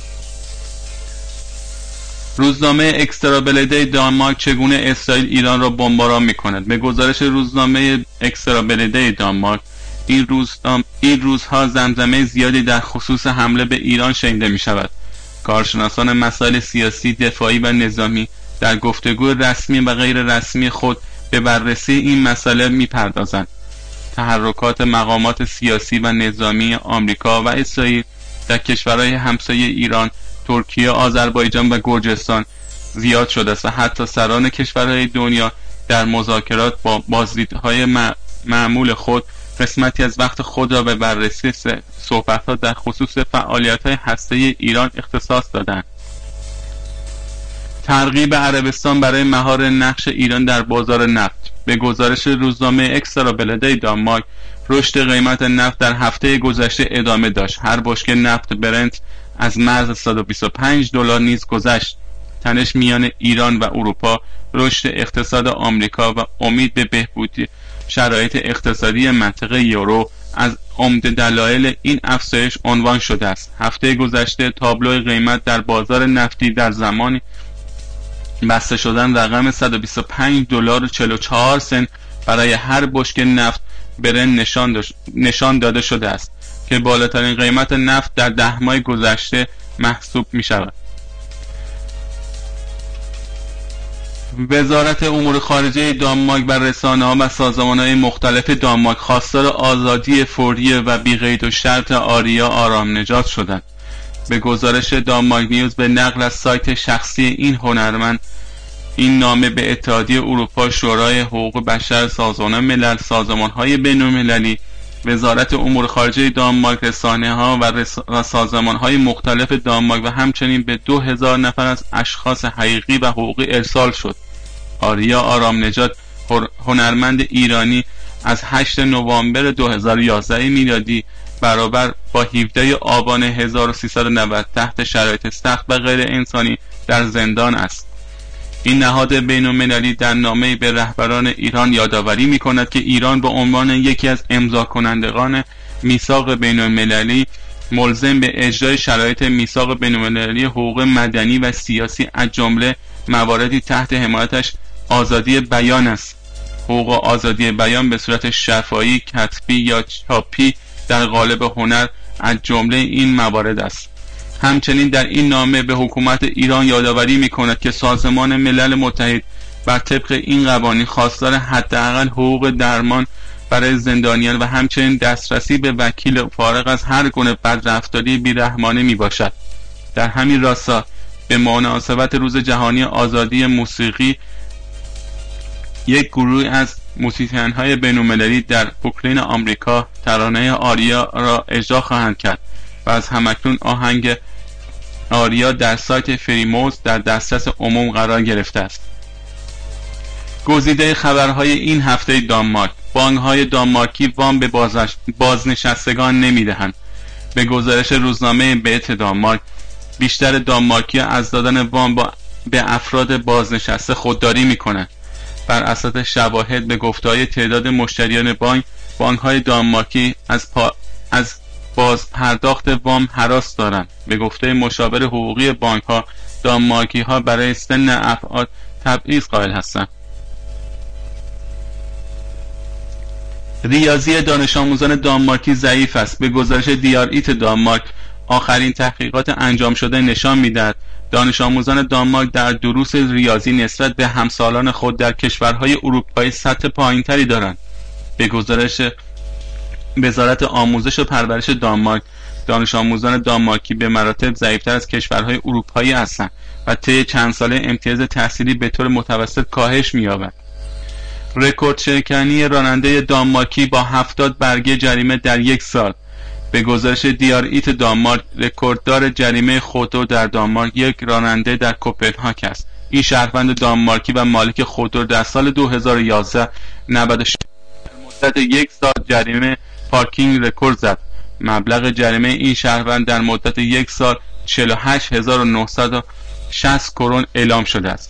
روزنامه اکسترابلده دانمارک چگونه اسرائیل ایران را بمباران می‌کند. به گزارش روزنامه اکسترابلده دانمارک این روزها زمزمه زیادی در خصوص حمله به ایران شنیده می‌شود. کارشناسان مسائل سیاسی، دفاعی و نظامی در گفتگو رسمی و غیر رسمی خود به بررسی این مسئله می‌پردازند. تحرکات مقامات سیاسی و نظامی آمریکا و اسرائیل در کشورهای همسایه ایران، ترکیه، آذربایجان و گرجستان زیاد شده است و حتی سران کشورهای دنیا در مذاکرات با بازدیدهای معمول خود قسمتی از وقت خود را به بررسی صحبت‌ها در خصوص فعالیت‌های هسته‌ای ایران اختصاص دادند. ترغیب عربستان برای مهار نقش ایران در بازار نفت. به گزارش روزنامه اکسترابلده دانمارک، رشد قیمت نفت در هفته گذشته ادامه داشت. هر بشکه نفت برنت از مرز $125 نیز گذشت. تنش میان ایران و اروپا، رشد اقتصاد آمریکا و امید به بهبودی شرایط اقتصادی منطقه یورو از عمده دلایل این افزایش عنوان شده است. هفته گذشته تابلوی قیمت در بازار نفتی در زمانی بسته شدن رقم $125.44 برای هر بشکه نفت برنت نشان داده شده است که بالاترین قیمت نفت در 10 ماه گذشته محسوب می شود. وزارت امور خارجه دانمارک و رسانه‌ها و سازمان‌های مختلف دانمارک خواستار آزادی فوری و بی‌قید و شرط آریا آرام نژاد شدند. به گزارش دانمارک نیوز به نقل از سایت شخصی این هنرمند، این نامه به اتحادیه اروپا، شورای حقوق بشر، سازمان ملل، سازمان‌های بین‌المللی، وزارت امور خارجه دانمارک، رسانه‌ها و سازمان‌های مختلف دانمارک و همچنین به 2000 نفر از اشخاص حقیقی و حقوقی ارسال شد. آریا آرام نژاد، هنرمند ایرانی، از 8 نوامبر 2011 میلادی برابر با 17 آبان 1390 تحت شرایط سخت و غیر انسانی در زندان است. این نهاد بین‌المللی در نامه‌ای به رهبران ایران یادآوری می‌کند که ایران به عنوان یکی از امضاکنندگان میثاق بین‌المللی ملزم به اجرای شرایط میثاق بین‌المللی حقوق مدنی و سیاسی از جمله مواردی تحت حمایتش آزادی بیان است. حقوق آزادی بیان به صورت شفاهی، کتبی یا چاپی در قالب هنر از جمله این موارد است. همچنین در این نامه به حکومت ایران یادآوری می‌کند که سازمان ملل متحد بر طبق این قوانین خواستار حداقل حقوق درمان برای زندانیان و همچنین دسترسی به وکیل فارغ از هر گونه بدرفتاری بی‌رحمانه میباشد. در همین راستا به مناسبت روز جهانی آزادی موسیقی، یک گروه از موسیقیان‌های بین‌المللی در بروکلین آمریکا ترانه آریا را اجرا خواهند کرد و از همکنون آهنگ آریا در سایت فریموز در دسترس عموم قرار گرفته است. گزیده خبرهای این هفته دانمارک: بانک‌های دانمارکی وام به بازنشستگان نمی‌دهند. به گزارش روزنامه بیت دانمارک، بیشتر دانمارکی‌ها از دادن وام به افراد بازنشسته خودداری می‌کنند. بر اساس شواهد به گفته‌های تعداد مشتریان بانک، بانک‌های دانمارکی از باز پرداخت وام هراس دارند. به گفته مشاور حقوقی بانک‌ها، دانمارکی‌ها برای سن افعال تبعیض قائل هستند. ریاضی دانش آموزان دانمارکی ضعیف است. به گزارش دیار-ایت دانمارک، آخرین تحقیقات انجام شده نشان می‌دهد دانش آموزان دانمارک در دروس ریاضی نسبت به همسالان خود در کشورهای اروپایی سطح پایین‌تری دارند. به گزارش وزارت آموزش و پرورش دانمارک، دانش آموزان دانمارکی به مراتب ضعیف‌تر از کشورهای اروپایی هستند و طی چند ساله امتیاز تحصیلی به طور متوسط کاهش می‌یابد. رکورد شکنی راننده دانمارکی با 70 برگه جریمه در یک سال. به گزارش دیار-ایت دانمارک، رکورددار جریمه خودرو در دانمارک یک راننده در کوپنهاگ است. این شهروند دانمارکی و مالک خودرو در سال 2011 96 در مدت یک سال جریمه پارکینگ رکورد زد. مبلغ جریمه این شهروند در مدت یک سال 48960 کرون اعلام شده است.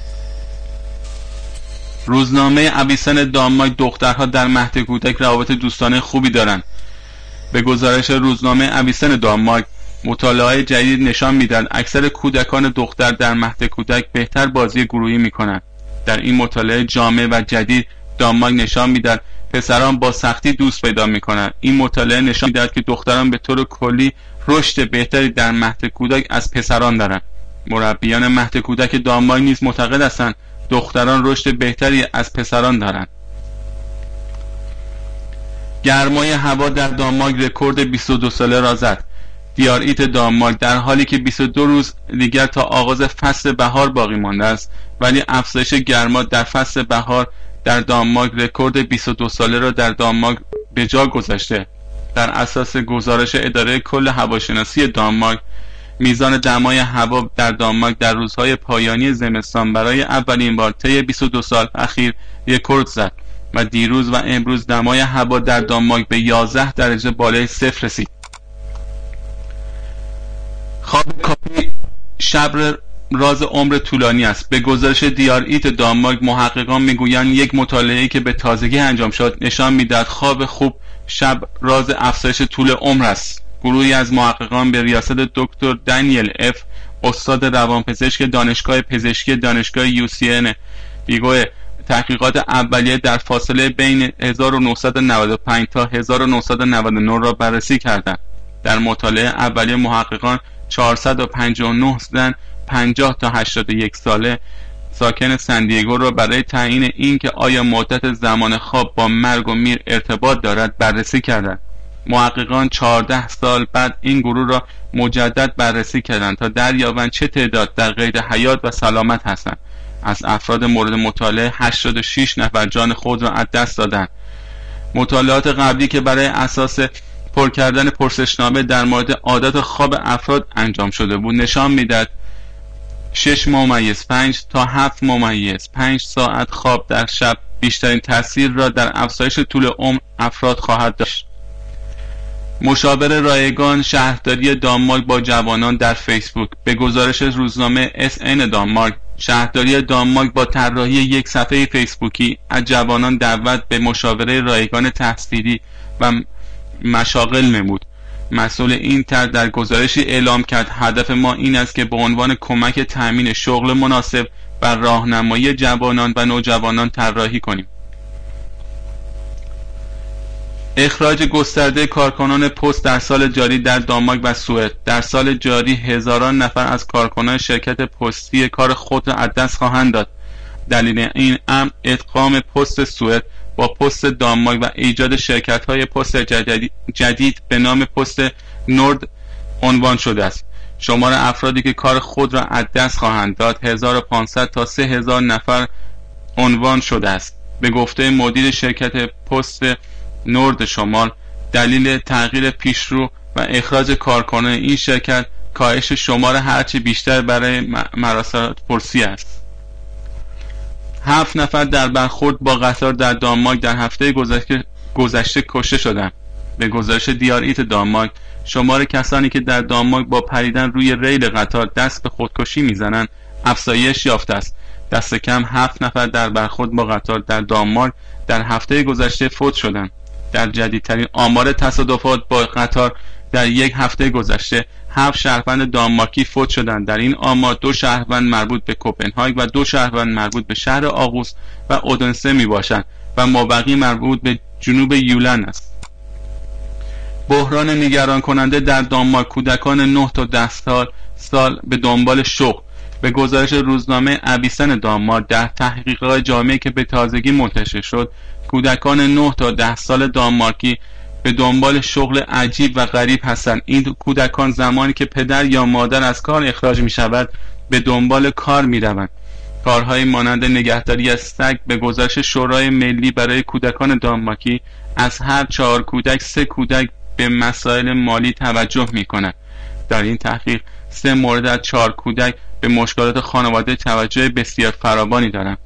روزنامه اویسن دانمارک، دخترها در مهد کودک روابط دوستانه خوبی دارند. به گزارش روزنامه اویسن دانمارک، مطالعات جدید نشان می‌دهد اکثر کودکان دختر در مهد کودک بهتر بازی گروهی می‌کنند. در این مطالعه جامع و جدید، دانمارک نشان می‌دهد پسران با سختی دوست پیدا می‌کنند. این مطالعه نشان می‌دهد که دختران به طور کلی رشد بهتری در مهد کودک از پسران دارند. مربیان مهد کودک دانمارک نیز معتقد هستند دختران رشد بهتری از پسران دارند. گرمای هوا در دانمارک رکورد 22 ساله را زد. دیار-ایت دانمارک، در حالی که 22 روز دیگر تا آغاز فصل بهار باقی مانده است، ولی افزایش گرما در فصل بهار در دانمارک رکورد 22 ساله را در دانمارک به جا گذاشته. در اساس گزارش اداره کل هواشناسی دانمارک، میزان دمای هوا در دانمارک در روزهای پایانی زمستان برای اولین بار طی 22 سال اخیر رکورد زد و دیروز و امروز دمای هوا در دانمارک به 11 درجه بالای صفر رسید. خواب کافی شب راز عمر طولانی است. به گزارش دیار-ایت دانمارک، محققان میگویند یک مطالعه‌ای که به تازگی انجام شد نشان می‌دهد خواب خوب شب راز افزایش طول عمر است. گروهی از محققان به ریاست دکتر دانیل اف، استاد روانپزشک دانشگاه پزشکی دانشگاه UCN بیگو، تحقیقات اولیه در فاصله بین 1995 تا 1999 را بررسی کردند. در مطالعه اولیه محققان 459 زن 50 تا 81 ساله ساکن سندیگو را برای تعیین اینکه آیا مدت زمان خواب با مرگ و میر ارتباط دارد بررسی کردند. محققان 14 سال بعد این گروه را مجدد بررسی کردند تا دریابند چه تعداد در قید حیات و سلامت هستند. از افراد مورد مطالعه 86 نفر جان خود را از دست دادند. مطالعات قبلی که برای اساس پر کردن پرسشنامه در مورد عادت خواب افراد انجام شده بود نشان می‌دهد 6.5 تا 7.5 ساعت خواب در شب بیشترین تاثیر را در افزایش طول عمر افراد خواهد داشت. مشاور رایگان شهرداری دانمارک با جوانان در فیسبوک. به گزارش روزنامه SN دانمارک، شهرداری دانمارک با طراحی یک صفحه فیسبوکی از جوانان دعوت به مشاوره رایگان تحصیلی و مشاغل نمود. مسئول این طرح در گزارشی اعلام کرد هدف ما این است که به عنوان کمک تأمین شغل مناسب و راهنمایی جوانان و نوجوانان طراحی کنیم. اخراج گسترده کارکنان پست در سال جاری در دانمارک و سوئد. در سال جاری هزاران نفر از کارکنان شرکت پستی کار خود را از دست خواهند داد. دلیل این امر ادغام پست سوئد با پست دانمارک و ایجاد شرکت‌های پست جدید به نام پست نورد عنوان شده است. شمار افرادی که کار خود را از دست خواهند داد 1500 تا 3000 نفر عنوان شده است. به گفته مدیر شرکت پست نورد شمال، دلیل تغییر پیشرو و اخراج کارکنان این شرکت کاهش شمار هرچی بیشتر برای مراسلات پرسی است. 7 نفر در برخورد با قطار در دانمارک در هفته گذشته کشته شدند. به گزارش دیار-ایت دانمارک، شمار کسانی که در دانمارک با پریدن روی ریل قطار دست به خودکشی میزنند افزایش یافته است. دست کم 7 نفر در برخورد با قطار در دانمارک در هفته گذشته فوت شدند. در جدیدترین آمار تصادفات با قطار در یک هفته گذشته 7 شهروند دانمارکی فوت شدند. در این آمار 2 شهروند مربوط به کوپنهاگ و 2 شهروند مربوط به شهر آغوس و اودنسه می باشند و مابقی مربوط به جنوب یولن است. بحران نگران کننده در دانمارک. کودکان 9 تا 10 سال به دنبال شغل. به گزارش روزنامه اویسن دانمارک، در تحقیقات جامعی که به تازگی منتشر شد، کودکان 9 تا 10 سال دانمارکی به دنبال شغل عجیب و غریب هستند. این کودکان زمانی که پدر یا مادر از کار اخراج می شود به دنبال کار می روند. کارهای مانند نگهداری از سگ. به گزارش شورای ملی برای کودکان دانمارکی، از هر 4 کودک 3 کودک به مسائل مالی توجه می کنند. در این تحقیق 3 مورد از 4 کودک به مشکلات خانواده توجه بسیار فراوانی دارند.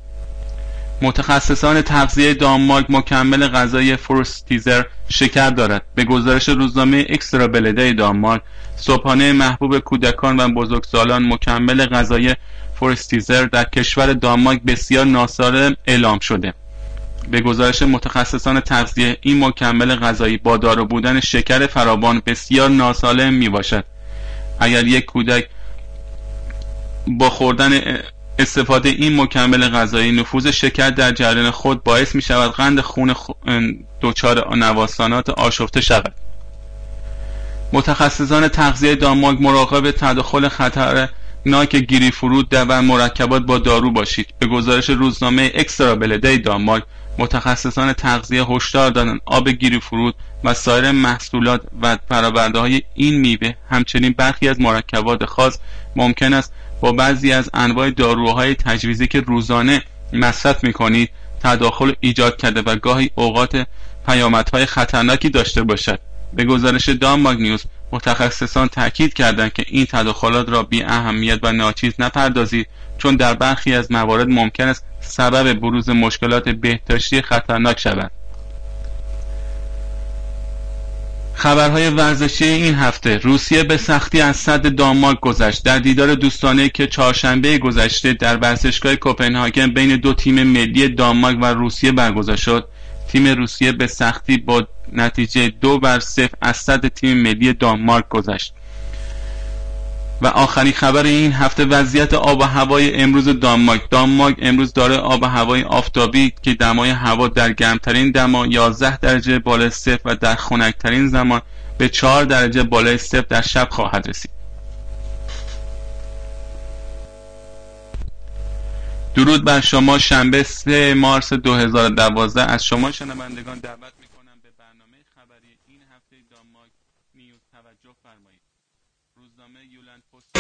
متخصصان تغذیه دانمارک مکمل غذایی فروستیزر شکر دارد. به گزارش روزنامه اکسترا بلده دانمارک، صبحانه محبوب کودکان و بزرگسالان مکمل غذایی فروستیزر در کشور دانمارک بسیار ناسالم اعلام شده. به گزارش متخصصان تغذیه، این مکمل غذایی با دارا بودن شکر فراوان بسیار ناسالم می باشد. اگر یک کودک با خوردن استفاده این مکمل غذایی نفوذ شکر در جریان خود باعث می شود قند خون دچار نوسانات آشفته شود. متخصصان تغذیه دانمارک مراقب تداخل خطرناک گریپفروت و مرکبات با دارو باشید. به گزارش روزنامه اکسترا بلده دانمارک، متخصصان تغذیه هشدار دادند آب گریپفروت و سایر محصولات و فرآورده‌های این میوه، همچنین برخی از مرکبات خاص ممکن است با بعضی از انواع داروهای تجویزی که روزانه مصرف می‌کنید تداخل ایجاد کرده و گاهی اوقات پیامدهای خطرناکی داشته باشد. به گزارش دانمارک نیوز، متخصصان تاکید کردند که این تداخلات را بی اهمیت و ناچیز نپردازید، چون در برخی از موارد ممکن است سبب بروز مشکلات بهداشتی خطرناک شود. خبرهای ورزشی این هفته: روسیه به سختی از سد دانمارک گذشت. در دیدار دوستانه‌ای که چهارشنبه گذشته در ورزشگاه کوپنهاگن بین 2 تیم ملی دانمارک و روسیه برگزار شد، تیم روسیه به سختی با نتیجه 2-0 از سد تیم ملی دانمارک گذشت. و آخرین خبر این هفته وضعیت آب و هوای امروز دانمارک. دانمارک امروز داره آب و هوای آفتابی که دمای هوا در گرمترین دما 11 درجه بالای صفر و در خنکترین زمان به 4 درجه بالای صفر در شب خواهد رسید. درود بر شما. شنبه 3 مارس 2012 از شما شنوندگان دعوت می‌کنم به برنامه خبری این هفته دانمارک نیوز توجه فرمایید. روزنامه یولند پست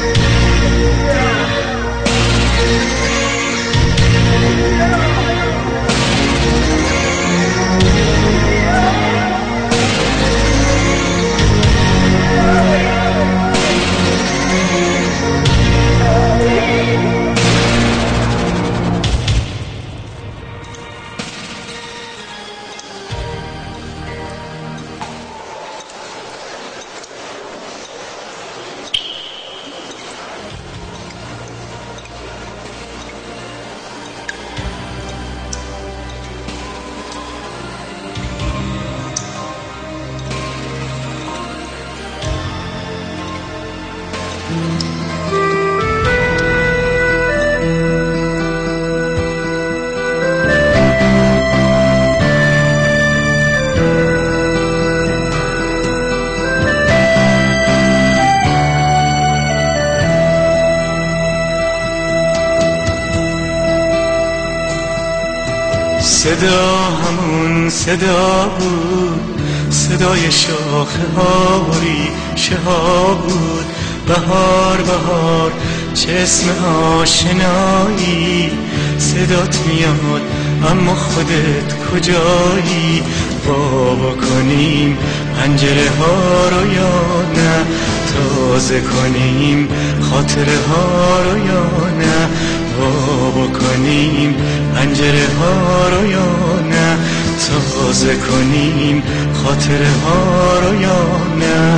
صدا همون صدا بود، صدای شاخه های شها بود. بهار بهار چه اسم آشنایی، صدات میاد اما خودت کجایی؟ بابا کنیم پنجره ها رو یا نه، تازه کنیم خاطره ها رو یا نه؟ بابا کنیم پنجره ها رو یا نه، تازه کنیم خاطره ها رو یا نه؟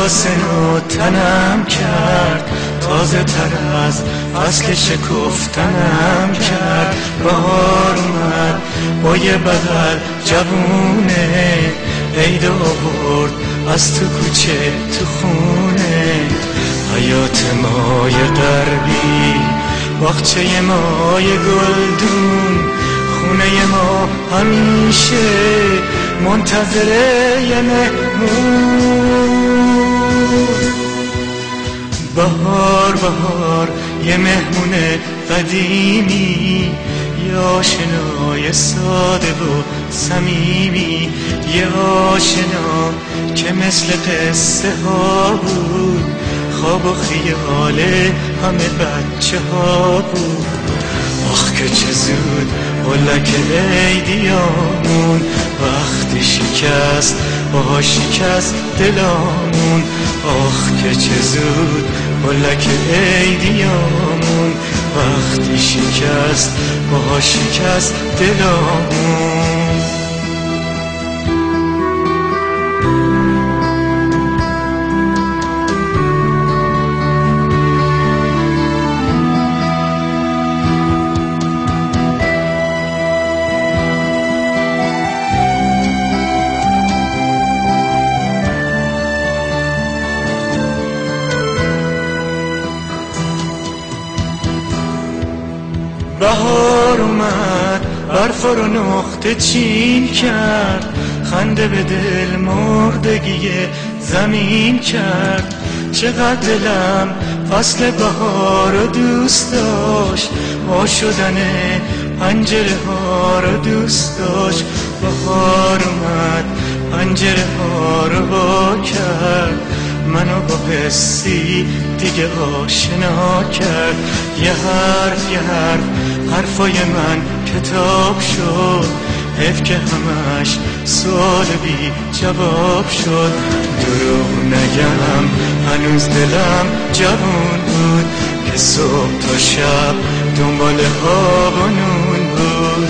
یاسین و تنم کرد، تازه تر از فصل شکفتنم کرد. بهار اومد با یه بغل جوونه، عید آورد از تو کوچه تو خونه. حیات مای غربی، باغچه مای گلدون، خونه ما همیشه منتظر یه مهمون. بهار بهار یه مهمون قدیمی، یه آشنای ساده و صمیمی، یه آشنا که مثل قصه ها بود، خواب و خیال همه بچه ها بود. آخ که چه زود هلک عیدیامون، وقتی شکست باها شکست دلامون. آخ که چه زود هلک عیدیامون، وقتی شکست باها شکست دلامون. بهار اومد برف رو نقطه چین کرد، خنده به دل مردگی زمین کرد. چقدر دلم فصل بهار رو دوست داشت، وا شدن پنجره ها رو دوست داشت. بهار اومد پنجره ها رو وا کرد، منو با حسی دیگه آشنا کرد. یه حرف حرفای من کتاب شد، حیف که همش سوال بی جواب شد. دروغ نگم هنوز دلم جوون بود، که صبح تا شب دنبال آب و نون بود.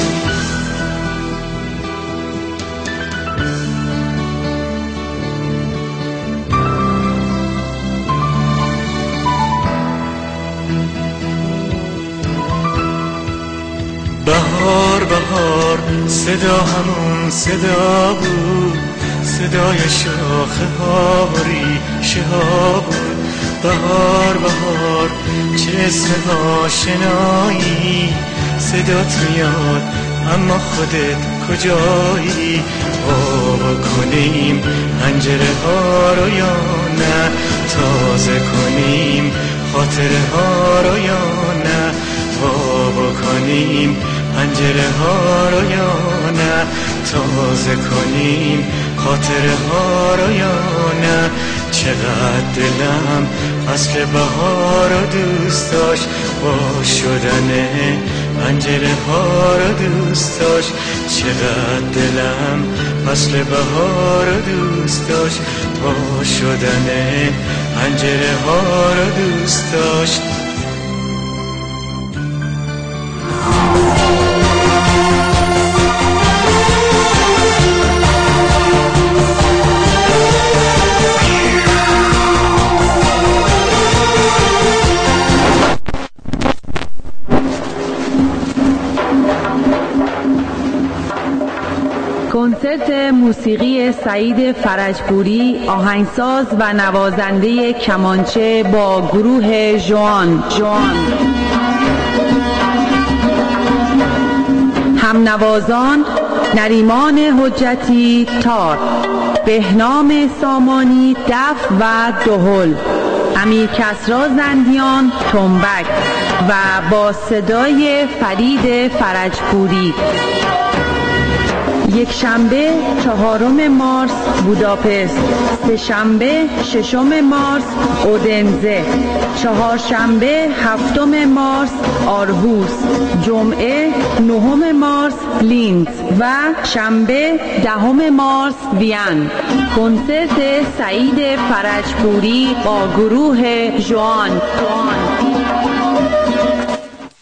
بهار بهار صدا همون صدا بود، صدای شاخه ها و ریشه ها بود. بهار بهار چه اسم آشنایی، صدات میاد اما خودت کجایی. وا کنیم پنجره ها رو یا نه، تازه کنیم خاطره ها رو یا نه. وا کنیم پنجره ها رو یا نه، تازه کنیم خاطره ها رو یا نه. چقدر دلم فصل بهار رو دوست داشت، وا شدن پنجره ها رو دوست داشت. چقدر دلم فصل بهار رو دوست داشت، وا شدن پنجره ها رو دوست داشت. کنسرت موسیقی سعید فرجپوری، آهنگساز و نوازنده کمانچه با گروه ژوان. هم نوازان نریمان حجتی تار، بهنام سامانی دف و دهل، امیر کسری زندیان تنبک و با صدای فرید فرجپوری. یک شنبه 4 مارس بوداپست، سه شنبه 6 مارس اودنزه، چهارشنبه 7 مارس آرهوس، جمعه 9 مارس لینز و شنبه 10 مارس وین. کنسرت سعید فرجپوری با گروه ژوان.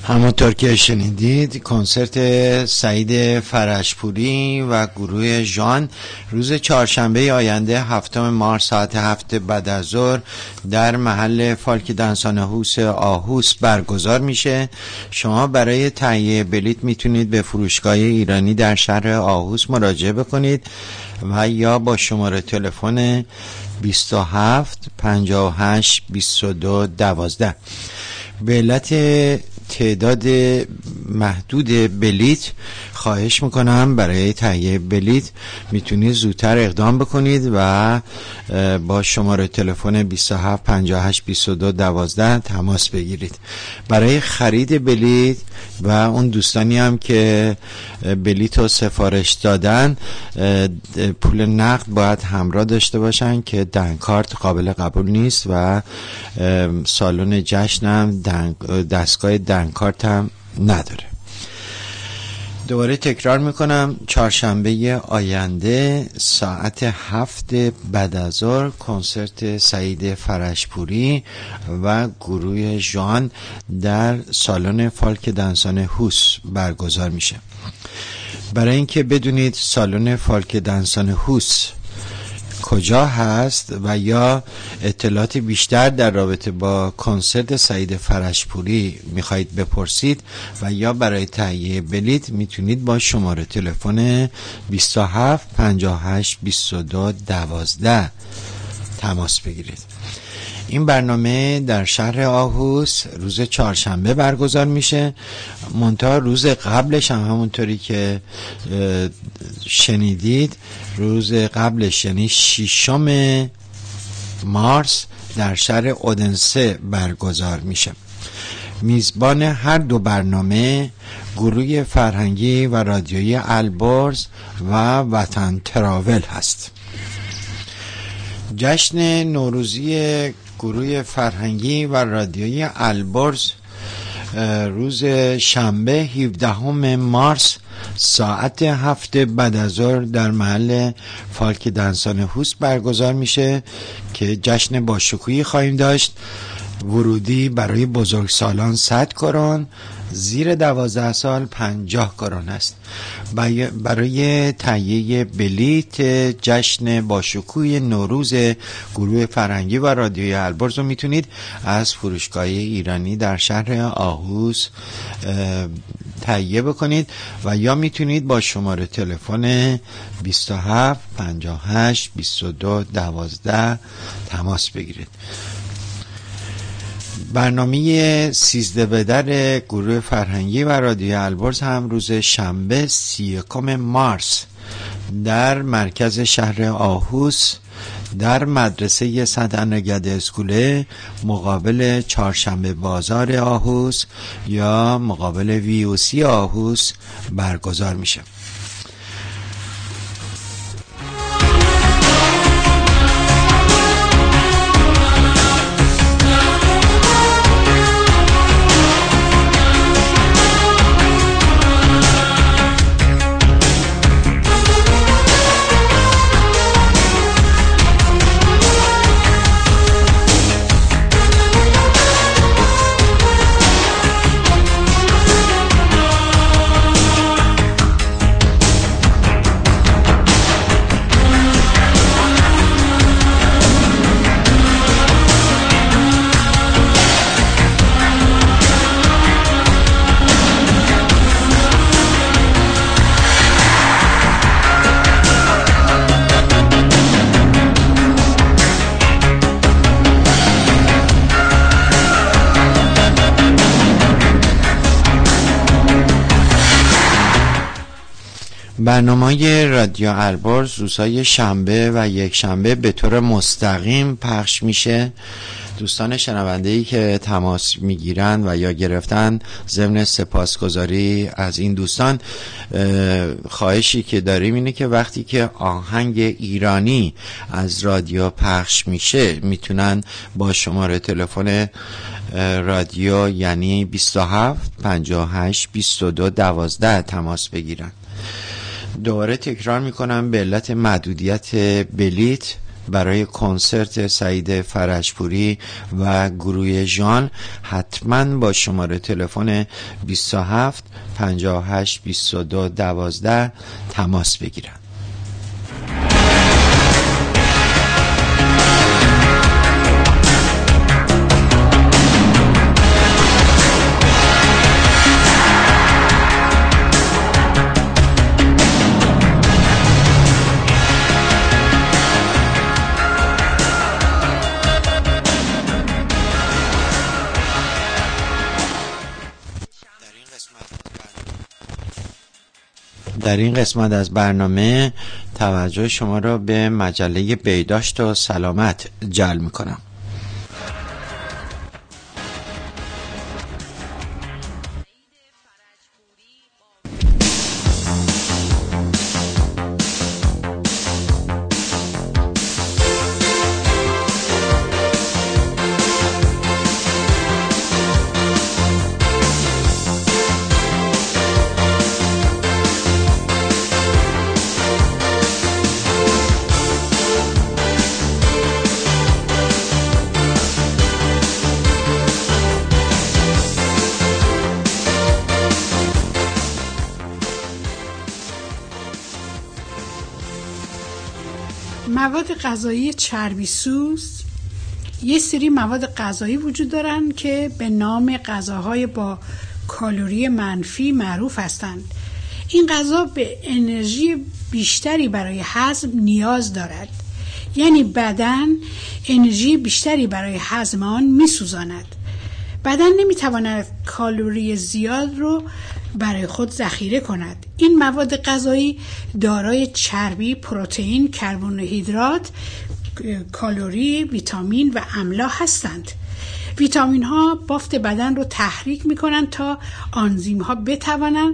همونطور که شنیدید کنسرت سعید فرشپوری و گروه ژان روز چهارشنبه آینده 7 مارس ساعت 7 بعد از ظهر در محل فالک دنسان هوس آهوس برگزار میشه. شما برای تهیه بلیط میتونید به فروشگاه ایرانی در شهر آهوس مراجعه بکنید و یا با شماره تلفن 27 58 22 12. به علت تعداد محدود بلیط خواهش میکنم برای تهیه بلیط میتونید زودتر اقدام بکنید و با شماره تلفن 27 58 22 12 تماس بگیرید. برای خرید بلیط و اون دوستانی هم که بلیط رو سفارش دادن پول نقد باید همراه داشته باشن که دنکارت قابل قبول نیست و سالن جشن هم دستگاه دنکارت هم نداره. دوباره تکرار میکنم، چهارشنبه آینده ساعت 7 بعد از ظهر کنسرت سعید فرشپوری و گروه ژان در سالن فالک دنسان هوس برگزار میشه. برای اینکه بدونید سالن فالک دنسان هوس کجا هست و یا اطلاعات بیشتر در رابطه با کنسرت سعید فرشپوری میخواهید بپرسید و یا برای تهیه بلیط میتونید با شماره تلفن 27 58 22 12 تماس بگیرید. این برنامه در شهر آهوس روز چهارشنبه برگزار میشه. منتها روز قبلش هم همونطوری که شنیدید روز قبلش یعنی 6 مارس در شهر اودنسه برگزار میشه. میزبان هر دو برنامه گروه فرهنگی و رادیویی البرز و وطن تراول هست. جشن نوروزی گروه فرهنگی و رادیویی البرز روز شنبه 17 مارس ساعت 7 بعد از ظهر در محل فالک دنسان هوس برگزار میشه که جشن باشکوهی خواهیم داشت. ورودی برای بزرگسالان 100 کرون، زیر 12 سال 50 کرون است. برای تهیه بلیط جشن باشکوه نوروز گروه فرهنگی و رادیوی البرز رو میتونید از فروشگاه ایرانی در شهر آهوس تهیه بکنید و یا میتونید با شماره تلفن 27 58 22 12 تماس بگیرید. برنامه 13 بدر گروه فرهنگی و رادیوی البرز هم روز شنبه 31 مارس در مرکز شهر آهوس در مدرسه سنت انگد اسکوله مقابل چهارشنبه بازار آهوس یا مقابل ویوسی آهوس برگزار میشه. برنامه رادیو البرز روزهای شنبه و یک شنبه به طور مستقیم پخش میشه. دوستان شنونده‌ای که تماس میگیرن و یا گرفتن، ضمن سپاسگزاری از این دوستان خواهشی که داریم اینه که وقتی که آهنگ ایرانی از رادیو پخش میشه میتونن با شماره تلفن رادیو یعنی 27 58 22 12 تماس بگیرن. دوباره تکرار میکنم، به علت محدودیت بلیط برای کنسرت سعید فرجپوری و گروه ژان حتما با شماره تلفن 27 58 22 12 تماس بگیرن. در این قسمت از برنامه توجه شما را به مجله بهداشت و سلامت جلب می‌کنم. مواد غذایی چربیسوز، یه سری مواد غذایی وجود دارن که به نام غذاهای با کالری منفی معروف هستند. این غذا به انرژی بیشتری برای هضم نیاز دارد، یعنی بدن انرژی بیشتری برای هضم آن میسوزاند. بدن نمیتواند کالری زیاد رو برای خود ذخیره کند. این مواد غذایی دارای چربی، پروتئین، کربوهیدرات، کالری، ویتامین و املاح هستند. ویتامین ها بافت بدن رو تحریک میکنند تا آنزیم ها بتوانند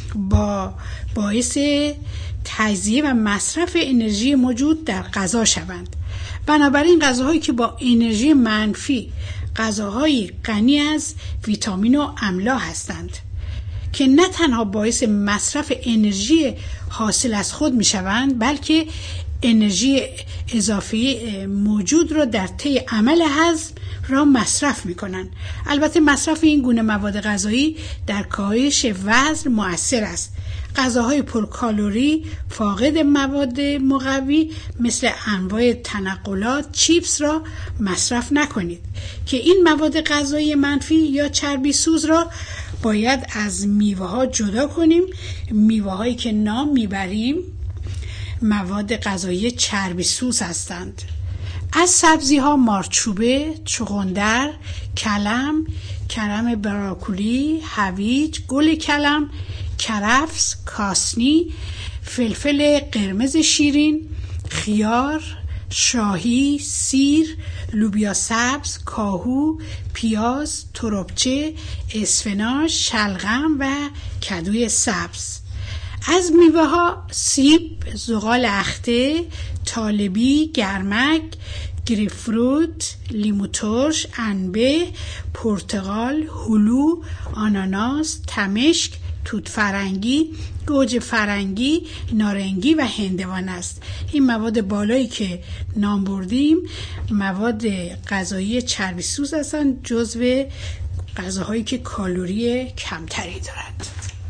باعث تجزیه و مصرف انرژی موجود در غذا شوند. بنابراین غذاهایی که با انرژی منفی، غذاهایی غنی از ویتامین و املاح هستند که نه تنها باعث مصرف انرژی حاصل از خود می شوند، بلکه انرژی اضافی موجود را در طی عمل هضم را مصرف می کنند. البته مصرف این گونه مواد غذایی در کاهش وزن مؤثر است. غذاهای پرکالری فاقد مواد مقوی مثل انواع تنقلات، چیپس را مصرف نکنید که این مواد غذایی منفی یا چربی سوز را باید از میوه ها جدا کنیم. میوه هایی که نام میبریم مواد غذایی چربی سوز هستند. از سبزی ها مارچوبه، چغندر، کلم، کرم براکولی، هویج، گل کلم، کرفس، کاسنی، فلفل قرمز شیرین، خیار، شاهی، سیر، لوبیا سبز، کاهو، پیاز، تربچه، اسفناج، شلغم و کدوی سبز. از میوه ها سیب، زغال اخته، طالبی، گرمک، گریپفروت، لیمو ترش، انبه، پرتقال، هلو، آناناس، تمشک، توت فرنگی، گوجه فرنگی، نارنگی و هندوانه است. این مواد بالایی که نام بردیم مواد غذایی چربی سوز هستند، جزو غذاهایی که کالری کمتری دارند.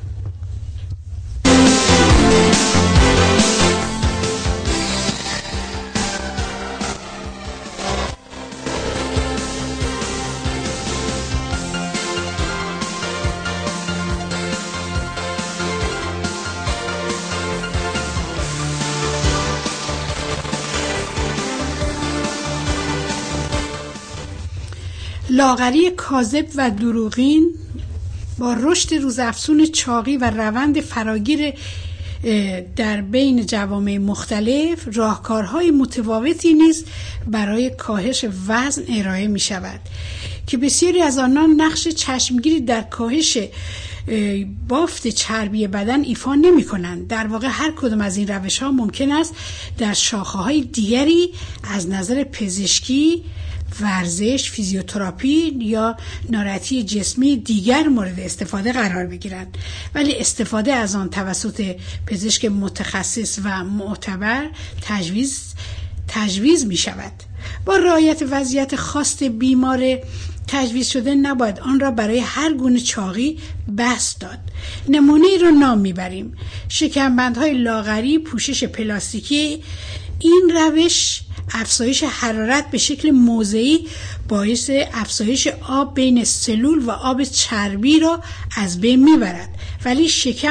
لاغری کاذب و دروغین با رشد روزافزون چاقی و روند فراگیر در بین جوامع مختلف، راهکارهای متفاوتی نیز برای کاهش وزن ارائه می شود که بسیاری از آنان نقش چشمگیری در کاهش بافت چربی بدن ایفا نمی کنند. در واقع هر کدام از این روش ها ممکن است در شاخه‌های دیگری از نظر پزشکی، ورزش، فیزیوتراپی یا ناراحتی جسمی دیگر مورد استفاده قرار بگیرند، ولی استفاده از آن توسط پزشک متخصص و معتبر تجویز می شود. با رعایت وضعیت خاص بیمار تجویز شده نباید آن را برای هر گونه چاقی بس داد. نمونه ای را نام میبریم: شکمبندهای لاغری، پوشش پلاستیکی. این روش افزایش حرارت به شکل موضعی باعث افزایش آب بین سلول و آب چربی را از بین میبرد، ولی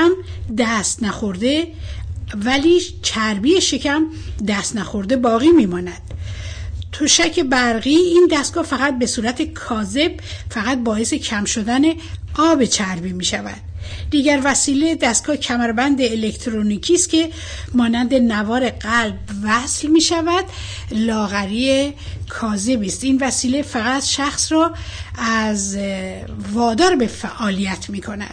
چربی شکم دست نخورده باقی میماند. تشک برقی، این دستگاه فقط به صورت کاذب فقط باعث کم شدن آب چربی می شود. دیگر وسیله دستگاه کمربند الکترونیکی است که مانند نوار قلب وصل می شود. لاغری کاذب است. این وسیله فقط شخص را از وادار به فعالیت می کند.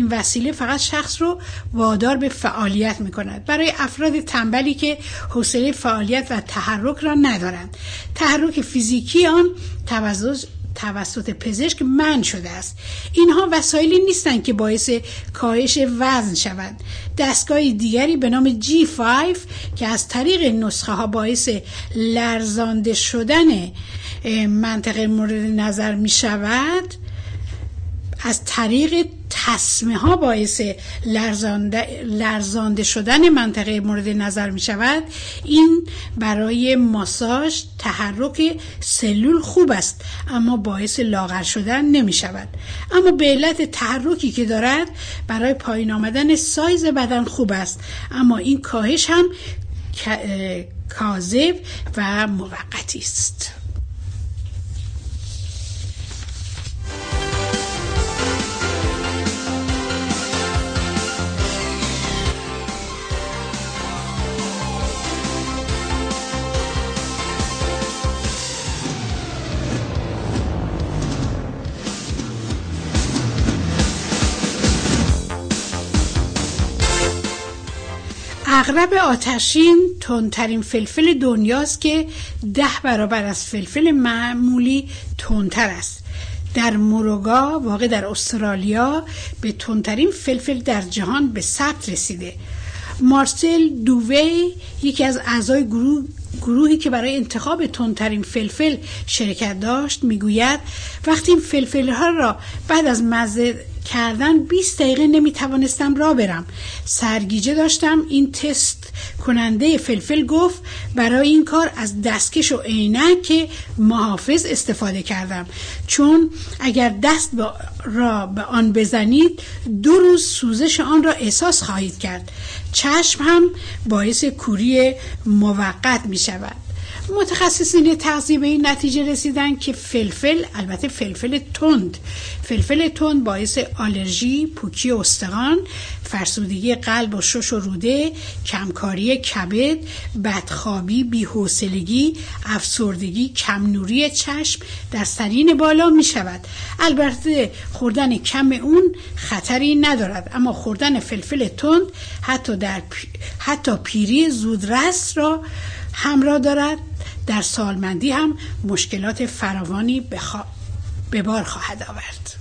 می کند. برای افراد تنبلی که حوصله فعالیت و تحرک را ندارند. تحرک فیزیکی آن توسط پزشک منع شده است. اینها وسایلی نیستند که باعث کاهش وزن شوند. دستگاه دیگری به نام G5 که از طریق نسخه ها باعث لرزانده شدن منطقه مورد نظر می شود، از طریق تسمه ها باعث لرزانده شدن منطقه مورد نظر می شود. این برای ماساژ تحرک سلول خوب است، اما باعث لاغر شدن نمی شود. اما به علت تحرکی که دارد برای پایین آمدن سایز بدن خوب است، اما این کاهش هم کاذب و موقتی است. عقرب آتشین تندترین فلفل دنیاست که 10 برابر از فلفل معمولی تندتر است. در موروگا واقع در استرالیا به تندترین فلفل در جهان به ثبت رسیده. مارسل دووی، یکی از اعضای گروهی که برای انتخاب تندترین فلفل شرکت داشت، میگوید وقتی این فلفل‌ها را بعد از مزه کردن 20 دقیقه نمیتوانستم راه برم. سرگیجه داشتم. این تست کننده فلفل گفت برای این کار از دستکش و عینک محافظ استفاده کردم، چون اگر دست را به آن بزنید 2 روز سوزش آن را احساس خواهید کرد. چشم هم باعث کوری موقت می شود. متخصصین تغذیه به این نتیجه رسیدن که البته فلفل تند باعث آلرژی، پوکی استخوان، فرسودگی قلب و شش و روده، کمکاری کبد، بدخوابی، بی‌حوصلگی، افسردگی، کم نوری چشم در سرین بالا می شود. البته خوردن کم اون خطری ندارد، اما خوردن فلفل تند حتی پیری زودرس را همراه دارد. در سالمندی هم مشکلات فراوانی به بار خواهد آورد.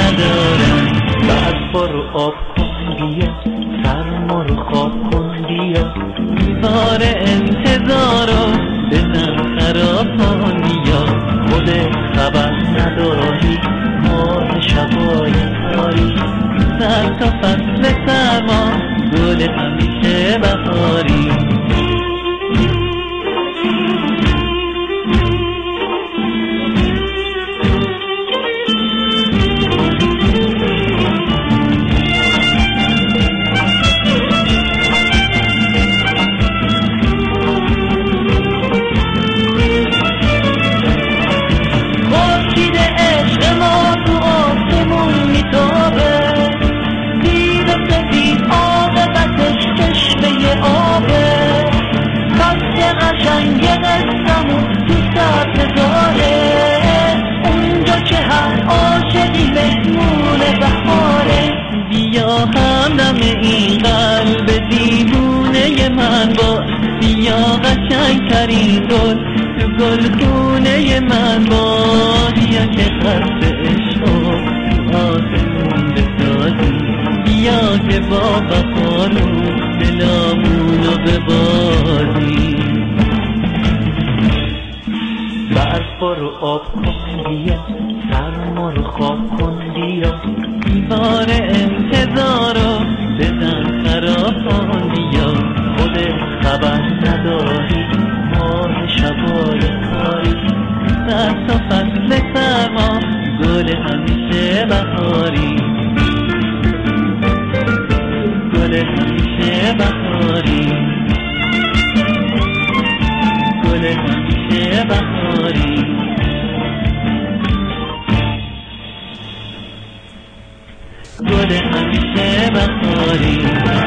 آب کن بیا، سرما رو خواب کن بیا. بیا دیوار انتظارو بزن خرابان بیا خود خبر نداری ماه شبای تاری سر تا فصل سرما گل همیشه بهاری همدم این قلب دیوونه من باش بیا قشنگترین گل تو گلخونه من باش بیا که خط عشق تو آسمون بسازی بیا که با بخارو دلامونو ببازی برف رو آب کن بیا سرما رو خواب کن بیا دیوار انتظارو بزن خرابان بیا خود خبر نداری ماه شبای تاری سر تا فصل سرما گل همیشه بهاری گل همیشه بهاری گل همیشه بهاری گل همیشه بهاری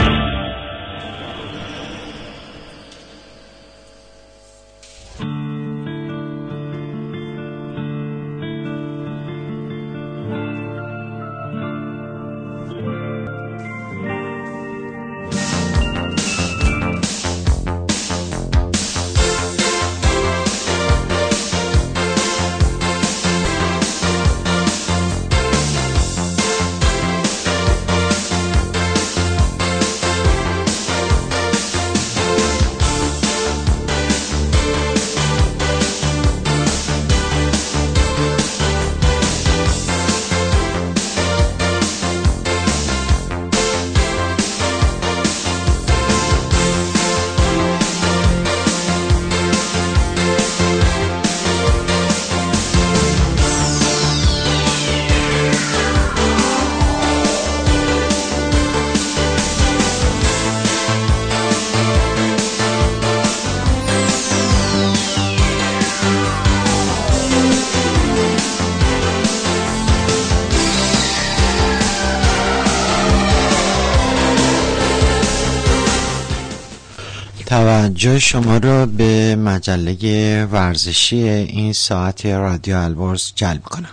توجه شما را به مجله ورزشی این ساعت رادیو البرز جلب کنم.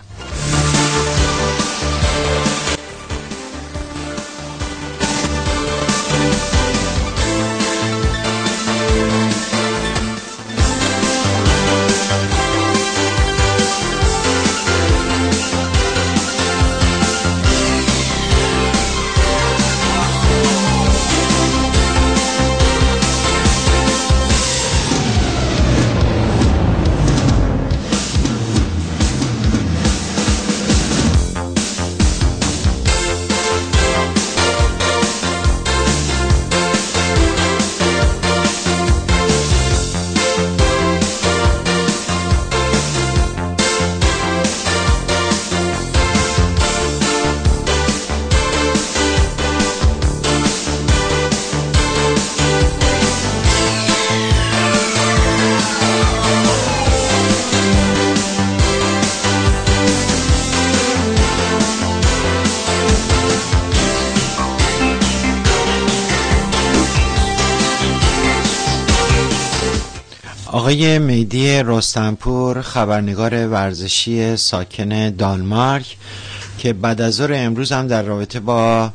آقای مهدی رستمپور، خبرنگار ورزشی ساکن دانمارک، که بعد از ظهر امروز هم در رابطه با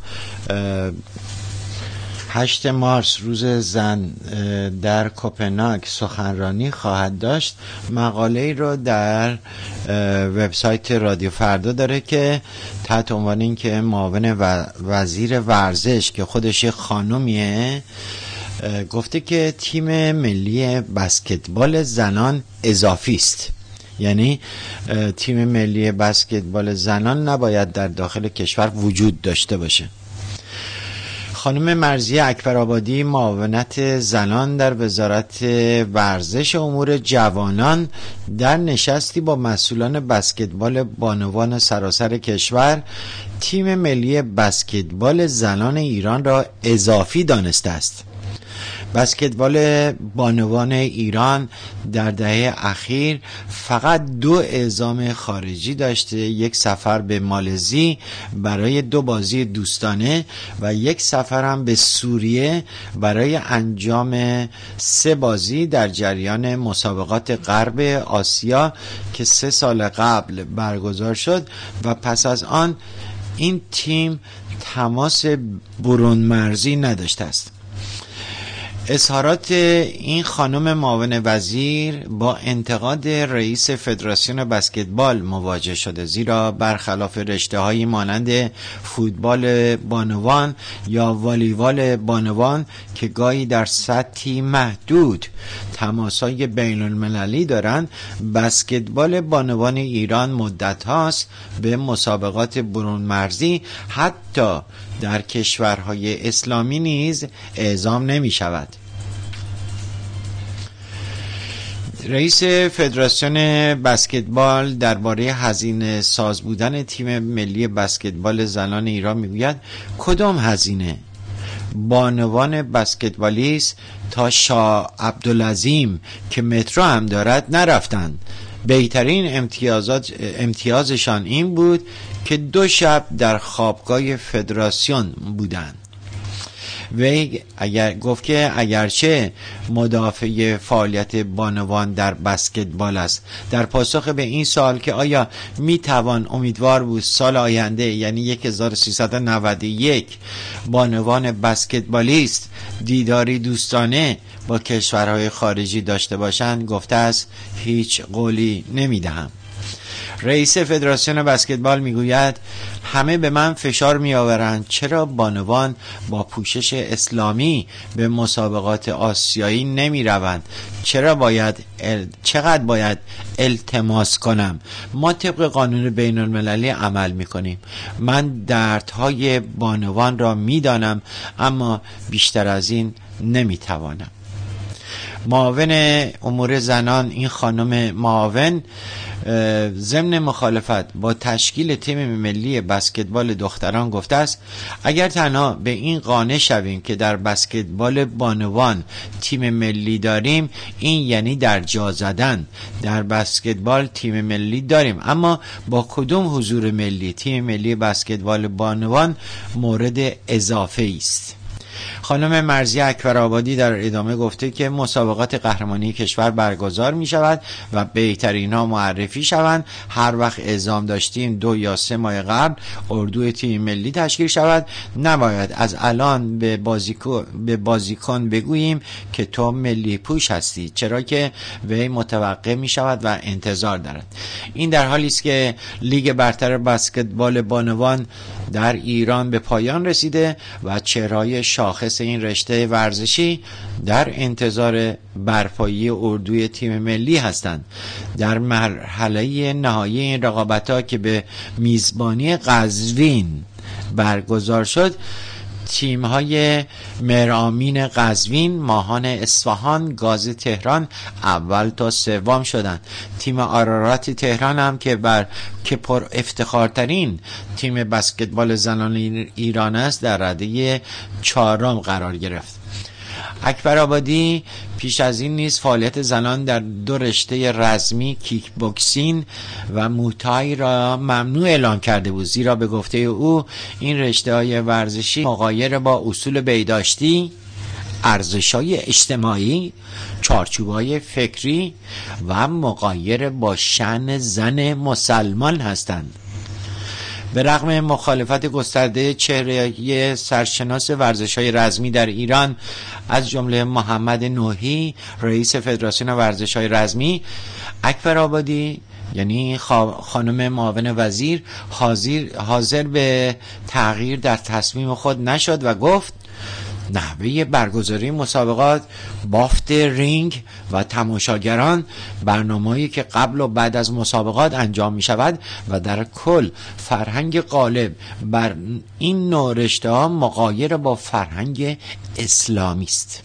8 مارس روز زن در کوپنهاگ سخنرانی خواهد داشت، مقاله‌ای رو در وبسایت رادیو فردا داره که تحت عنوان این که معاون وزیر ورزش که خودش خانومیه گفته که تیم ملی بسکتبال زنان اضافی است. یعنی تیم ملی بسکتبال زنان نباید در داخل کشور وجود داشته باشه. خانم مرضیه اکبرآبادی، معاونت زنان در وزارت ورزش و امور جوانان، در نشستی با مسئولان بسکتبال بانوان سراسر کشور تیم ملی بسکتبال زنان ایران را اضافی دانسته است. بسکتبال بانوان ایران در دهه اخیر فقط 2 اعزام خارجی داشته، 1 سفر به مالزی برای 2 بازی دوستانه و 1 سفر هم به سوریه برای انجام 3 بازی در جریان مسابقات غرب آسیا که 3 سال قبل برگزار شد و پس از آن این تیم تماس برون مرزی نداشته است. اظهارات این خانم معاون وزیر با انتقاد رئیس فدراسیون بسکتبال مواجه شده، زیرا برخلاف رشته‌هایی مانند فوتبال بانوان یا والیبال بانوان که گاهی در سطحی محدود تماس‌های بین‌المللی دارند، بسکتبال بانوان ایران مدت هاست به مسابقات برون مرزی حتی در کشورهای اسلامی نیز اعزام نمی شود. رئیس فدراسیون بسکتبال درباره هزینه ساز بودن تیم ملی بسکتبال زنان ایران میگوید کدام هزینه؟ بانوان بسکتبالیست تا شاه عبدالعظیم که مترو هم دارد نرفتند. بهترین امتیازشان این بود که 2 شب در خوابگاه فدراسیون بودند. وی گفت که اگرچه مدافع فعالیت بانوان در بسکتبال است، در پاسخ به این سوال که آیا میتوان امیدوار بود سال آینده یعنی 1391 بانوان بسکتبالیست دیداری دوستانه با کشورهای خارجی داشته باشند، گفته است هیچ قولی نمیدهم. رئیس فدراسیون بسکتبال میگوید همه به من فشار میآورند چرا بانوان با پوشش اسلامی به مسابقات آسیایی نمی روند، چقدر باید التماس کنم؟ ما طبق قانون بین المللی عمل می کنیم. من دردهای بانوان را می دانم اما بیشتر از این نمی توانم. معاون امور زنان، این خانم معاون، ضمن مخالفت با تشکیل تیم ملی بسکتبال دختران گفته است اگر تنها به این قانع شویم که در بسکتبال بانوان تیم ملی داریم، این یعنی در جا زدن. در بسکتبال تیم ملی داریم اما با کدوم حضور ملی؟ تیم ملی بسکتبال بانوان مورد اضافه است. خانم مرضیه اکبرآبادی در ادامه گفته که مسابقات قهرمانی کشور برگزار می شود و بهترین ها معرفی شوند. هر وقت اعزام داشتیم 2 یا 3 ماه قبل اردوی تیم ملی تشکیل شود. نباید از الان به بازیکن بگوییم که تو ملی پوش هستی، چرا که وی متوقع می شود و انتظار دارد. این در حالی است که لیگ برتر بسکتبال بانوان در ایران به پایان رسیده و چهره‌های شاخص این رشته ورزشی در انتظار برپایی اردوی تیم ملی هستند. در مرحله نهایی این رقابت‌ها که به میزبانی قزوین برگزار شد، تیم‌های مهرآمین قزوین، ماهان اصفهان، گاز تهران اول تا سوم شدند. تیم آرارات تهران هم که پر افتخارترین تیم بسکتبال زنان ایران است در رده 4 قرار گرفت. اکبرآبادی پیش از این نیز فعالیت زنان در 2 رشته رزمی کیک بوکسین و موتای را ممنوع اعلام کرده بود، زیرا به گفته او این رشته‌های ورزشی مغایر با اصول بهداشتی، ارزش‌های اجتماعی، چارچوب‌های فکری و مغایر با شأن زن مسلمان هستند. به رغم مخالفت گسترده چهره‌های سرشناس ورزش‌های رزمی در ایران از جمله محمد نوحی، رئیس فدراسیون ورزش‌های رزمی، اکبرآبادی یعنی خانم معاون وزیر حاضر به تغییر در تصمیم خود نشد و گفت نحوه برگزاری مسابقات، بافت رینگ و تماشاگران، برنامه‌ای که قبل و بعد از مسابقات انجام می شود و در کل فرهنگ غالب بر این نوع رشته‌ها مغایر با فرهنگ اسلامی است.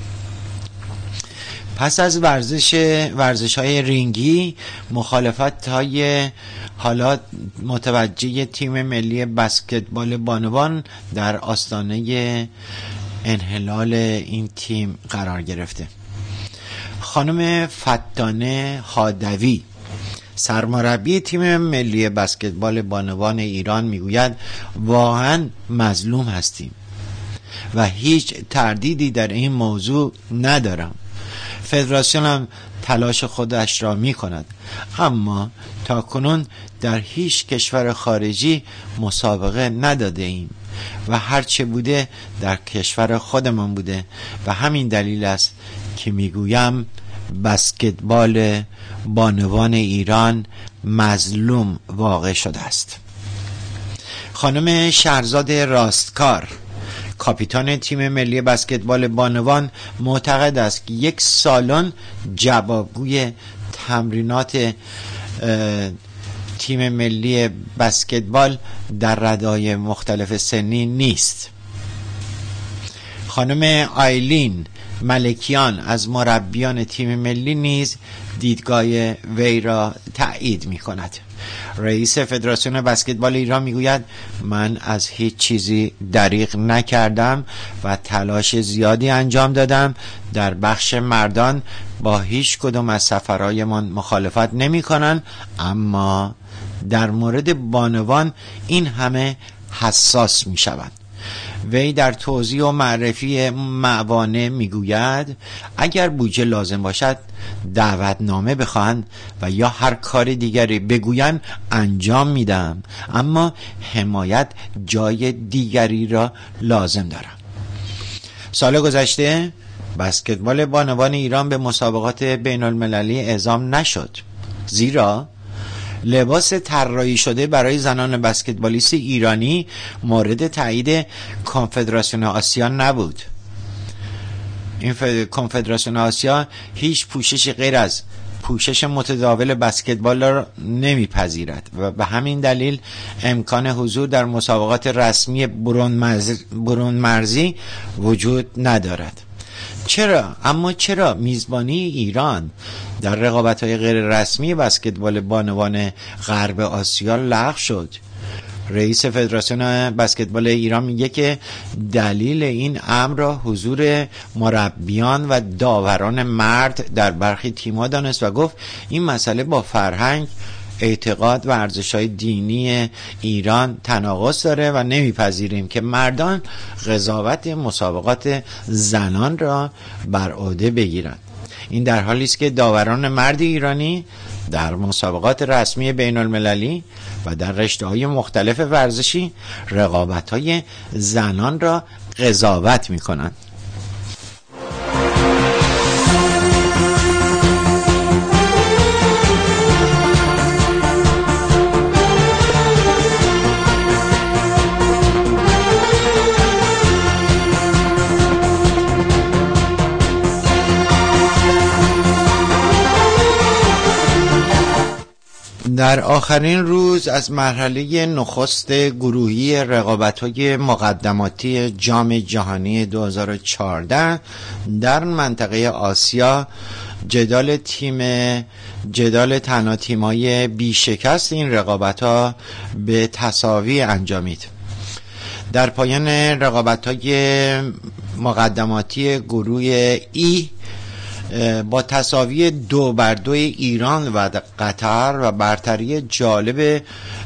پس از ورزش‌های رینگی، مخالفت‌های حالا متوجه تیم ملی بسکتبال بانوان در آستانه انحلال این تیم قرار گرفته. خانم فتانه هادوی، سرمربی تیم ملی بسکتبال بانوان ایران، میگوید واقعا مظلوم هستیم و هیچ تردیدی در این موضوع ندارم. فدراسیون هم تلاش خودش را می کند، اما تا کنون در هیچ کشور خارجی مسابقه نداده ایم و هرچه بوده در کشور خودمان بوده و همین دلیل است که میگویم بسکتبال بانوان ایران مظلوم واقع شده است. خانم شهرزاد راستکار، کاپیتان تیم ملی بسکتبال بانوان، معتقد است که یک سالن جوابگوی تمرینات تیم ملی بسکتبال در رده‌های مختلف سنی نیست. خانم آیلین ملکیان از مربیان تیم ملی نیز دیدگاه وی را تایید می کند. رئیس فدراسیون بسکتبال ایران میگوید من از هیچ چیزی دریغ نکردم و تلاش زیادی انجام دادم. در بخش مردان با هیچ کدام از سفرهایمان مخالفت نمی کنن، اما در مورد بانوان این همه حساس می شوند. وی در توضیح و معرفی موانع میگوید اگر بودجه لازم باشد دعوتنامه بخواهند و یا هر کار دیگری بگویند انجام میدم، اما حمایت جای دیگری را لازم دارم. سال گذشته بسکتبال بانوان ایران به مسابقات بین المللی اعزام نشد، زیرا لباس طراحی شده برای زنان بسکتبالیست ایرانی مورد تایید کنفدراسیون آسیا نبود. این کنفدراسیون آسیا هیچ پوششی غیر از پوشش متداول بسکتبال را نمیپذیرد و به همین دلیل امکان حضور در مسابقات رسمی برون مرزی وجود ندارد. چرا میزبانی ایران در رقابت‌های غیر رسمی بسکتبال بانوان غرب آسیا لغو شد؟ رئیس فدراسیون بسکتبال ایران میگه که دلیل این امر را حضور مربیان و داوران مرد در برخی تیم‌ها دانست و گفت این مسئله با فرهنگ، اعتقاد و ارزش‌های دینی ایران تناقض داره و نمیپذیریم که مردان قضاوت مسابقات زنان را بر عهده بگیرند. این در حالی است که داوران مرد ایرانی در مسابقات رسمی بین المللی و در رشته‌های مختلف ورزشی رقابت‌های زنان را قضاوت می‌کنند. در آخرین روز از مرحله نخست گروهی رقابت‌های مقدماتی جام جهانی 2014 در منطقه آسیا جدال تنها تیم‌های بی‌شکست این رقابت‌ها به تساوی انجامید. در پایان رقابت‌های مقدماتی گروه ای با تساوی 2-2 ایران و قطر و برتری جالب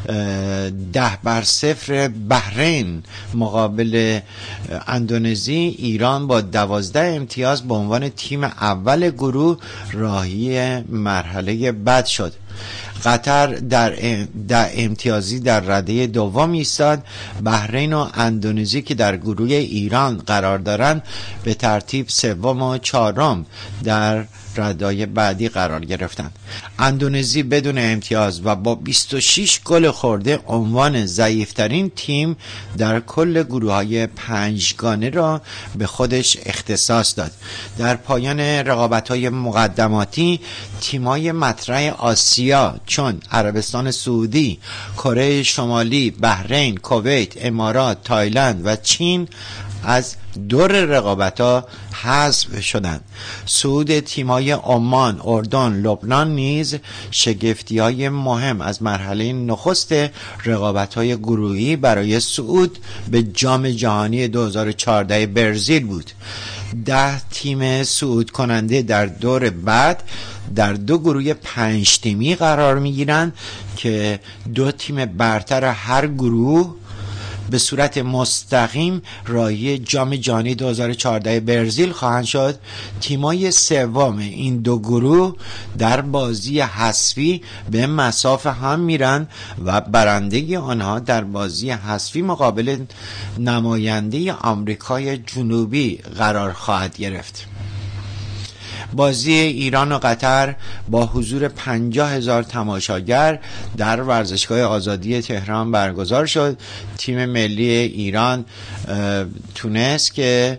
10-0 بحرین مقابل اندونزی، ایران با 12 امتیاز به عنوان تیم اول گروه راهی مرحله بعد شد. قطر در امتیازی در رده دوم ایستاد. بحرین و اندونزی که در گروه ایران قرار دارند به ترتیب سوم و چهارم در ردای بعدی قرار گرفتند. اندونزی بدون امتیاز و با 26 گل خورده عنوان ضعیفترین تیم در کل گروه‌های 5گانه را به خودش اختصاص داد. در پایان رقابت‌های مقدماتی تیم‌های مطرح آسیا چون عربستان سعودی، کره شمالی، بحرین، کویت، امارات، تایلند و چین از دور رقابت‌ها حذف شدند. صعود تیم‌های عمان، اردن، لبنان نیز شگفتی‌های مهم از مرحله نخست رقابت‌های گروهی برای صعود به جام جهانی 2014 برزیل بود. 10 تیم صعود کننده در دور بعد در 2 گروه 5 تیمی قرار می‌گیرند که 2 تیم برتر هر گروه به صورت مستقیم راهی جام جهانی 2014 برزیل خواهند شد. تیمای سوم این 2 گروه در بازی حذفی به مساف هم میرن و برنده آنها در بازی حذفی مقابل نماینده آمریکای جنوبی قرار خواهد گرفت. بازی ایران و قطر با حضور 50,000 تماشاگر در ورزشگاه آزادی تهران برگزار شد. تیم ملی ایران تونست که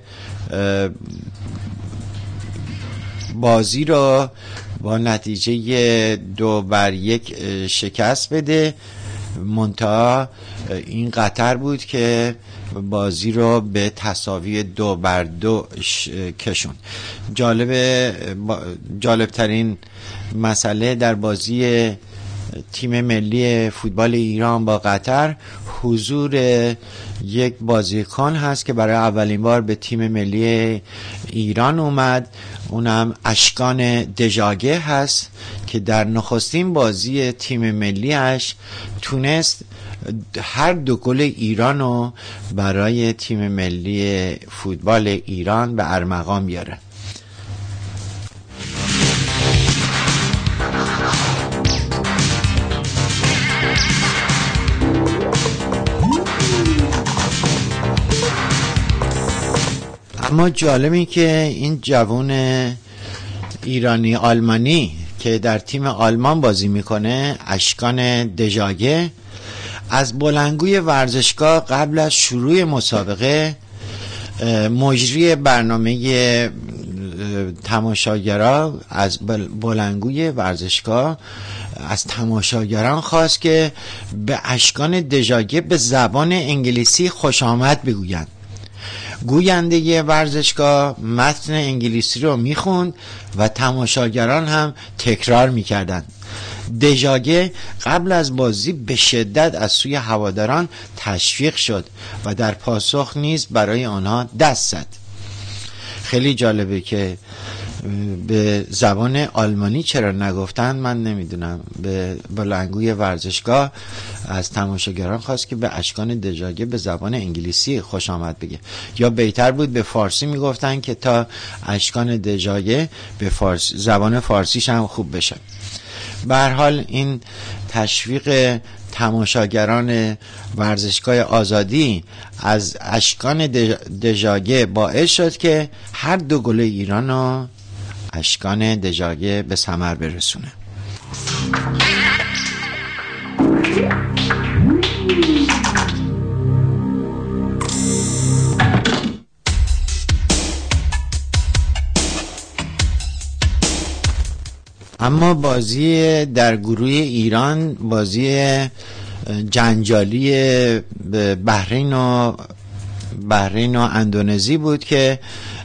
بازی را با نتیجه 2-1 شکست بده. منتها این قطر بود که بازی رو به تساوی 2-2 کشون. جالب ترین مسئله در بازی تیم ملی فوتبال ایران با قطر حضور یک بازیکن هست که برای اولین بار به تیم ملی ایران اومد، اونم اشکان دژاگه هست که در نخستین بازی تیم ملیش تونست هر 2 گل ایران رو برای تیم ملی فوتبال ایران به ارمغان بیاره. اما جالبی که این جوان ایرانی آلمانی که در تیم آلمان بازی میکنه، اشکان دژاگه، از بلندگوی ورزشگاه قبل از شروع مسابقه مجری برنامه تماشاگران از بلندگوی ورزشگاه از تماشاگران خواست که به اشکان دژاگه به زبان انگلیسی خوش آمد بگویند. گوینده ورزشگاه متن انگلیسی رو میخوند و تماشاگران هم تکرار میکردند. دژاگه قبل از بازی به شدت از سوی هواداران تشویق شد و در پاسخ نیز برای آنها دست زد. خیلی جالبه که به زبان آلمانی چرا نگفتن من نمیدونم. به بلندگوی ورزشگاه از تماشاگران خواست که به اشکان دژاگه به زبان انگلیسی خوش آمد بگه، یا بهتر بود به فارسی میگفتن که تا اشکان دژاگه به زبان فارسیش هم خوب بشه. به هر حال این تشویق تماشاگران ورزشگاه آزادی از اشکان دژاگه باعث شد که هر 2 گل ایران رو اشکان دژاگه به ثمر برسونه. اما بازی در گروه ایران بازی جنجالی بحرین و اندونزی بود که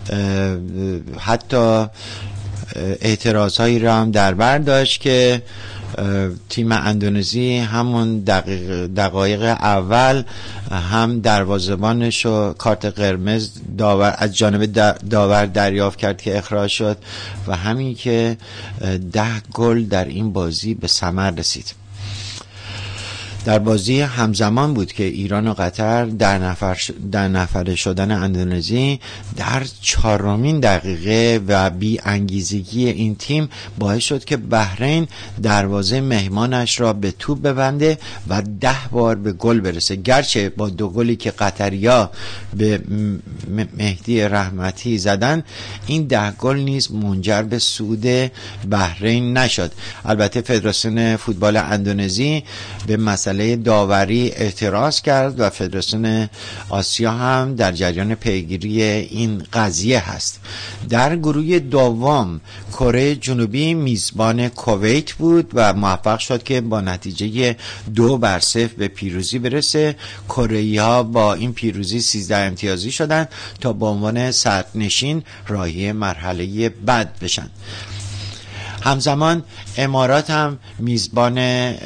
حتی اعتراضهایی را هم در بر داشت که تیم اندونزی همون دقایق اول هم دروازه‌بانش و کارت قرمز از جانب داور دریافت کرد که اخراج شد و همین که 10 گل در این بازی به ثمر رسید. در بازی همزمان بود که ایران و قطر در نفره شدن اندونزی در 4مین دقیقه و بی انگیزگی این تیم باعث شد که بحرین دروازه مهمانش را به توپ ببنده و 10 بار به گل برسه. گرچه با 2 گلی که قطریا به مهدی رحمتی زدن، این 10 گل نیز منجر به صعود بحرین نشد. البته فدراسیون فوتبال اندونزی به مسئله داوری اعتراض کرد و فدراسیون آسیا هم در جریان پیگیری این قضیه هست. در گروه دوم کره جنوبی میزبان کویت بود و موفق شد که با نتیجه 2-0 به پیروزی برسه. کره‌ای‌ها با این پیروزی 13 امتیازی شدند تا به عنوان صدرنشین راهی مرحله بعد بشن. همزمان امارات هم میزبان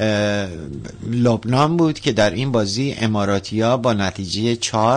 لبنان بود که در این بازی اماراتی‌ها با نتیجه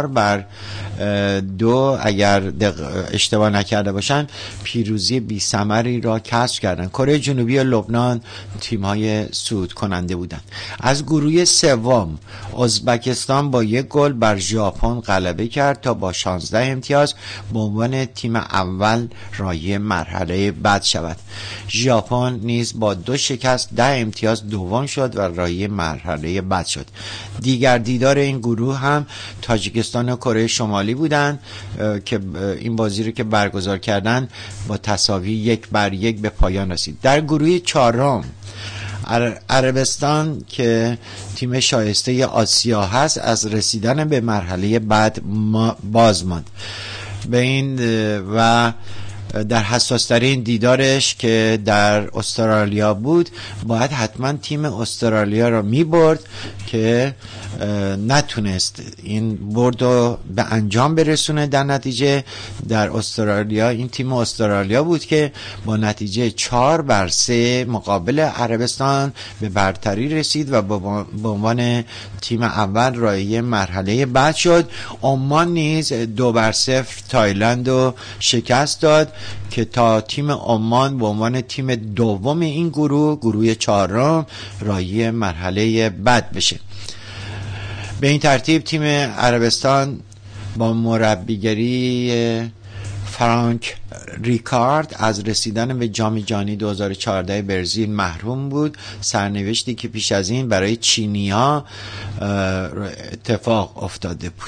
4-2 اگر اشتباه نکرده باشن پیروزی بی ثمری را کسب کردند. کره جنوبی و لبنان تیم‌های صعود کننده بودند. از گروه سوم ازبکستان با 1 گل بر ژاپن غلبه کرد تا با 16 امتیاز به عنوان تیم اول راهی مرحله بعد شود. ژاپن نیز با 2 شکست 10 امتیاز دوم شد و راهی مرحله بعد شد. دیگر دیدار این گروه هم تاجیکستان و کره شمالی بودند که این بازی رو که برگزار کردن با تساوی 1-1 به پایان رسید. در گروه 4 عربستان که تیم شایسته آسیا هست از رسیدن به مرحله بعد باز ماند. به این و در حساس ترین دیدارش که در استرالیا بود باید حتما تیم استرالیا را می برد که نتونست این برد رو به انجام برسونه. در نتیجه در استرالیا این تیم استرالیا بود که با نتیجه 4-3 مقابل عربستان به برتری رسید و به عنوان تیم اول راهی مرحله بعد شد. عمان نیز 2-0 تایلند رو شکست داد که تا تیم عمان به عنوان تیم دوم این گروه 4 راهی مرحله بعد بشه. به این ترتیب تیم عربستان با مربیگری فرانک ریکارد از رسیدن به جام جهانی 2014 برزیل محروم بود. سرنوشتی که پیش از این برای چینی‌ها اتفاق افتاده بود.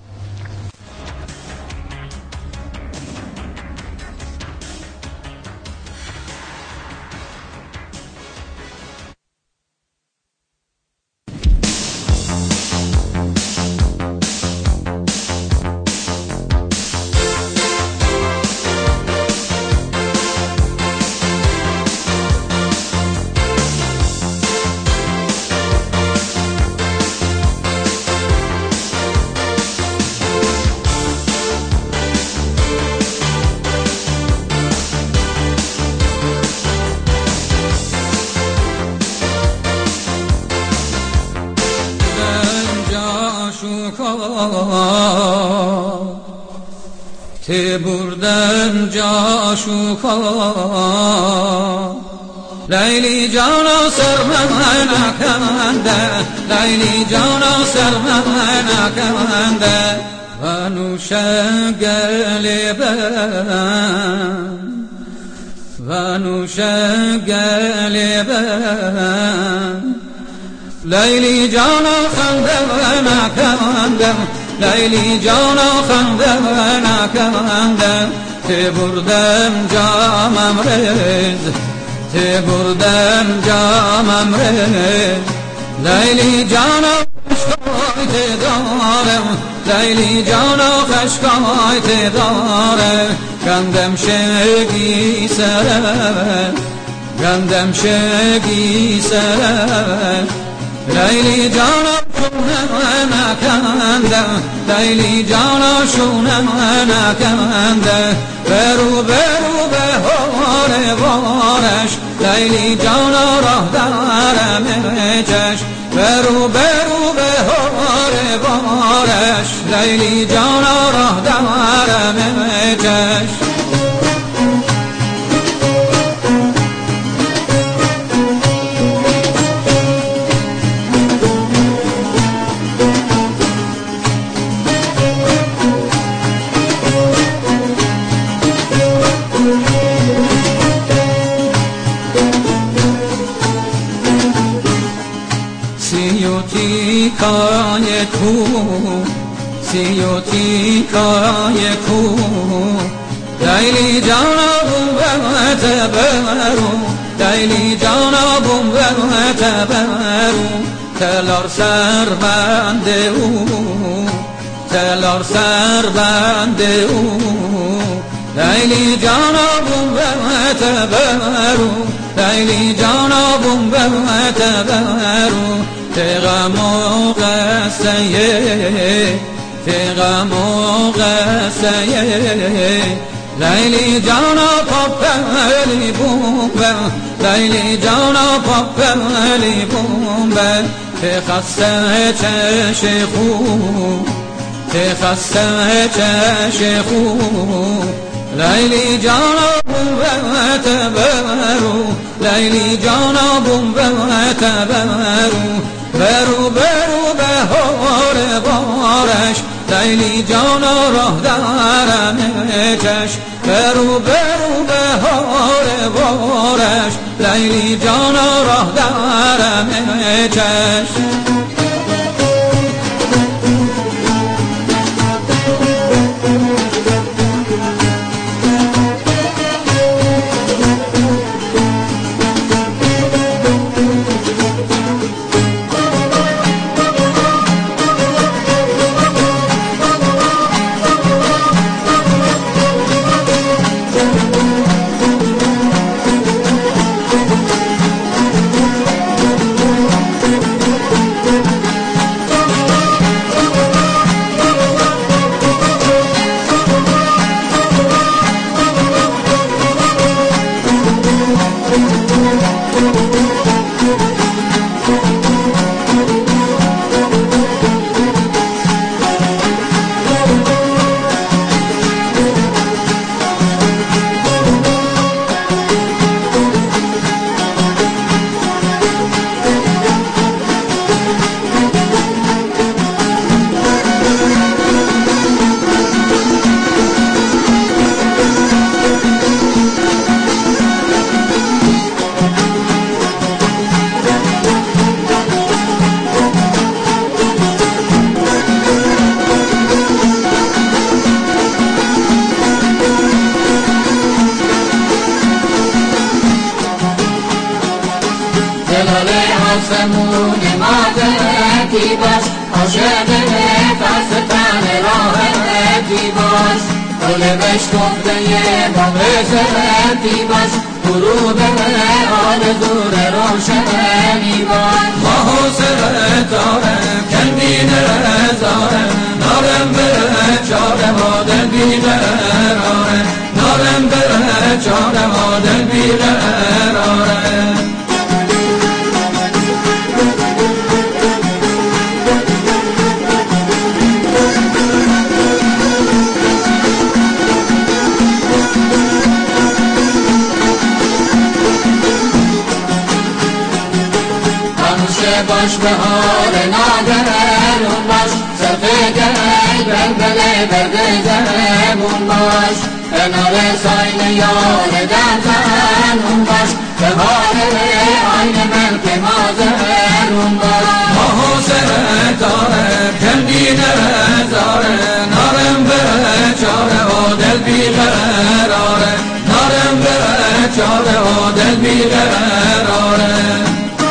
تی بردن جاشو لیلی جانا سر من نکنده لیلی جانا سر من نکنده و نوش گلبن و نوش گلبن لیلی جانا خنده نکنده لیلی جانا خنده نکنده تی بردم جامم ریز تی بردم جامم ریز لیلی جانا خشکای تی دارم لیلی جانا خشکای تی دارم گندم شگی سر گندم شگی سر لیلی جانا شونه نکنده لیلی جانا شونه نکنده برو برو به هوار وارش لیلی جانا راه دارم چش برو برو به هوار وارش لیلی جانا راه دارم چش سی و تیکای کو سی و تیکای کو لیلی جانم بتبرو لیلی جانم بتبرو تلار سر بنده او تلار سر بنده او لیلی جانم بتبرو لیلی جانم بتبرو تغم و قصه تغم و قصه لیلی جانا پاپلی بومبه لیلی جانا پاپلی بومبه تخسته چش خوب تخسته چش خوب لیلی جانا بومبه تبرو لیلی جانا بومبه تبرو برو برو بهار بارش لیلی جانا راه دارم چش برو برو بهار بارش لیلی جانا راه دارم چش آسمون مادرتی باش عاشق نفس تن راحتی باش گل بشکفته باغ زرتی باش غروب آرزو روشنی باش ماه و ستاره کندین رزاره نارم بره چاره ما دل بیقراره نارم بره چاره ما دل بیقراره باش بهار نادرون باش صرف گل بلبل برد زمون باش کنار ساین یار در زنون باش بهار آین ملک مازرون باش ماه و ستاره کندین رزاره نارم بره چاره و دل بیقراره نارم بره چاره و دل بیقراره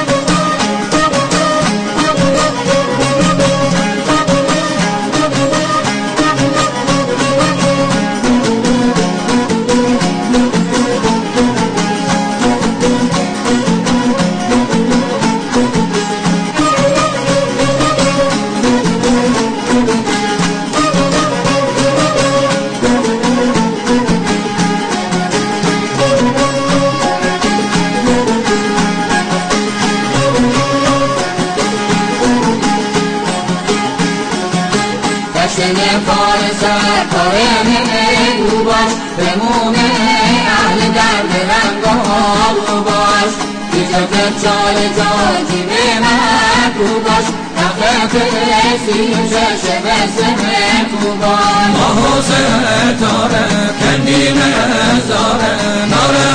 سرکاره باش بمونه اهل درد رنگارو باش بیشتر چال جاجی به مکو باش نقلت سی و شش بسمه کو باش ماه و ستاره کندین زاره ناره